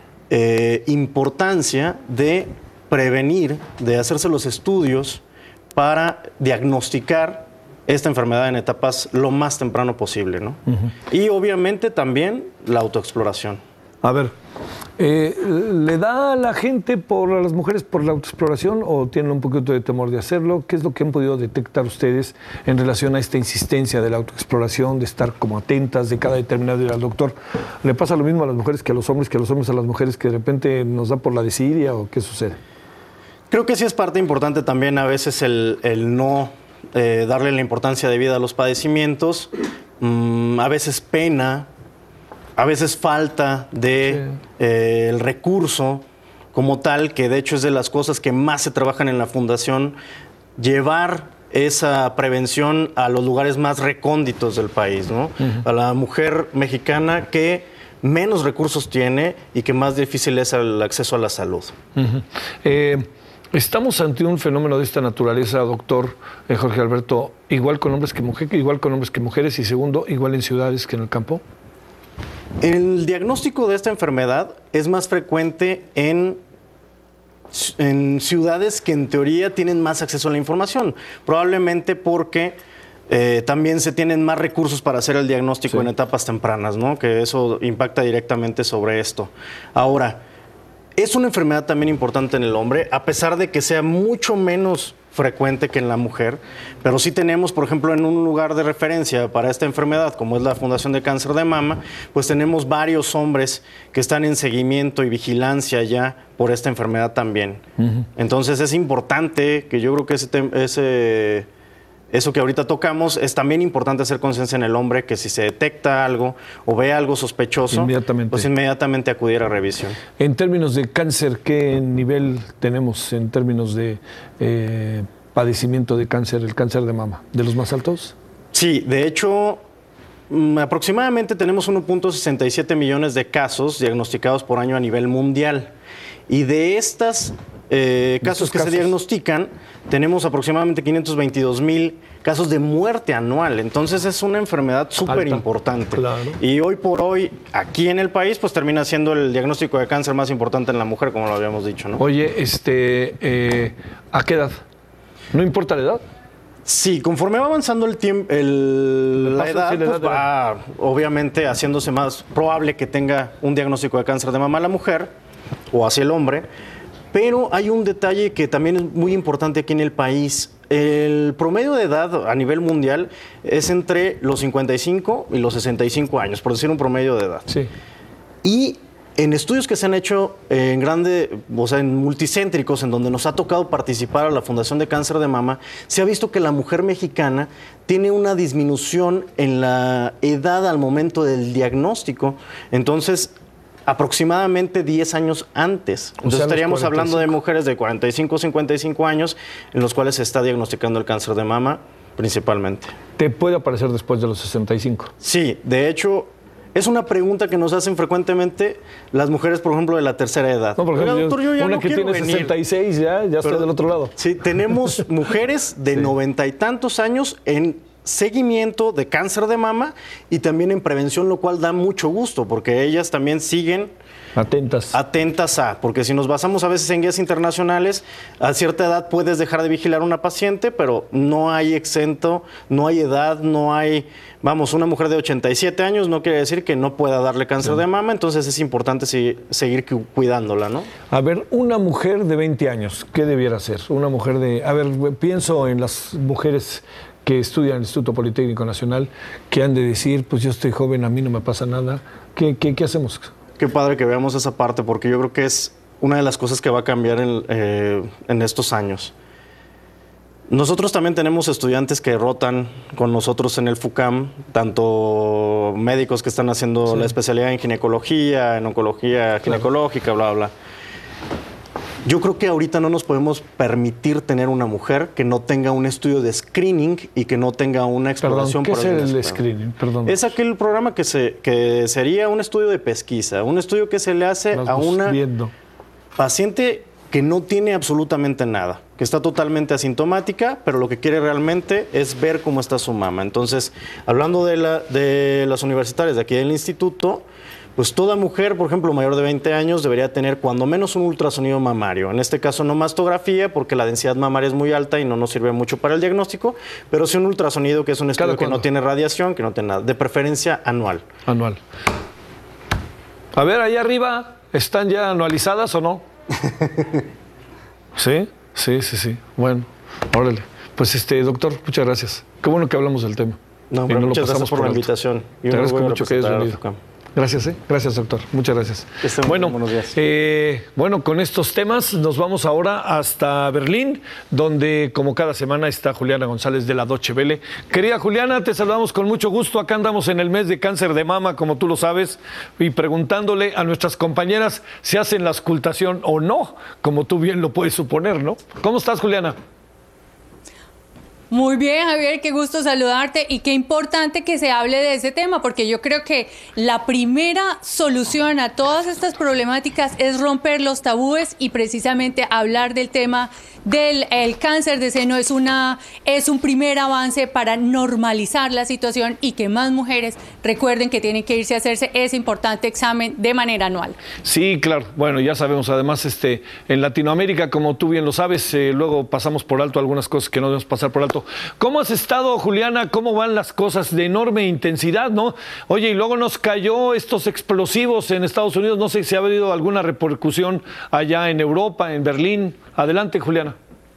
eh, importancia de prevenir, de hacerse los estudios para diagnosticar esta enfermedad en etapas lo más temprano posible, ¿no? Uh-huh. Y obviamente también la autoexploración. A ver, eh, ¿le da a la gente, por a las mujeres, por la autoexploración o tienen un poquito de temor de hacerlo? ¿Qué es lo que han podido detectar ustedes en relación a esta insistencia de la autoexploración, de estar como atentas de cada determinado día al doctor? ¿Le pasa lo mismo a las mujeres que a los hombres, que a los hombres a las mujeres, que de repente nos da por la desidia o qué sucede? Creo que sí es parte importante también a veces el, el no eh, darle la importancia debida a los padecimientos, mm, a veces pena, a veces falta de sí. eh, el recurso como tal, que de hecho es de las cosas que más se trabajan en la fundación, llevar esa prevención a los lugares más recónditos del país, ¿no? Uh-huh. A la mujer mexicana que menos recursos tiene y que más difícil es el acceso a la salud. Uh-huh. eh... ¿Estamos ante un fenómeno de esta naturaleza, doctor eh, Jorge Alberto, igual con hombres que mujeres, igual con hombres que mujeres y segundo, igual en ciudades que en el campo? El diagnóstico de esta enfermedad es más frecuente en, en ciudades que en teoría tienen más acceso a la información, probablemente porque eh, también se tienen más recursos para hacer el diagnóstico sí. en etapas tempranas, ¿no? Que eso impacta directamente sobre esto. Ahora, es una enfermedad también importante en el hombre, a pesar de que sea mucho menos frecuente que en la mujer, pero sí tenemos, por ejemplo, en un lugar de referencia para esta enfermedad, como es la Fundación de Cáncer de Mama, pues tenemos varios hombres que están en seguimiento y vigilancia ya por esta enfermedad también. Uh-huh. Entonces es importante que yo creo que ese, ese eso que ahorita tocamos, es también importante hacer conciencia en el hombre que si se detecta algo o ve algo sospechoso, inmediatamente. pues inmediatamente acudir a revisión. En términos de cáncer, ¿qué nivel tenemos en términos de eh, padecimiento de cáncer, el cáncer de mama? ¿De los más altos? Sí, de hecho, aproximadamente tenemos uno punto sesenta y siete millones de casos diagnosticados por año a nivel mundial. Y de estas eh, casos que casos? se diagnostican, tenemos aproximadamente quinientos veintidós mil casos de muerte anual. Entonces es una enfermedad súper importante. Claro. Y hoy por hoy, aquí en el país, pues termina siendo el diagnóstico de cáncer más importante en la mujer, como lo habíamos dicho, ¿no? Oye, este, eh, ¿a qué edad? ¿No importa la edad? Sí, conforme va avanzando el tiempo, el, la edad, pues edad va edad. obviamente haciéndose más probable que tenga un diagnóstico de cáncer de mama la mujer o hacia el hombre. Pero hay un detalle que también es muy importante aquí en el país. El promedio de edad a nivel mundial es entre los cincuenta y cinco y los sesenta y cinco años, por decir un promedio de edad. Sí. Y en estudios que se han hecho en grande, o sea, en multicéntricos, en donde nos ha tocado participar a la Fundación de Cáncer de Mama, se ha visto que la mujer mexicana tiene una disminución en la edad al momento del diagnóstico. Entonces, aproximadamente diez años antes. Entonces, o sea, estaríamos hablando de mujeres de cuarenta y cinco, cincuenta y cinco años en los cuales se está diagnosticando el cáncer de mama principalmente. ¿Te puede aparecer después de los sesenta y cinco? Sí, de hecho, es una pregunta que nos hacen frecuentemente las mujeres, por ejemplo, de la tercera edad. No, por ejemplo, Oiga, doctor, yo ya una no que tiene venir. sesenta y seis ya, ya Pero, está del otro lado. Sí, tenemos mujeres de sí. noventa y tantos años en seguimiento de cáncer de mama y también en prevención, lo cual da mucho gusto, porque ellas también siguen atentas. Atentas a, porque si nos basamos a veces en guías internacionales, a cierta edad puedes dejar de vigilar a una paciente, pero no hay exento, no hay edad, no hay, vamos, una mujer de ochenta y siete años no quiere decir que no pueda darle cáncer de mama, entonces es importante si, seguir cuidándola, ¿no? A ver, una mujer de veinte años, ¿qué debiera hacer? Una mujer de, a ver, pienso en las mujeres que estudian en el Instituto Politécnico Nacional, que han de decir, pues yo estoy joven, a mí no me pasa nada, ¿qué, qué, qué hacemos? Qué padre que veamos esa parte, porque yo creo que es una de las cosas que va a cambiar en, eh, en estos años. Nosotros también tenemos estudiantes que rotan con nosotros en el FUCAM, tanto médicos que están haciendo sí. la especialidad en ginecología, en oncología ginecológica, claro. bla, bla. Yo creo que ahorita no nos podemos permitir tener una mujer que no tenga un estudio de screening y que no tenga una exploración. Perdón, ¿qué por es el screening? Perdón. Es aquel programa que, se, que sería un estudio de pesquisa, un estudio que se le hace Las a una viendo. paciente que no tiene absolutamente nada, que está totalmente asintomática, pero lo que quiere realmente es ver cómo está su mama. Entonces, hablando de, la, de las universitarias de aquí del instituto, pues toda mujer, por ejemplo, mayor de veinte años, debería tener cuando menos un ultrasonido mamario. En este caso no mastografía, porque la densidad mamaria es muy alta y no nos sirve mucho para el diagnóstico, pero sí un ultrasonido que es un estudio que no tiene radiación, que no tiene nada, de preferencia anual. Anual. A ver, ahí arriba, ¿están ya anualizadas o no? ¿Sí? Sí, sí, sí. Bueno, órale. Pues este, doctor, muchas gracias. Qué bueno que hablamos del tema. No, pero no muchas gracias por, por la invitación. Y Te agradezco mucho que hayas venido. Gracias, ¿eh? Gracias, doctor. Muchas gracias. Bueno, eh, bueno, con estos temas nos vamos ahora hasta Berlín, donde como cada semana está Juliana González de la Deutsche Welle. Querida Juliana, te saludamos con mucho gusto. Acá andamos en el mes de cáncer de mama, como tú lo sabes, y preguntándole a nuestras compañeras si hacen la auscultación o no, como tú bien lo puedes suponer, ¿no? ¿Cómo estás, Juliana? Muy bien, Javier, qué gusto saludarte y qué importante que se hable de ese tema, porque yo creo que la primera solución a todas estas problemáticas es romper los tabúes y precisamente hablar del tema del el cáncer de seno es, una, es un primer avance para normalizar la situación y que más mujeres recuerden que tienen que irse a hacerse ese importante examen de manera anual. Sí, claro. Bueno, ya sabemos, además, este, en Latinoamérica, como tú bien lo sabes, eh, luego pasamos por alto algunas cosas que no debemos pasar por alto. ¿Cómo has estado, Juliana? ¿Cómo van las cosas de enorme intensidad, no? Oye, y luego nos cayó estos explosivos en Estados Unidos. No sé si ha habido alguna repercusión allá en Europa, en Berlín. Adelante, Juliana.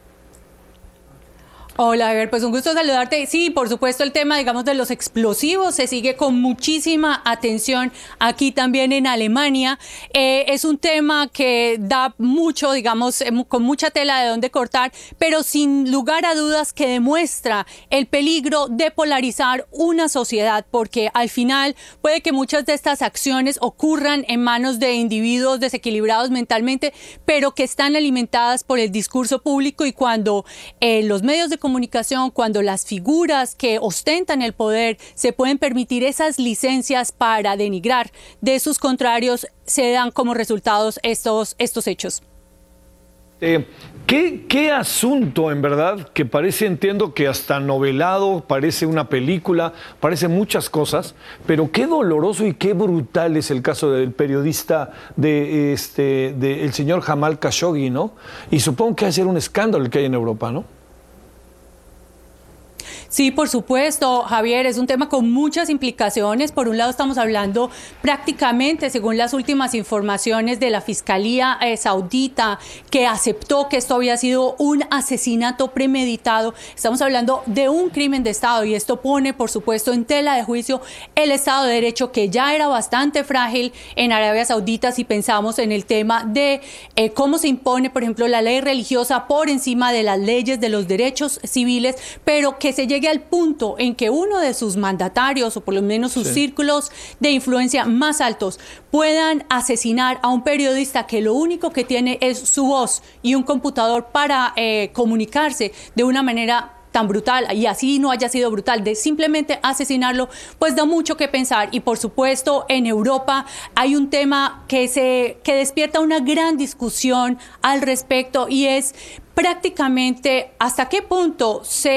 Hola, Javier, pues un gusto saludarte. Sí, por supuesto, el tema, digamos, de los explosivos se sigue con muchísima atención aquí también en Alemania. Eh, es un tema que da mucho, digamos, eh, con mucha tela de dónde cortar, pero sin lugar a dudas que demuestra el peligro de polarizar una sociedad, porque al final puede que muchas de estas acciones ocurran en manos de individuos desequilibrados mentalmente, pero que están alimentadas por el discurso público, y cuando eh, los medios de comunicación, cuando las figuras que ostentan el poder se pueden permitir esas licencias para denigrar de sus contrarios, se dan como resultados estos, estos hechos. Eh, ¿qué, ¿Qué asunto, en verdad, que parece, entiendo que hasta novelado, parece una película, parece muchas cosas, pero qué doloroso y qué brutal es el caso del periodista de este, de el señor Jamal Khashoggi, ¿no? Y supongo que va a ser un escándalo el que hay en Europa, ¿no? Sí, por supuesto, Javier, es un tema con muchas implicaciones. Por un lado, estamos hablando prácticamente, según las últimas informaciones de la Fiscalía eh, Saudita, que aceptó que esto había sido un asesinato premeditado. Estamos hablando de un crimen de Estado, y esto pone, por supuesto, en tela de juicio el Estado de Derecho, que ya era bastante frágil en Arabia Saudita si pensamos en el tema de eh, cómo se impone, por ejemplo, la ley religiosa por encima de las leyes de los derechos civiles, pero que se llegue al punto en que uno de sus mandatarios, o por lo menos sus sí. círculos de influencia más altos, puedan asesinar a un periodista que lo único que tiene es su voz y un computador para eh, comunicarse de una manera tan brutal, y así no haya sido brutal, de simplemente asesinarlo, pues da mucho que pensar. Y por supuesto, en Europa hay un tema que se que despierta una gran discusión al respecto, y es prácticamente hasta qué punto se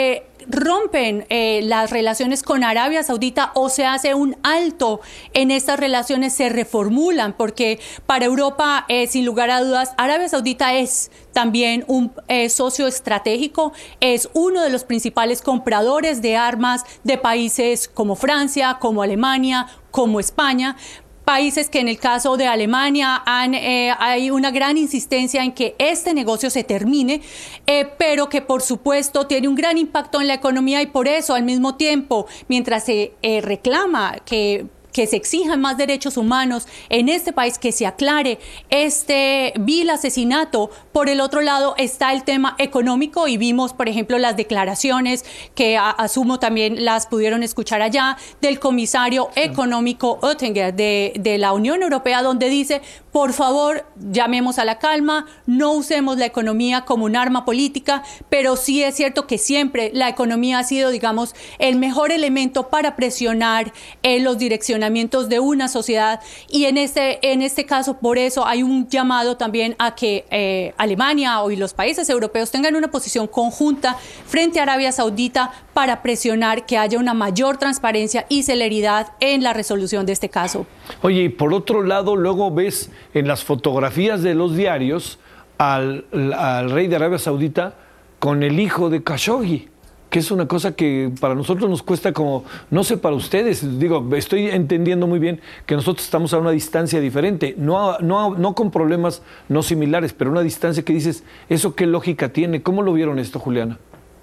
rompen eh, las relaciones con Arabia Saudita o se hace un alto en estas relaciones, se reformulan, porque para Europa, eh, sin lugar a dudas, Arabia Saudita es también un eh, socio estratégico, es uno de los principales compradores de armas de países como Francia, como Alemania, como España. Países que en el caso de Alemania han, eh, hay una gran insistencia en que este negocio se termine, eh, pero que por supuesto tiene un gran impacto en la economía y por eso al mismo tiempo, mientras se eh, reclama que que se exijan más derechos humanos en este país, que se aclare este vil asesinato. Por el otro lado está el tema económico y vimos, por ejemplo, las declaraciones que a, asumo también las pudieron escuchar allá del comisario económico Oettinger de, de la Unión Europea, donde dice, por favor, llamemos a la calma, no usemos la economía como un arma política, pero sí es cierto que siempre la economía ha sido, digamos, el mejor elemento para presionar eh, los direccionamientos de una sociedad, y en este, en este caso por eso hay un llamado también a que eh, Alemania y los países europeos tengan una posición conjunta frente a Arabia Saudita para presionar que haya una mayor transparencia y celeridad en la resolución de este caso. Oye, y por otro lado, luego ves en las fotografías de los diarios al, al rey de Arabia Saudita con el hijo de Khashoggi, que es una cosa que para nosotros nos cuesta como, no sé para ustedes, digo, estoy entendiendo muy bien que nosotros estamos a una distancia diferente, no, no, no con problemas no similares, pero una distancia que dices, ¿eso qué lógica tiene? ¿Cómo lo vieron esto, Juliana?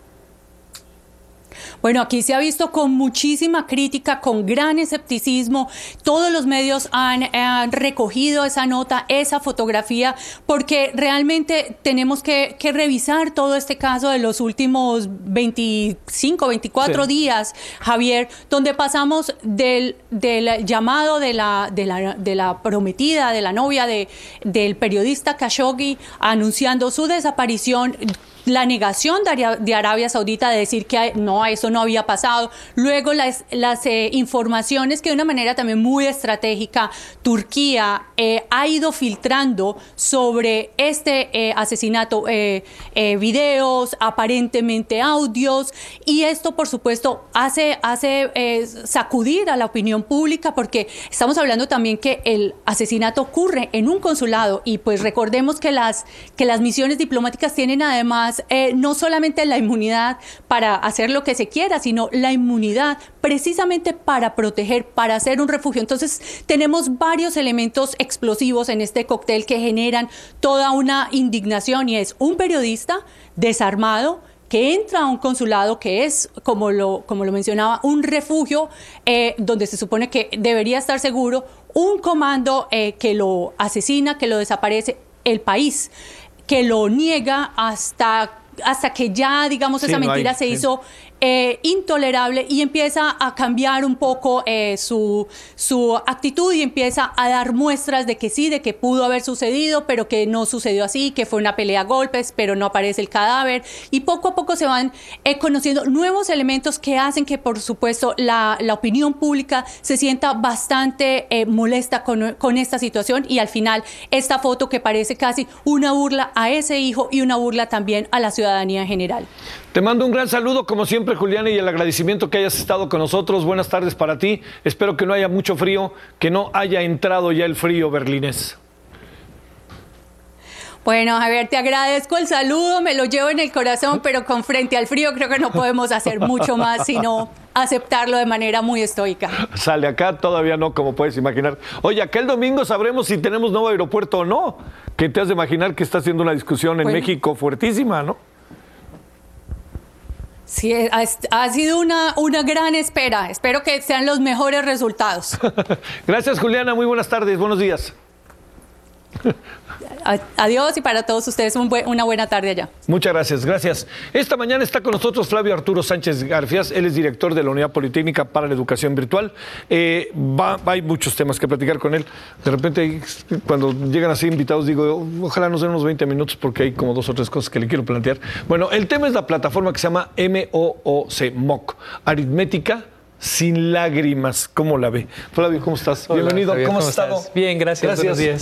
Bueno, aquí se ha visto con muchísima crítica, con gran escepticismo. Todos los medios han, han recogido esa nota, esa fotografía, porque realmente tenemos que, que revisar todo este caso de los últimos veinticinco, veinticuatro sí. días, Javier, donde pasamos del, del llamado de la, de, la, de la prometida, de la novia de, del periodista Khashoggi, anunciando su desaparición, la negación de Arabia Saudita de decir que no, eso no había pasado. Luego las, las eh, informaciones que de una manera también muy estratégica Turquía eh, ha ido filtrando sobre este eh, asesinato, eh, eh, videos, aparentemente audios, y esto por supuesto hace, hace eh, sacudir a la opinión pública, porque estamos hablando también que el asesinato ocurre en un consulado, y pues recordemos que las, que las misiones diplomáticas tienen además Eh, no solamente la inmunidad para hacer lo que se quiera, sino la inmunidad precisamente para proteger, para hacer un refugio. Entonces tenemos varios elementos explosivos en este cóctel que generan toda una indignación, y es un periodista desarmado que entra a un consulado que es, como lo, como lo mencionaba, un refugio eh, donde se supone que debería estar seguro, un comando eh, que lo asesina, que lo desaparece, el país que lo niega hasta, hasta que ya, digamos, sí, esa no mentira hay, se sí. hizo eh, intolerable, y empieza a cambiar un poco eh, su, su actitud, y empieza a dar muestras de que sí, de que pudo haber sucedido, pero que no sucedió así, que fue una pelea a golpes, pero no aparece el cadáver, y poco a poco se van eh, conociendo nuevos elementos que hacen que, por supuesto, la, la opinión pública se sienta bastante eh, molesta con, con esta situación, y al final esta foto que parece casi una burla a ese hijo y una burla también a la ciudadanía en general. Te mando un gran saludo, como siempre, Juliana, y el agradecimiento que hayas estado con nosotros. Buenas tardes para ti. Espero que no haya mucho frío, que no haya entrado ya el frío berlinés. Bueno, Javier, te agradezco el saludo, me lo llevo en el corazón, pero con frente al frío creo que no podemos hacer mucho más, sino aceptarlo de manera muy estoica. Sale acá, todavía no, como puedes imaginar. Oye, acá el domingo sabremos si tenemos nuevo aeropuerto o no. Que te has de imaginar que está haciendo una discusión en bueno. México fuertísima, ¿no? Sí, ha, ha sido una, una gran espera. Espero que sean los mejores resultados. Gracias, Juliana. Muy buenas tardes. Buenos días. Adiós, y para todos ustedes un buen, una buena tarde allá. Muchas gracias, gracias. Esta mañana está con nosotros Flavio Arturo Sánchez Garfias, él es director de la Unidad Politécnica para la Educación Virtual. Eh, va, va, hay muchos temas que platicar con él. De repente, cuando llegan así invitados, digo, ojalá nos den unos veinte minutos porque hay como dos o tres cosas que le quiero plantear. Bueno, el tema es la plataforma que se llama M O O C, M O C, Aritmética Sin Lágrimas. ¿Cómo la ve? Flavio, ¿cómo estás? Hola, Bienvenido. Javier, ¿Cómo has ¿cómo estado? Estás? Bien, gracias. Gracias. Buenos días.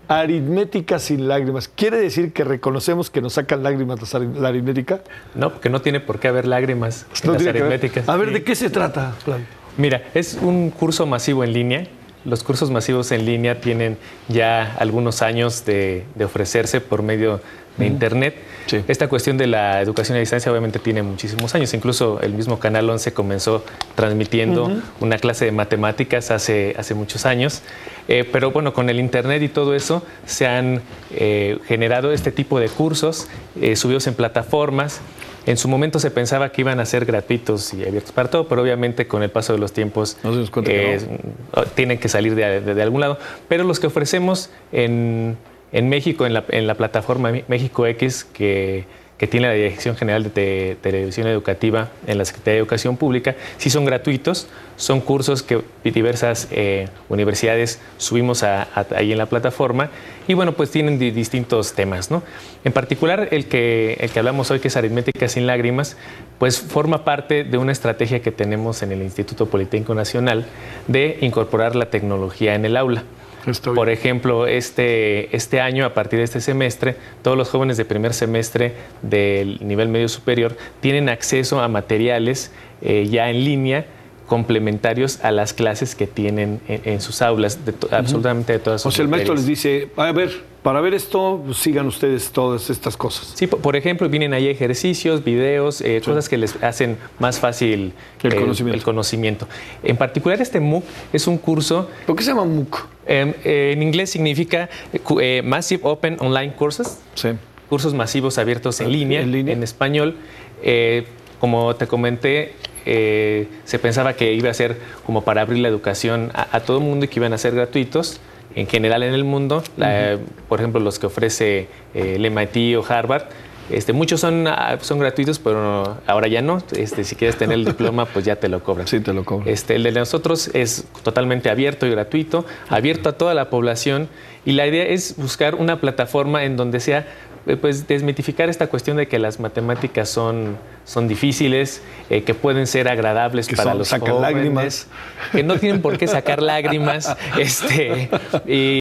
Aritmética sin lágrimas. ¿Quiere decir que reconocemos que nos sacan lágrimas la aritmética? No, porque no tiene por qué haber lágrimas no en las aritméticas. A ver, ¿de qué se trata, Flavio? Mira, es un curso masivo en línea. Los cursos masivos en línea tienen ya algunos años de, de ofrecerse por medio de Internet. Sí. Esta cuestión de la educación a distancia obviamente tiene muchísimos años. Incluso el mismo Canal once comenzó transmitiendo uh-huh. una clase de matemáticas hace, hace muchos años. Eh, pero bueno, con el Internet y todo eso se han eh, generado este tipo de cursos eh, subidos en plataformas. En su momento se pensaba que iban a ser gratuitos y abiertos para todo, pero obviamente con el paso de los tiempos no se eh, que no. tienen que salir de, de, de algún lado. Pero los que ofrecemos en, en México, en la, en la plataforma México X, que, que tiene la Dirección General de Te, Televisión Educativa en la Secretaría de Educación Pública, sí son gratuitos, son cursos que diversas eh, universidades subimos a, a, ahí en la plataforma y bueno, pues tienen di, distintos temas, ¿no? En particular, el que, el que hablamos hoy, que es Aritmética sin lágrimas, pues forma parte de una estrategia que tenemos en el Instituto Politécnico Nacional de incorporar la tecnología en el aula. Por ejemplo, este, este año, a partir de este semestre, todos los jóvenes de primer semestre del nivel medio superior tienen acceso a materiales eh, ya en línea complementarios a las clases que tienen en, en sus aulas, de to, uh-huh. absolutamente de todas sus O sea, el maestro les dice, a ver, para ver esto, pues, sigan ustedes todas estas cosas. Sí, por ejemplo, vienen ahí ejercicios, videos, eh, sí. cosas que les hacen más fácil el, el, conocimiento. el conocimiento. En particular, este MOOC es un curso... ¿Por qué se llama MOOC? Eh, eh, en inglés significa eh, Massive Open Online Courses. Sí. Cursos masivos abiertos en línea, en, línea. en español. Eh, como te comenté, eh, se pensaba que iba a ser como para abrir la educación a, a todo el mundo y que iban a ser gratuitos en general en el mundo. Uh-huh. La, por ejemplo, los que ofrece eh, el M I T o Harvard, este, muchos son, son gratuitos, pero ahora ya no. Este, si quieres tener el diploma, pues ya te lo cobran. Sí, te lo cobran. Este, el de nosotros es totalmente abierto y gratuito, abierto a toda la población, y la idea es buscar una plataforma en donde sea, pues, desmitificar esta cuestión de que las matemáticas son, son difíciles, eh, que pueden ser agradables que para son, los jóvenes, lágrimas. Que no tienen por qué sacar lágrimas, este, y